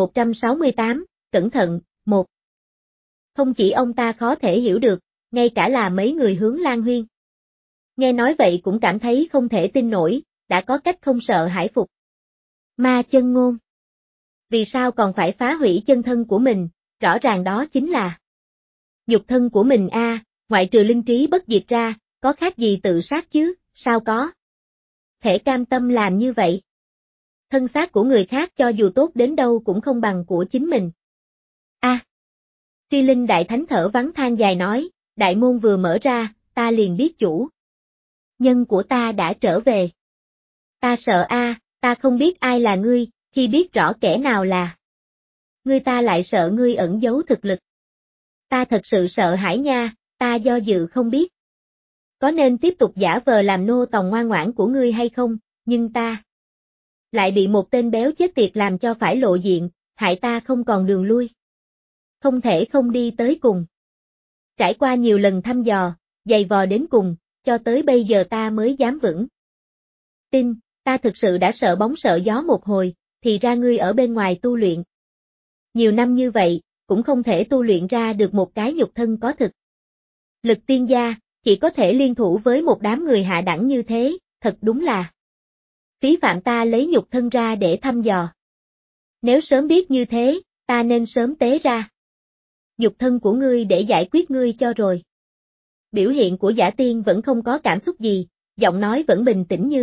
1168, cẩn thận, 1. Không chỉ ông ta khó thể hiểu được, ngay cả là mấy người hướng Lan Huyên. Nghe nói vậy cũng cảm thấy không thể tin nổi, đã có cách không sợ hãi phục ma chân ngôn. Vì sao còn phải phá hủy chân thân của mình, rõ ràng đó chính là nhục thân của mình a, ngoại trừ linh trí bất diệt ra, có khác gì tự sát chứ, sao có thể cam tâm làm như vậy. Thân xác của người khác cho dù tốt đến đâu cũng không bằng của chính mình. A. Tri Linh Đại Thánh thở vắng than dài nói, đại môn vừa mở ra, ta liền biết chủ nhân của ta đã trở về. Ta sợ a, ta không biết ai là ngươi, khi biết rõ kẻ nào là ngươi ta lại sợ ngươi ẩn giấu thực lực. Ta thật sự sợ hãi nha, ta do dự không biết có nên tiếp tục giả vờ làm nô tòng ngoan ngoãn của ngươi hay không, nhưng ta lại bị một tên béo chết tiệt làm cho phải lộ diện, hại ta không còn đường lui. Không thể không đi tới cùng. Trải qua nhiều lần thăm dò, giày vò đến cùng, cho tới bây giờ ta mới dám vững tin, ta thực sự đã sợ bóng sợ gió một hồi, thì ra ngươi ở bên ngoài tu luyện. Nhiều năm như vậy, cũng không thể tu luyện ra được một cái nhục thân có thực lực tiên gia, chỉ có thể liên thủ với một đám người hạ đẳng như thế, thật đúng là phí phạm ta lấy nhục thân ra để thăm dò. Nếu sớm biết như thế, ta nên sớm tế ra nhục thân của ngươi để giải quyết ngươi cho rồi. Biểu hiện của Giả Tiên vẫn không có cảm xúc gì, giọng nói vẫn bình tĩnh như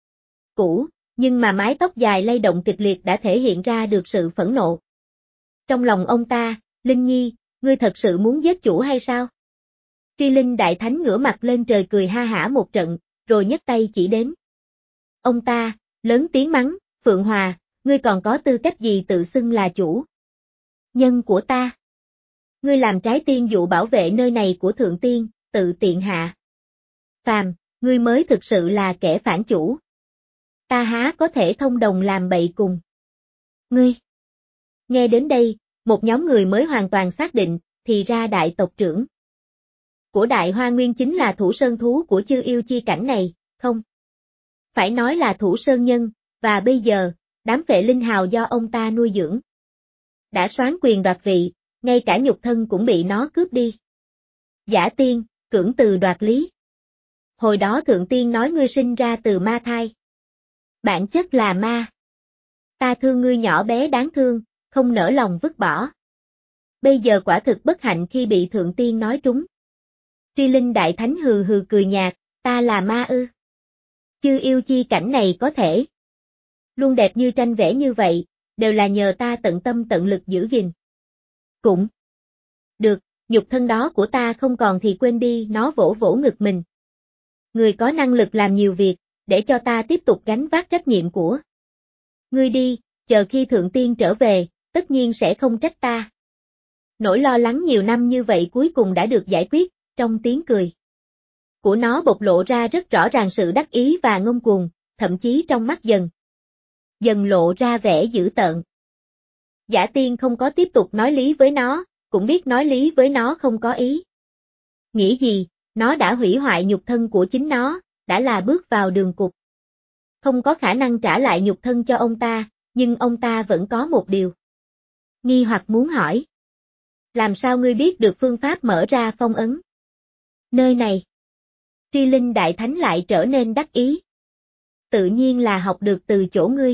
cũ, nhưng mà mái tóc dài lay động kịch liệt đã thể hiện ra được sự phẫn nộ. Trong lòng ông ta, Linh Nhi, ngươi thật sự muốn giết chủ hay sao? Tri Linh Đại Thánh ngửa mặt lên trời cười ha hả một trận, rồi nhấc tay chỉ đến ông ta, lớn tiếng mắng, Phượng Hòa, ngươi còn có tư cách gì tự xưng là chủ nhân của ta? Ngươi làm trái tiên dụ bảo vệ nơi này của thượng tiên, tự tiện hạ phàm, ngươi mới thực sự là kẻ phản chủ. Ta há có thể thông đồng làm bậy cùng ngươi. Nghe đến đây, một nhóm người mới hoàn toàn xác định, thì ra đại tộc trưởng của Đại Hoa Nguyên chính là thủ sơn thú của chư yêu chi cảnh này, không phải nói là thủ sơn nhân, và bây giờ, đám phệ linh hào do ông ta nuôi dưỡng đã soán quyền đoạt vị, ngay cả nhục thân cũng bị nó cướp đi. Giả Tiên, cưỡng từ đoạt lý. Hồi đó thượng tiên nói ngươi sinh ra từ ma thai. Bản chất là ma. Ta thương ngươi nhỏ bé đáng thương, không nỡ lòng vứt bỏ. Bây giờ quả thực bất hạnh khi bị thượng tiên nói trúng. Tri Linh Đại Thánh hừ hừ cười nhạt, ta là ma ư? Chư yêu chi cảnh này có thể luôn đẹp như tranh vẽ như vậy, đều là nhờ ta tận tâm tận lực giữ gìn. Cũng được, nhục thân đó của ta không còn thì quên đi, nó vỗ vỗ ngực mình. Người có năng lực làm nhiều việc, để cho ta tiếp tục gánh vác trách nhiệm của ngươi đi, chờ khi thượng tiên trở về, tất nhiên sẽ không trách ta. Nỗi lo lắng nhiều năm như vậy cuối cùng đã được giải quyết, trong tiếng cười của nó bộc lộ ra rất rõ ràng sự đắc ý và ngông cuồng, thậm chí trong mắt dần lộ ra vẻ dữ tợn. Giả Tiên không có tiếp tục nói lý với nó, cũng biết nói lý với nó không có ý. Nghĩ gì, nó đã hủy hoại nhục thân của chính nó, đã là bước vào đường cụt. Không có khả năng trả lại nhục thân cho ông ta, nhưng ông ta vẫn có một điều nghi hoặc muốn hỏi. Làm sao ngươi biết được phương pháp mở ra phong ấn nơi này? Tri Linh Đại Thánh lại trở nên đắc ý. Tự nhiên là học được từ chỗ ngươi.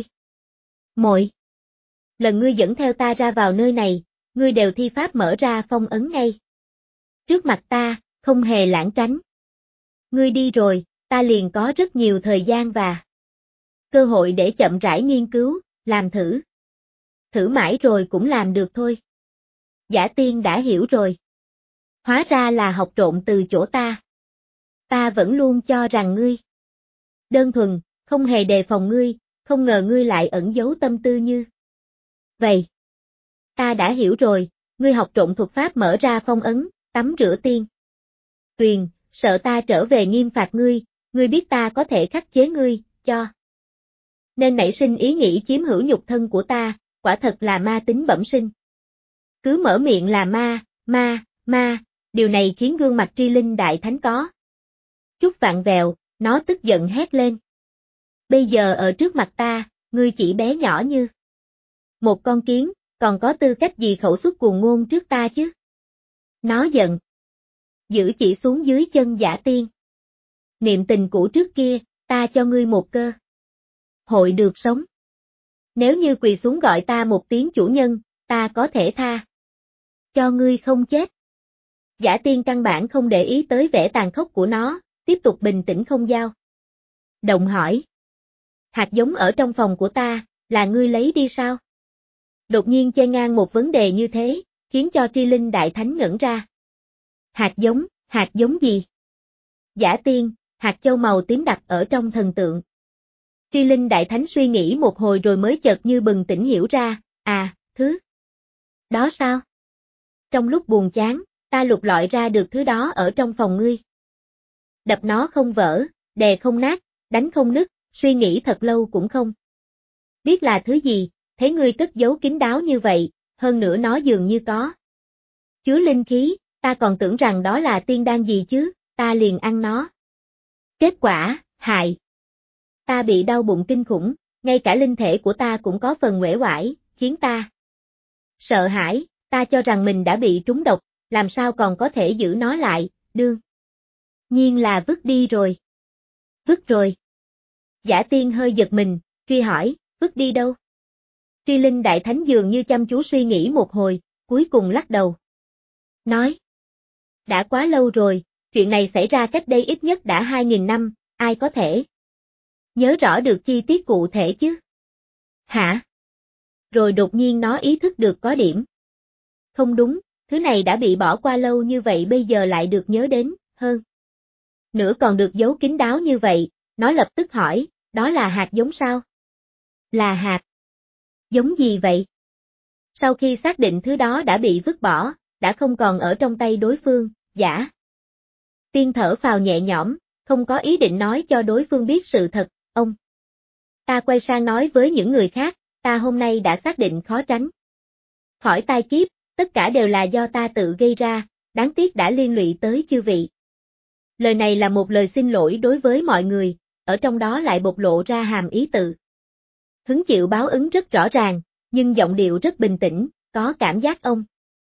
Mỗi lần ngươi dẫn theo ta ra vào nơi này, ngươi đều thi pháp mở ra phong ấn ngay trước mặt ta, không hề lảng tránh. Ngươi đi rồi, ta liền có rất nhiều thời gian và cơ hội để chậm rãi nghiên cứu, làm thử. Thử mãi rồi cũng làm được thôi. Giả Tiên đã hiểu rồi. Hóa ra là học trộm từ chỗ ta. Ta vẫn luôn cho rằng ngươi đơn thuần, không hề đề phòng ngươi, không ngờ ngươi lại ẩn giấu tâm tư như vậy. Ta đã hiểu rồi, ngươi học trộm thuật pháp mở ra phong ấn, tắm rửa tiên tuyền, sợ ta trở về nghiêm phạt ngươi, ngươi biết ta có thể khắc chế ngươi, cho nên nảy sinh ý nghĩ chiếm hữu nhục thân của ta, quả thật là ma tính bẩm sinh. Cứ mở miệng là ma, điều này khiến gương mặt Tri Linh Đại Thánh có chút vặn vẹo, nó tức giận hét lên. Bây giờ ở trước mặt ta, ngươi chỉ bé nhỏ như một con kiến, còn có tư cách gì khẩu xuất cuồng ngôn trước ta chứ? Nó giận giữ chỉ xuống dưới chân Giả Tiên. Niệm tình cũ trước kia, ta cho ngươi một cơ hội được sống. Nếu như quỳ xuống gọi ta một tiếng chủ nhân, ta có thể tha cho ngươi không chết. Giả Tiên căn bản không để ý tới vẻ tàn khốc của nó, tiếp tục bình tĩnh không dao động hỏi. Hạt giống ở trong phòng của ta, là ngươi lấy đi sao? Đột nhiên chen ngang một vấn đề như thế, khiến cho Tri Linh Đại Thánh ngẩn ra. Hạt giống gì? Giả Tiên, hạt châu màu tím đặt ở trong thần tượng. Tri Linh Đại Thánh suy nghĩ một hồi rồi mới chợt như bừng tỉnh hiểu ra, thứ đó sao? Trong lúc buồn chán, ta lục lọi ra được thứ đó ở trong phòng ngươi. Đập nó không vỡ, đè không nát, đánh không nứt, suy nghĩ thật lâu cũng không biết là thứ gì, thấy ngươi cất giấu kín đáo như vậy, hơn nữa nó dường như có chứa linh khí, ta còn tưởng rằng đó là tiên đan gì chứ, ta liền ăn nó. Kết quả, hại ta bị đau bụng kinh khủng, ngay cả linh thể của ta cũng có phần uể oải, khiến ta sợ hãi, ta cho rằng mình đã bị trúng độc, làm sao còn có thể giữ nó lại, đương nhiên là vứt đi rồi. Vứt rồi. Giả Tiên hơi giật mình, truy hỏi, vứt đi đâu? Tri Linh Đại Thánh dường như chăm chú suy nghĩ một hồi, cuối cùng lắc đầu. Nói, đã quá lâu rồi, chuyện này xảy ra cách đây ít nhất đã 2.000 năm, ai có thể nhớ rõ được chi tiết cụ thể chứ? Hả? Rồi đột nhiên nó ý thức được có điểm không đúng, thứ này đã bị bỏ qua lâu như vậy bây giờ lại được nhớ đến, hơn nữa còn được giấu kín đáo như vậy, nó lập tức hỏi, đó là hạt giống sao? Là hạt giống gì vậy? Sau khi xác định thứ đó đã bị vứt bỏ, đã không còn ở trong tay đối phương, Giả Tiên thở phào nhẹ nhõm, không có ý định nói cho đối phương biết sự thật, ông ta quay sang nói với những người khác, ta hôm nay đã xác định khó tránh khỏi tai kiếp, tất cả đều là do ta tự gây ra, đáng tiếc đã liên lụy tới chư vị. Lời này là một lời xin lỗi đối với mọi người, ở trong đó lại bộc lộ ra hàm ý tự hứng chịu báo ứng rất rõ ràng, nhưng giọng điệu rất bình tĩnh, có cảm giác ông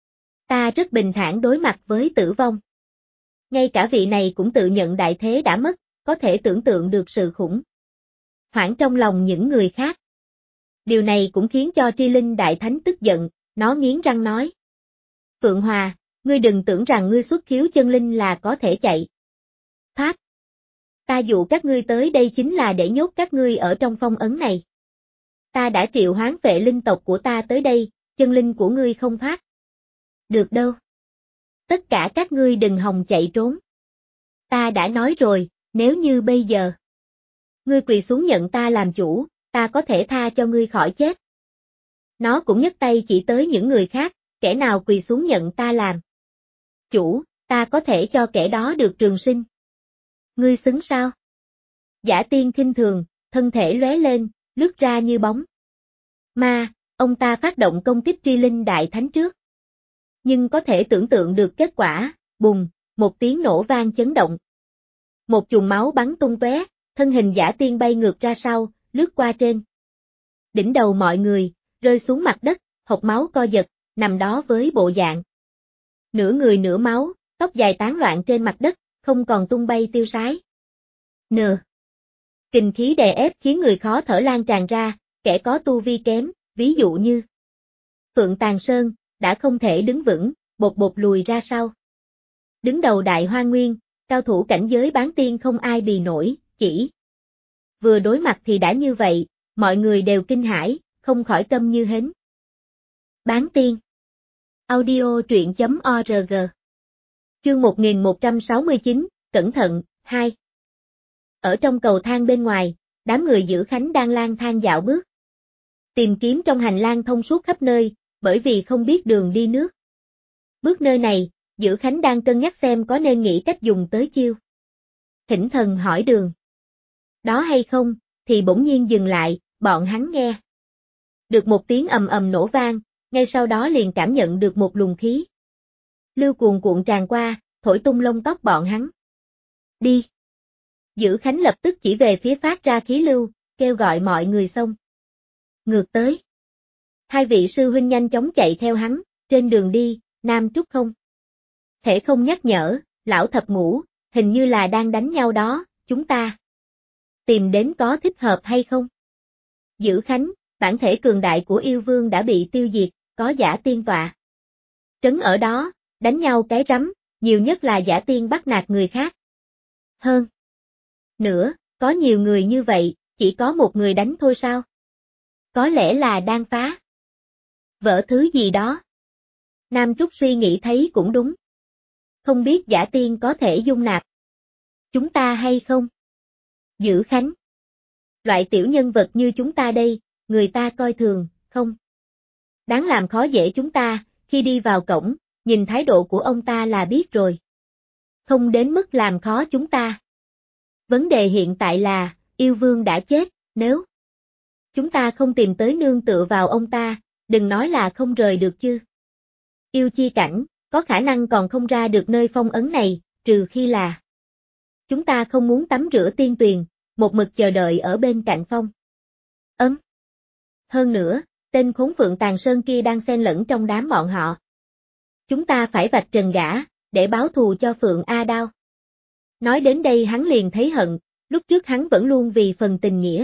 ta rất bình thản đối mặt với tử vong. Ngay cả vị này cũng tự nhận đại thế đã mất, có thể tưởng tượng được sự khủng hoảng trong lòng những người khác. Điều này cũng khiến cho Tri Linh Đại Thánh tức giận, nó nghiến răng nói. Phượng Hòa, ngươi đừng tưởng rằng ngươi xuất khiếu chân linh là có thể chạy. Thoát! Ta dụ các ngươi tới đây chính là để nhốt các ngươi ở trong phong ấn này. Ta đã triệu hoán phệ linh tộc của ta tới đây, chân linh của ngươi không thoát. Được đâu. Tất cả các ngươi đừng hòng chạy trốn. Ta đã nói rồi, nếu như bây giờ ngươi quỳ xuống nhận ta làm chủ, ta có thể tha cho ngươi khỏi chết. Nó cũng nhấc tay chỉ tới những người khác, kẻ nào quỳ xuống nhận ta làm chủ, ta có thể cho kẻ đó được trường sinh. Ngươi xứng sao? Giả Tiên khinh thường, thân thể lóe lên, lướt ra như bóng ma, ông ta phát động công kích Tri Linh Đại Thánh trước. Nhưng có thể tưởng tượng được kết quả, bùng, một tiếng nổ vang chấn động. Một chùm máu bắn tung tóe, thân hình Giả Tiên bay ngược ra sau, lướt qua trên đỉnh đầu mọi người, rơi xuống mặt đất, hộc máu co giật, nằm đó với bộ dạng nửa người nửa máu, tóc dài tán loạn trên mặt đất, không còn tung bay tiêu sái. Kình khí đè ép khiến người khó thở lan tràn ra, kẻ có tu vi kém, ví dụ như Phượng Tàn Sơn, đã không thể đứng vững, bột bột lùi ra sau. Đứng đầu Đại Hoa Nguyên, cao thủ cảnh giới bán tiên không ai bì nổi, chỉ vừa đối mặt thì đã như vậy, mọi người đều kinh hãi, không khỏi câm như hến. Bán tiên. Audio truyện.org. Chương 1169, cẩn thận, 2. Ở trong cầu thang bên ngoài, đám người giữ khánh đang lang thang dạo bước. Tìm kiếm trong hành lang thông suốt khắp nơi, bởi vì không biết đường đi nước. Bước nơi này, giữ khánh đang cân nhắc xem có nên nghĩ cách dùng tới chiêu Thỉnh Thần hỏi đường đó hay không, thì bỗng nhiên dừng lại, bọn hắn nghe được một tiếng ầm ầm nổ vang, ngay sau đó liền cảm nhận được một luồng khí lưu cuồn cuộn tràn qua, thổi tung lông tóc bọn hắn. Đi! Giữ Khánh lập tức chỉ về phía phát ra khí lưu, kêu gọi mọi người xông ngược tới. Hai vị sư huynh nhanh chóng chạy theo hắn, trên đường đi, Nam Trúc không thể không nhắc nhở, lão thập ngũ, hình như là đang đánh nhau đó, chúng ta tìm đến có thích hợp hay không? Giữ Khánh, bản thể cường đại của yêu vương đã bị tiêu diệt, có Giả Tiên tọa trấn ở đó, đánh nhau cái rắm, nhiều nhất là Giả Tiên bắt nạt người khác. Hơn nữa, có nhiều người như vậy, chỉ có một người đánh thôi sao? Có lẽ là đang phá vỡ thứ gì đó. Nam Trúc suy nghĩ thấy cũng đúng. Không biết Giả Tiên có thể dung nạp chúng ta hay không? Giữ Khánh, loại tiểu nhân vật như chúng ta đây, người ta coi thường, không đáng làm khó dễ chúng ta, khi đi vào cổng, nhìn thái độ của ông ta là biết rồi. Không đến mức làm khó chúng ta. Vấn đề hiện tại là, yêu vương đã chết, nếu chúng ta không tìm tới nương tựa vào ông ta, đừng nói là không rời được chứ. Yêu chi cảnh, có khả năng còn không ra được nơi phong ấn này, trừ khi là chúng ta không muốn tắm rửa tiên tuyền, một mực chờ đợi ở bên cạnh phong ấn. Hơn nữa, tên khốn Phượng Tàn Sơn kia đang xen lẫn trong đám bọn họ. Chúng ta phải vạch trần gã, để báo thù cho Phượng A Đao. Nói đến đây hắn liền thấy hận, lúc trước hắn vẫn luôn vì phần tình nghĩa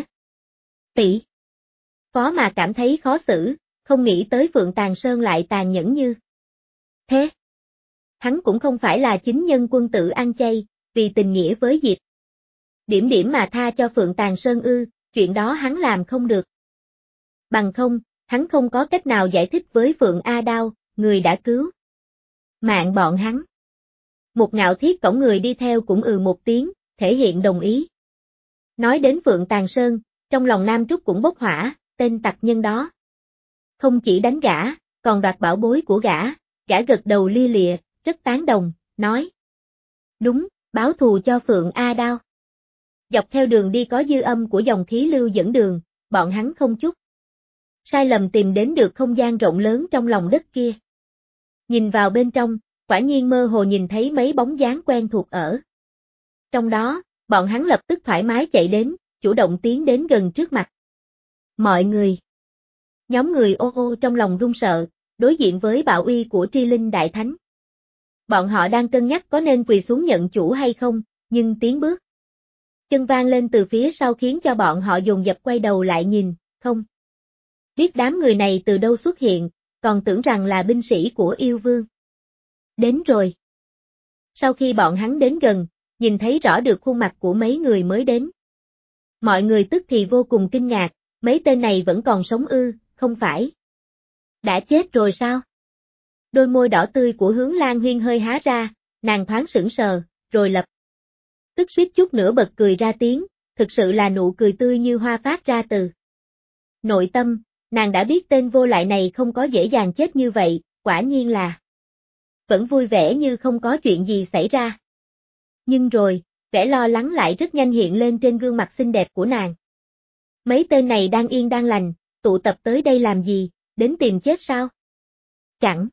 tỷ phó mà cảm thấy khó xử, không nghĩ tới Phượng Tàn Sơn lại tàn nhẫn như thế. Hắn cũng không phải là chính nhân quân tử ăn chay, vì tình nghĩa với Diệp Điểm Điểm mà tha cho Phượng Tàn Sơn ư, chuyện đó hắn làm không được. Bằng không, hắn không có cách nào giải thích với Phượng A Đao, người đã cứu mạng bọn hắn. Một Ngạo Thiết cổng người đi theo cũng một tiếng, thể hiện đồng ý. Nói đến Phượng Tàn Sơn, trong lòng Nam Trúc cũng bốc hỏa, tên tặc nhân đó không chỉ đánh gã, còn đoạt bảo bối của gã gật đầu lia lịa, rất tán đồng, nói. Đúng, báo thù cho Phượng A Đao. Dọc theo đường đi có dư âm của dòng khí lưu dẫn đường, bọn hắn không chút sai lầm tìm đến được không gian rộng lớn trong lòng đất kia. Nhìn vào bên trong, quả nhiên mơ hồ nhìn thấy mấy bóng dáng quen thuộc ở trong đó, bọn hắn lập tức thoải mái chạy đến, chủ động tiến đến gần trước mặt mọi người. Nhóm người ô ô trong lòng run sợ, đối diện với bạo uy của Tri Linh Đại Thánh. Bọn họ đang cân nhắc có nên quỳ xuống nhận chủ hay không, nhưng tiến bước Chân vang lên từ phía sau khiến cho bọn họ dồn dập quay đầu lại nhìn, không biết đám người này từ đâu xuất hiện, còn tưởng rằng là binh sĩ của yêu vương. Đến rồi. Sau khi bọn hắn đến gần, nhìn thấy rõ được khuôn mặt của mấy người mới đến. Mọi người tức thì vô cùng kinh ngạc, mấy tên này vẫn còn sống ư, không phải đã chết rồi sao? Đôi môi đỏ tươi của Hướng Lan Huyên hơi há ra, nàng thoáng sững sờ, rồi lập tức suýt chút nữa bật cười ra tiếng, thực sự là nụ cười tươi như hoa phát ra từ nội tâm, nàng đã biết tên vô lại này không có dễ dàng chết như vậy, quả nhiên là vẫn vui vẻ như không có chuyện gì xảy ra. Nhưng rồi, vẻ lo lắng lại rất nhanh hiện lên trên gương mặt xinh đẹp của nàng. Mấy tên này đang yên đang lành, tụ tập tới đây làm gì, đến tìm chết sao? Chẳng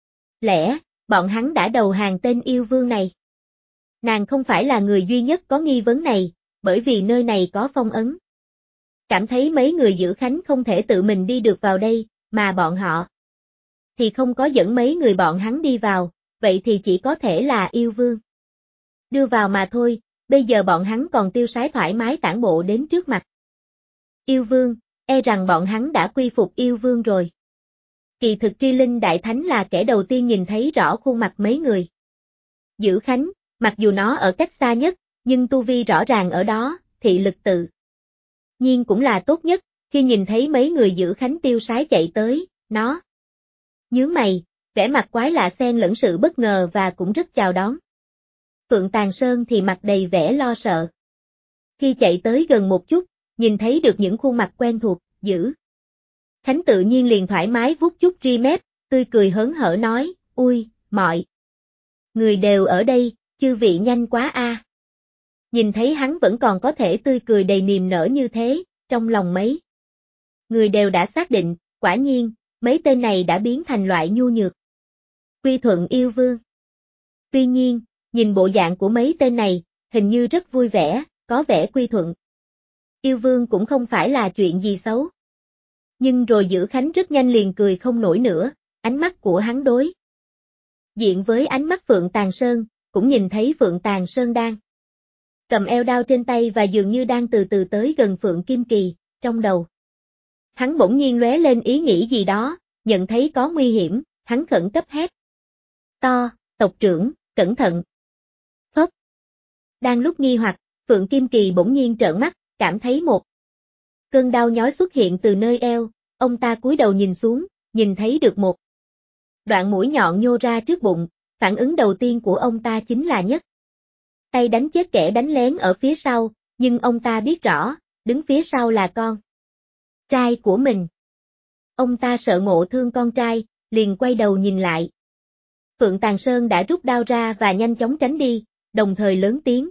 lẽ, bọn hắn đã đầu hàng tên yêu vương này? Nàng không phải là người duy nhất có nghi vấn này, bởi vì nơi này có phong ấn. Cảm thấy mấy người giữ khánh không thể tự mình đi được vào đây, mà bọn họ thì không có dẫn mấy người bọn hắn đi vào, vậy thì chỉ có thể là yêu vương đưa vào mà thôi, bây giờ bọn hắn còn tiêu sái thoải mái tản bộ đến trước mặt yêu vương, e rằng bọn hắn đã quy phục yêu vương rồi. Kỳ thực Tri Linh Đại Thánh là kẻ đầu tiên nhìn thấy rõ khuôn mặt mấy người giữ khánh, mặc dù nó ở cách xa nhất, nhưng tu vi rõ ràng ở đó, thị lực tự nhiên cũng là tốt nhất, khi nhìn thấy mấy người giữ khánh tiêu sái chạy tới, nó nhướng mày, vẻ mặt quái lạ xen lẫn sự bất ngờ và cũng rất chào đón. Phượng Tàng Sơn thì mặt đầy vẻ lo sợ. Khi chạy tới gần một chút, nhìn thấy được những khuôn mặt quen thuộc, giữ khánh tự nhiên liền thoải mái vuốt chút ri mép, tươi cười hớn hở nói, ui, mọi người đều ở đây, chư vị nhanh quá a. Nhìn thấy hắn vẫn còn có thể tươi cười đầy niềm nở như thế, trong lòng mấy người đều đã xác định, quả nhiên, mấy tên này đã biến thành loại nhu nhược quy thuận yêu vương. Tuy nhiên, nhìn bộ dạng của mấy tên này, hình như rất vui vẻ, có vẻ quy thuận yêu vương cũng không phải là chuyện gì xấu. Nhưng rồi Giữ Khánh rất nhanh liền cười không nổi nữa, ánh mắt của hắn đối diện với ánh mắt Phượng Tàng Sơn, cũng nhìn thấy Phượng Tàng Sơn đang cầm eo đao trên tay và dường như đang từ từ tới gần Phượng Kim Kỳ, trong đầu hắn bỗng nhiên lóe lên ý nghĩ gì đó, nhận thấy có nguy hiểm, hắn khẩn cấp hét to, tộc trưởng, cẩn thận. Phốc. Đang lúc nghi hoặc, Phượng Kim Kỳ bỗng nhiên trợn mắt, cảm thấy một cơn đau nhói xuất hiện từ nơi eo, ông ta cúi đầu nhìn xuống, nhìn thấy được một đoạn mũi nhọn nhô ra trước bụng, phản ứng đầu tiên của ông ta chính là nhấc tay đánh chết kẻ đánh lén ở phía sau, nhưng ông ta biết rõ, đứng phía sau là con trai của mình. Ông ta sợ ngộ thương con trai, liền quay đầu nhìn lại. Phượng Tàng Sơn đã rút đao ra và nhanh chóng tránh đi, đồng thời lớn tiếng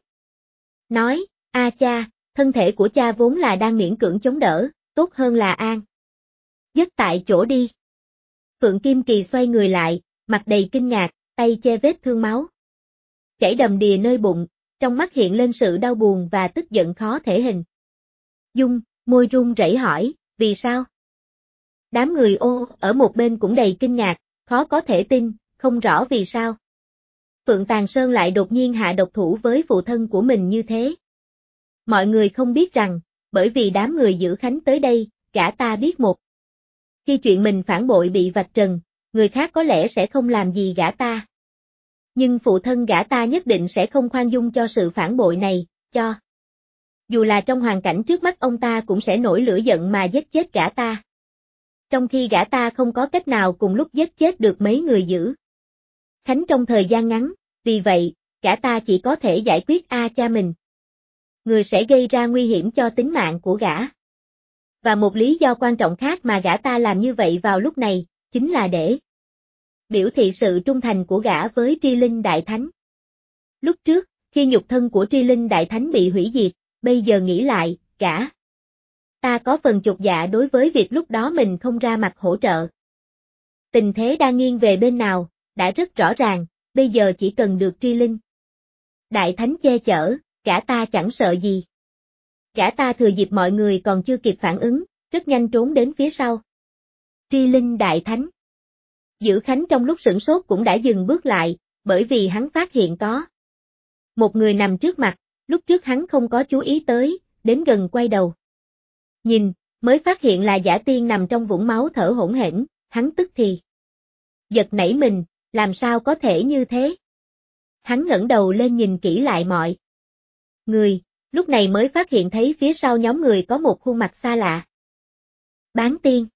nói, a cha, thân thể của cha vốn là đang miễn cưỡng chống đỡ, tốt hơn là an giấc tại chỗ đi. Phượng Kim Kỳ xoay người lại, mặt đầy kinh ngạc, tay che vết thương máu chảy đầm đìa nơi bụng, trong mắt hiện lên sự đau buồn và tức giận khó thể hình dung, môi run rẩy hỏi, vì sao? Đám người ở một bên cũng đầy kinh ngạc, khó có thể tin, không rõ vì sao. Phượng Tàng Sơn lại đột nhiên hạ độc thủ với phụ thân của mình như thế. Mọi người không biết rằng, bởi vì đám người Giữ Khánh tới đây, gã ta biết một. Khi chuyện mình phản bội bị vạch trần, người khác có lẽ sẽ không làm gì gã ta. Nhưng phụ thân gã ta nhất định sẽ không khoan dung cho sự phản bội này, cho dù là trong hoàn cảnh trước mắt ông ta cũng sẽ nổi lửa giận mà giết chết gã ta. Trong khi gã ta không có cách nào cùng lúc giết chết được mấy người Giữ Khánh trong thời gian ngắn, vì vậy, gã ta chỉ có thể giải quyết cha mình. Người sẽ gây ra nguy hiểm cho tính mạng của gã. Và một lý do quan trọng khác mà gã ta làm như vậy vào lúc này, chính là để biểu thị sự trung thành của gã với Tri Linh Đại Thánh. Lúc trước, khi nhục thân của Tri Linh Đại Thánh bị hủy diệt, bây giờ nghĩ lại, gã ta có phần chột dạ đối với việc lúc đó mình không ra mặt hỗ trợ. Tình thế đang nghiêng về bên nào, đã rất rõ ràng, bây giờ chỉ cần được Tri Linh Đại Thánh che chở, gã ta chẳng sợ gì. Gã ta thừa dịp mọi người còn chưa kịp phản ứng, rất nhanh trốn đến phía sau. Tri Linh Đại Thánh. Giữ Khánh trong lúc sửng sốt cũng đã dừng bước lại, bởi vì hắn phát hiện có một người nằm trước mặt, lúc trước hắn không có chú ý tới, đến gần quay đầu. Nhìn, mới phát hiện là Dã Tiên nằm trong vũng máu thở hổn hển, hắn tức thì giật nảy mình, làm sao có thể như thế? Hắn ngẩng đầu lên nhìn kỹ lại mọi người, lúc này mới phát hiện thấy phía sau nhóm người có một khuôn mặt xa lạ. Bán tiên.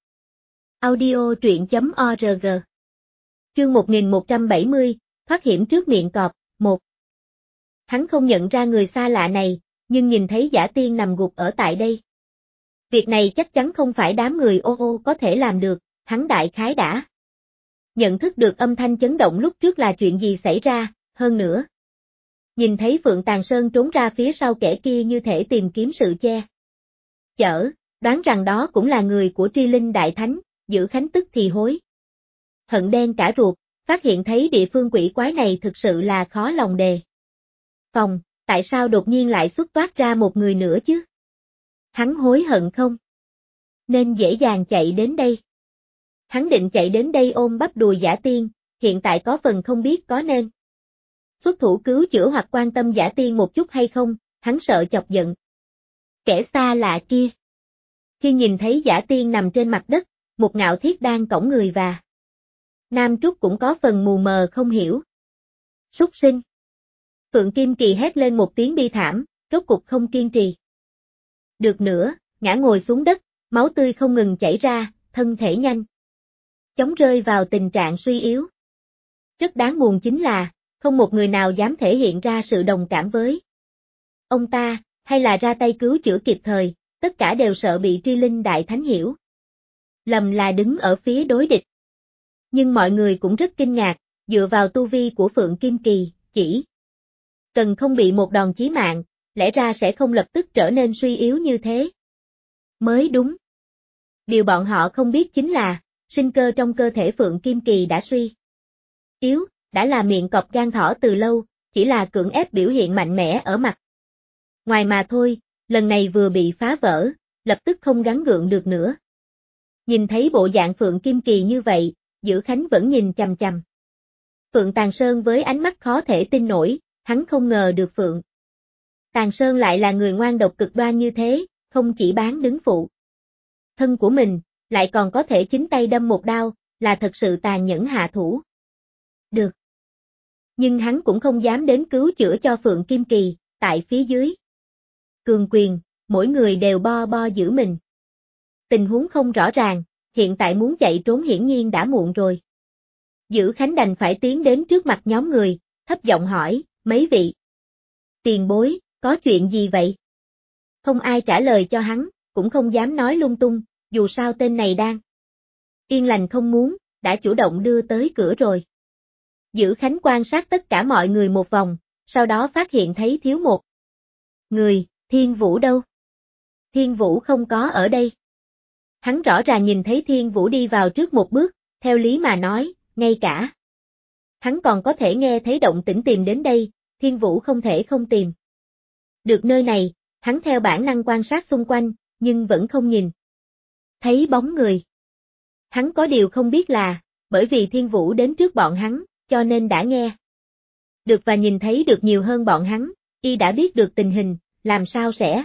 Audio truyện.org. Chương 1170, thoát hiểm trước miệng cọp, 1. Hắn không nhận ra người xa lạ này, nhưng nhìn thấy Dã Tiên nằm gục ở tại đây. Việc này chắc chắn không phải đám người ô ô có thể làm được, hắn đại khái đã nhận thức được âm thanh chấn động lúc trước là chuyện gì xảy ra, hơn nữa. Nhìn thấy Phượng Tàn Sơn trốn ra phía sau kẻ kia như thể tìm kiếm sự che chở, đoán rằng đó cũng là người của Tri Linh Đại Thánh, Giữ Khánh tức thì hối hận đen cả ruột, phát hiện thấy địa phương quỷ quái này thực sự là khó lòng đề phòng, tại sao đột nhiên lại xuất toát ra một người nữa chứ? Hắn hối hận không? Nên dễ dàng chạy đến đây. Hắn định chạy đến đây ôm bắp đùi Dã Tiên, hiện tại có phần không biết có nên xuất thủ cứu chữa hoặc quan tâm Dã Tiên một chút hay không, hắn sợ chọc giận kẻ xa lạ kia. Khi nhìn thấy Dã Tiên nằm trên mặt đất, một Ngạo Thiết đang cõng người và Nam Trúc cũng có phần mù mờ không hiểu. Súc sinh. Phượng Kim Kỳ hét lên một tiếng bi thảm, rốt cục không kiên trì được nữa, ngã ngồi xuống đất, máu tươi không ngừng chảy ra, thân thể nhanh chóng rơi vào tình trạng suy yếu. Rất đáng buồn chính là, không một người nào dám thể hiện ra sự đồng cảm với ông ta, hay là ra tay cứu chữa kịp thời, tất cả đều sợ bị Tri Linh Đại Thánh hiểu lầm là đứng ở phía đối địch. Nhưng mọi người cũng rất kinh ngạc, dựa vào tu vi của Phượng Kim Kỳ, chỉ cần không bị một đòn chí mạng, lẽ ra sẽ không lập tức trở nên suy yếu như thế. Mới đúng. Điều bọn họ không biết chính là, sinh cơ trong cơ thể Phượng Kim Kỳ đã suy yếu, đã là miệng cọp gan thỏ từ lâu, chỉ là cưỡng ép biểu hiện mạnh mẽ ở mặt ngoài mà thôi, lần này vừa bị phá vỡ, lập tức không gắng gượng được nữa. Nhìn thấy bộ dạng Phượng Kim Kỳ như vậy, Giữ Khánh vẫn nhìn chằm chằm Phượng Tàn Sơn với ánh mắt khó thể tin nổi, hắn không ngờ được Phượng Tàn Sơn lại là người ngoan độc cực đoan như thế, không chỉ bán đứng phụ thân của mình, lại còn có thể chính tay đâm một đao, là thật sự tàn nhẫn hạ thủ. Được. Nhưng hắn cũng không dám đến cứu chữa cho Phượng Kim Kỳ, tại phía dưới cường quyền, mỗi người đều bo bo giữ mình. Tình huống không rõ ràng, hiện tại muốn chạy trốn hiển nhiên đã muộn rồi. Giữ Khánh đành phải tiến đến trước mặt nhóm người, thấp giọng hỏi, mấy vị tiền bối, có chuyện gì vậy? Không ai trả lời cho hắn, cũng không dám nói lung tung, dù sao tên này đang yên lành không muốn, đã chủ động đưa tới cửa rồi. Giữ Khánh quan sát tất cả mọi người một vòng, sau đó phát hiện thấy thiếu một người, Thiên Vũ đâu? Thiên Vũ không có ở đây. Hắn rõ ràng nhìn thấy Thiên Vũ đi vào trước một bước, theo lý mà nói, ngay cả hắn còn có thể nghe thấy động tĩnh tìm đến đây, Thiên Vũ không thể không tìm được nơi này, hắn theo bản năng quan sát xung quanh, nhưng vẫn không nhìn thấy bóng người. Hắn có điều không biết là, bởi vì Thiên Vũ đến trước bọn hắn, cho nên đã nghe được và nhìn thấy được nhiều hơn bọn hắn, y đã biết được tình hình, làm sao sẽ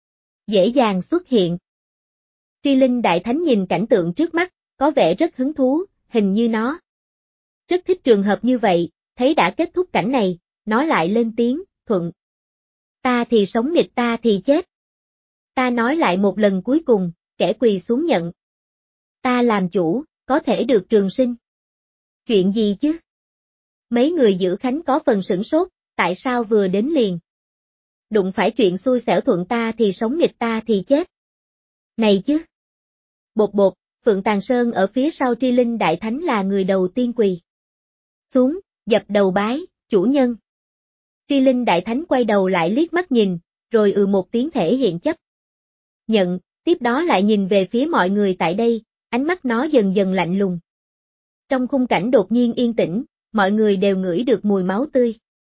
dễ dàng xuất hiện. Tri Linh Đại Thánh nhìn cảnh tượng trước mắt, có vẻ rất hứng thú, hình như nó rất thích trường hợp như vậy, thấy đã kết thúc cảnh này, nó lại lên tiếng, thuận. Ta thì sống nghịch ta thì chết. Ta nói lại một lần cuối cùng, kẻ quỳ xuống nhận. Ta làm chủ, có thể được trường sinh. Chuyện gì chứ? Mấy người Giữ Khánh có phần sửng sốt, tại sao vừa đến liền? Đụng phải chuyện xui xẻo thuận ta thì sống nghịch ta thì chết. Này chứ! Bột bột, Phượng Tàn Sơn ở phía sau Tri Linh Đại Thánh là người đầu tiên quỳ xuống, dập đầu bái, chủ nhân. Tri Linh Đại Thánh quay đầu lại liếc mắt nhìn, rồi một tiếng thể hiện chấp nhận, tiếp đó lại nhìn về phía mọi người tại đây, ánh mắt nó dần dần lạnh lùng. Trong khung cảnh đột nhiên yên tĩnh, mọi người đều ngửi được mùi máu tươi.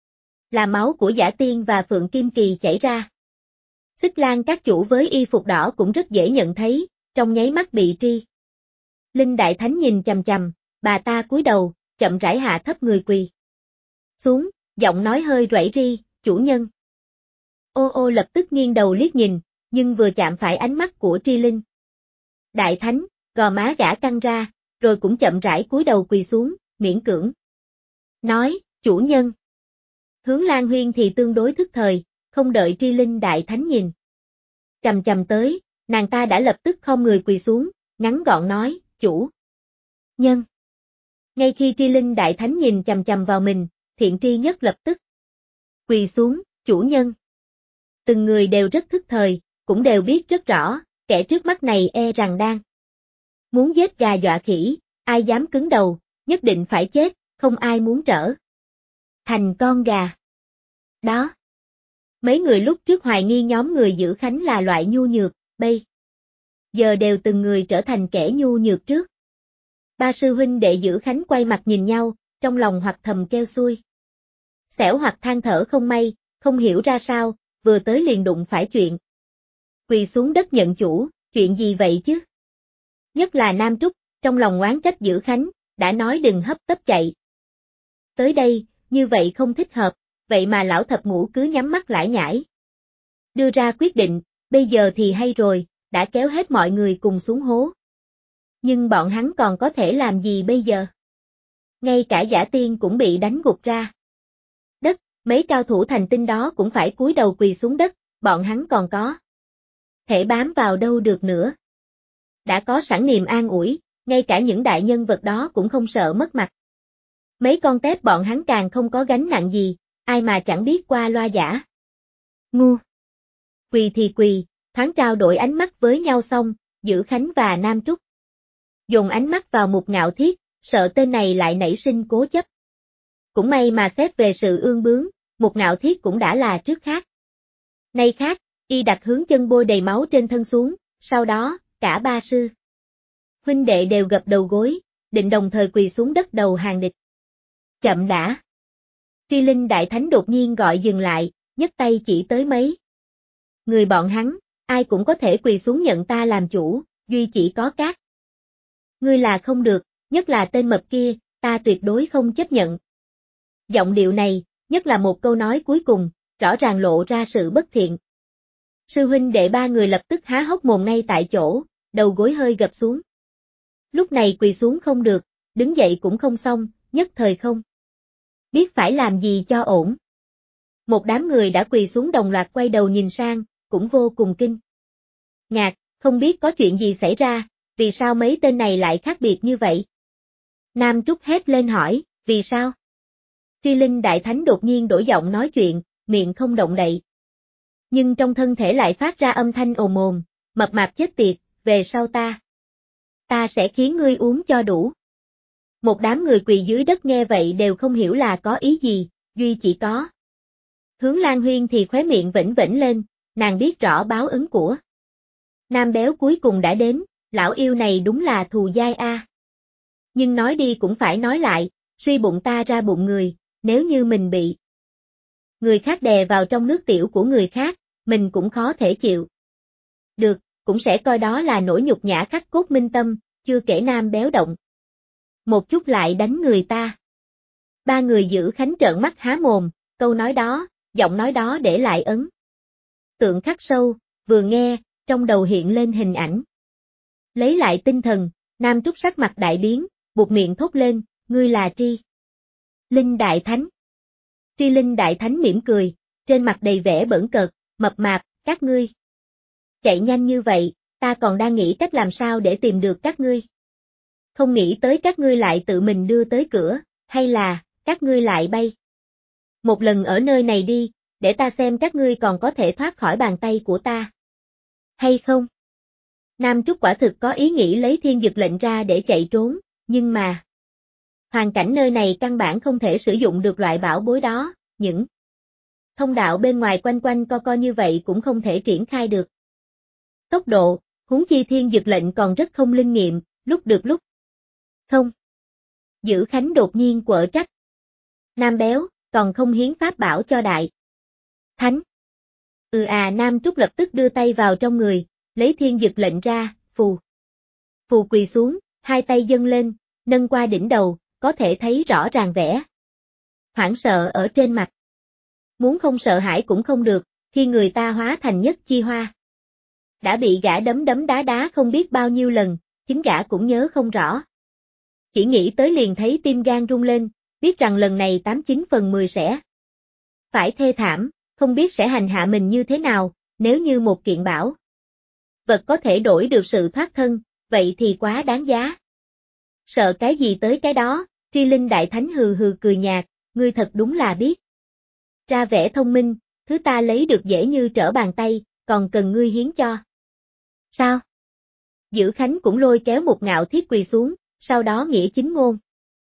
Là máu của Dã Tiên và Phượng Kim Kỳ chảy ra. Xích Lan các chủ với y phục đỏ cũng rất dễ nhận thấy, trong nháy mắt bị Tri Linh Đại Thánh nhìn chằm chằm, bà ta cúi đầu, chậm rãi hạ thấp người quỳ xuống, giọng nói hơi rẩy ri, chủ nhân. Ô ô lập tức nghiêng đầu liếc nhìn, nhưng vừa chạm phải ánh mắt của Tri Linh. Đại thánh, gò má gã căng ra, rồi cũng chậm rãi cúi đầu quỳ xuống, miễn cưỡng. Nói, chủ nhân. Hướng Lan Huyên thì tương đối thức thời, không đợi Tri Linh đại thánh nhìn. Chầm chầm tới, nàng ta đã lập tức khom người quỳ xuống, ngắn gọn nói, chủ nhân. Ngay khi Tri Linh đại thánh nhìn chầm chầm vào mình, Thiện Tri Nhất lập tức quỳ xuống, chủ nhân. Từng người đều rất thức thời, cũng đều biết rất rõ, kẻ trước mắt này e rằng đang muốn giết gà dọa khỉ, ai dám cứng đầu, nhất định phải chết, không ai muốn trở thành con gà. Đó. Mấy người lúc trước hoài nghi nhóm người giữ Khánh là loại nhu nhược, bây giờ đều từng người trở thành kẻ nhu nhược trước. Ba sư huynh đệ giữ Khánh quay mặt nhìn nhau, trong lòng hoặc thầm kêu xui xẻo hoặc than thở không may, không hiểu ra sao, vừa tới liền đụng phải chuyện. Quỳ xuống đất nhận chủ, chuyện gì vậy chứ? Nhất là Nam Trúc, trong lòng oán trách giữ Khánh, đã nói đừng hấp tấp chạy. Tới đây, như vậy không thích hợp, vậy mà lão thập ngũ cứ nhắm mắt lải nhải. Đưa ra quyết định, bây giờ thì hay rồi, đã kéo hết mọi người cùng xuống hố. Nhưng bọn hắn còn có thể làm gì bây giờ? Ngay cả Giả Tiên cũng bị đánh gục ra đất, mấy cao thủ thành tinh đó cũng phải cúi đầu quỳ xuống đất, bọn hắn còn có thể bám vào đâu được nữa. Đã có sẵn niềm an ủi, ngay cả những đại nhân vật đó cũng không sợ mất mặt. Mấy con tép bọn hắn càng không có gánh nặng gì, ai mà chẳng biết qua loa giả. Ngu. Quỳ thì quỳ, thoáng trao đổi ánh mắt với nhau xong, giữ Khánh và Nam Trúc dùng ánh mắt vào Mục Ngạo Thiết, sợ tên này lại nảy sinh cố chấp. Cũng may mà xét về sự ương bướng, Mục Ngạo Thiết cũng đã là trước khác. Nay khác, y đặt hướng chân bôi đầy máu trên thân xuống, sau đó, cả ba sư huynh đệ đều gập đầu gối, định đồng thời quỳ xuống đất đầu hàng địch. Chậm đã. Tri Linh đại thánh đột nhiên gọi dừng lại, nhấc tay chỉ tới mấy người bọn hắn, ai cũng có thể quỳ xuống nhận ta làm chủ, duy chỉ có các ngươi là không được, nhất là tên mập kia, ta tuyệt đối không chấp nhận. Giọng điệu này, nhất là một câu nói cuối cùng, rõ ràng lộ ra sự bất thiện. Sư huynh đệ ba người lập tức há hốc mồm ngay tại chỗ, đầu gối hơi gập xuống. Lúc này quỳ xuống không được, đứng dậy cũng không xong, nhất thời không biết phải làm gì cho ổn. Một đám người đã quỳ xuống đồng loạt quay đầu nhìn sang, cũng vô cùng kinh ngạc, không biết có chuyện gì xảy ra, vì sao mấy tên này lại khác biệt như vậy? Nam Trúc hét lên hỏi, vì sao? Tri Linh đại thánh đột nhiên đổi giọng nói chuyện, miệng không động đậy. Nhưng trong thân thể lại phát ra âm thanh ồm ồm, mập mạp chết tiệt, về sau ta sẽ khiến ngươi uống cho đủ. Một đám người quỳ dưới đất nghe vậy đều không hiểu là có ý gì, duy chỉ có Hướng Lan Huyên thì khóe miệng vểnh vểnh lên, nàng biết rõ báo ứng của Nam Béo cuối cùng đã đến, lão yêu này đúng là thù dai a. Nhưng nói đi cũng phải nói lại, suy bụng ta ra bụng người, nếu như mình bị người khác đè vào trong nước tiểu của người khác, mình cũng khó thể chịu. Được, cũng sẽ coi đó là nỗi nhục nhã khắc cốt minh tâm, chưa kể Nam Béo động một chút lại đánh người ta. Ba người giữ Khánh trợn mắt há mồm, câu nói đó, giọng nói đó để lại ấn tượng khắc sâu, vừa nghe, trong đầu hiện lên hình ảnh. Lấy lại tinh thần, Nam Trúc sắc mặt đại biến, buột miệng thốt lên, ngươi là Tri Linh Đại Thánh. Tri Linh Đại Thánh mỉm cười, trên mặt đầy vẻ bỡn cợt, mập mạp, các ngươi chạy nhanh như vậy, ta còn đang nghĩ cách làm sao để tìm được các ngươi. Không nghĩ tới các ngươi lại tự mình đưa tới cửa, hay là, các ngươi lại bay một lần ở nơi này đi, để ta xem các ngươi còn có thể thoát khỏi bàn tay của ta hay không. Nam Trúc quả thực có ý nghĩ lấy thiên dực lệnh ra để chạy trốn, nhưng mà hoàn cảnh nơi này căn bản không thể sử dụng được loại bảo bối đó, những thông đạo bên ngoài quanh quanh co như vậy cũng không thể triển khai được. Tốc độ, huống chi thiên dực lệnh còn rất không linh nghiệm, lúc được lúc không. Giữ Khánh đột nhiên quở trách. Nam Béo, còn không hiến pháp bảo cho đại thánh. Nam Trúc lập tức đưa tay vào trong người, lấy thiên dực lệnh ra, phù quỳ xuống, hai tay dâng lên, nâng qua đỉnh đầu, có thể thấy rõ ràng vẻ hoảng sợ ở trên mặt. Muốn không sợ hãi cũng không được, khi người ta hóa thành nhất chi hoa. Đã bị gã đấm đấm đá đá không biết bao nhiêu lần, chính gã cũng nhớ không rõ. Chỉ nghĩ tới liền thấy tim gan rung lên, biết rằng lần này 89 phần 10 sẽ phải thê thảm, không biết sẽ hành hạ mình như thế nào, nếu như một kiện bảo vật có thể đổi được sự thoát thân, vậy thì quá đáng giá. Sợ cái gì tới cái đó, Tri Linh Đại Thánh hừ hừ cười nhạt, ngươi thật đúng là biết ra vẻ thông minh, thứ ta lấy được dễ như trở bàn tay, còn cần ngươi hiến cho. Sao? Dữ Khánh cũng lôi kéo một ngạo thiết quỳ xuống, sau đó nghĩa chính ngôn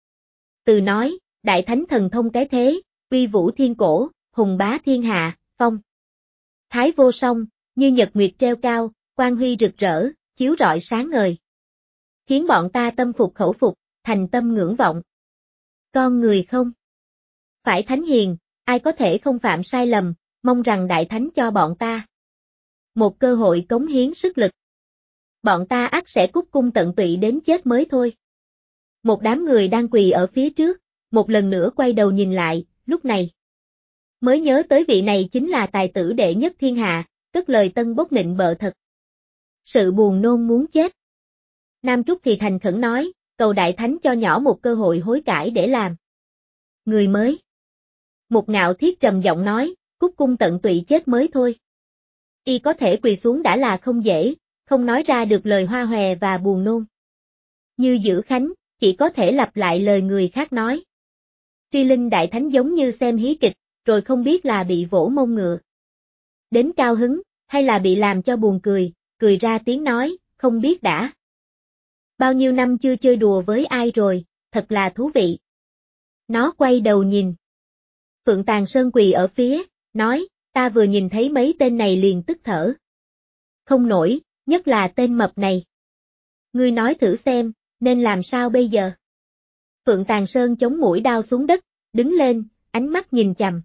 từ nói, Đại Thánh thần thông cái thế, uy vũ thiên cổ, hùng bá thiên hạ, phong thái vô song, như nhật nguyệt treo cao, quang huy rực rỡ, chiếu rọi sáng ngời. Khiến bọn ta tâm phục khẩu phục, thành tâm ngưỡng vọng. Con người không phải thánh hiền, ai có thể không phạm sai lầm, mong rằng Đại Thánh cho bọn ta một cơ hội cống hiến sức lực. Bọn ta ắt sẽ cúc cung tận tụy đến chết mới thôi. Một đám người đang quỳ ở phía trước, một lần nữa quay đầu nhìn lại, lúc này mới nhớ tới vị này chính là tài tử đệ nhất thiên hạ, cất lời tân bốc nịnh bợ thật. Sự buồn nôn muốn chết. Nam Trúc thì thành khẩn nói, cầu Đại Thánh cho nhỏ một cơ hội hối cải để làm người mới. Một ngạo thiết trầm giọng nói, cúc cung tận tụy chết mới thôi. Y có thể quỳ xuống đã là không dễ, không nói ra được lời hoa hòe và buồn nôn. Như Dữ Khánh, chỉ có thể lặp lại lời người khác nói. Tri Linh Đại Thánh giống như xem hí kịch, rồi không biết là bị vỗ mông ngựa đến cao hứng, hay là bị làm cho buồn cười, cười ra tiếng nói, không biết đã bao nhiêu năm chưa chơi đùa với ai rồi, thật là thú vị. Nó quay đầu nhìn Phượng Tàn Sơn quỳ ở phía, nói, ta vừa nhìn thấy mấy tên này liền tức thở không nổi, nhất là tên mập này. Ngươi nói thử xem, nên làm sao bây giờ? Phượng Tàn Sơn chống mũi đao xuống đất, đứng lên, ánh mắt nhìn chằm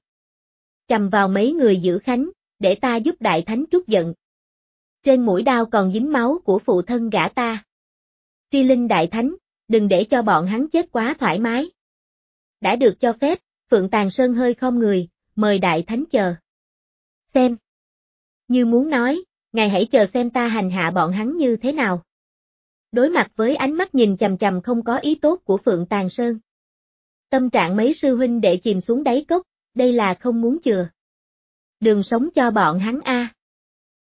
vào mấy người Dữ Khánh, để ta giúp Đại Thánh trút giận. Trên mũi đao còn dính máu của phụ thân gã ta. Tri Linh Đại Thánh, đừng để cho bọn hắn chết quá thoải mái. Đã được cho phép, Phượng Tàn Sơn hơi khom người, mời Đại Thánh chờ xem. Như muốn nói, ngài hãy chờ xem ta hành hạ bọn hắn như thế nào. Đối mặt với ánh mắt nhìn chằm chằm không có ý tốt của Phượng Tàn Sơn. Tâm trạng mấy sư huynh đệ chìm xuống đáy cốc, đây là không muốn chừa đường sống cho bọn hắn a.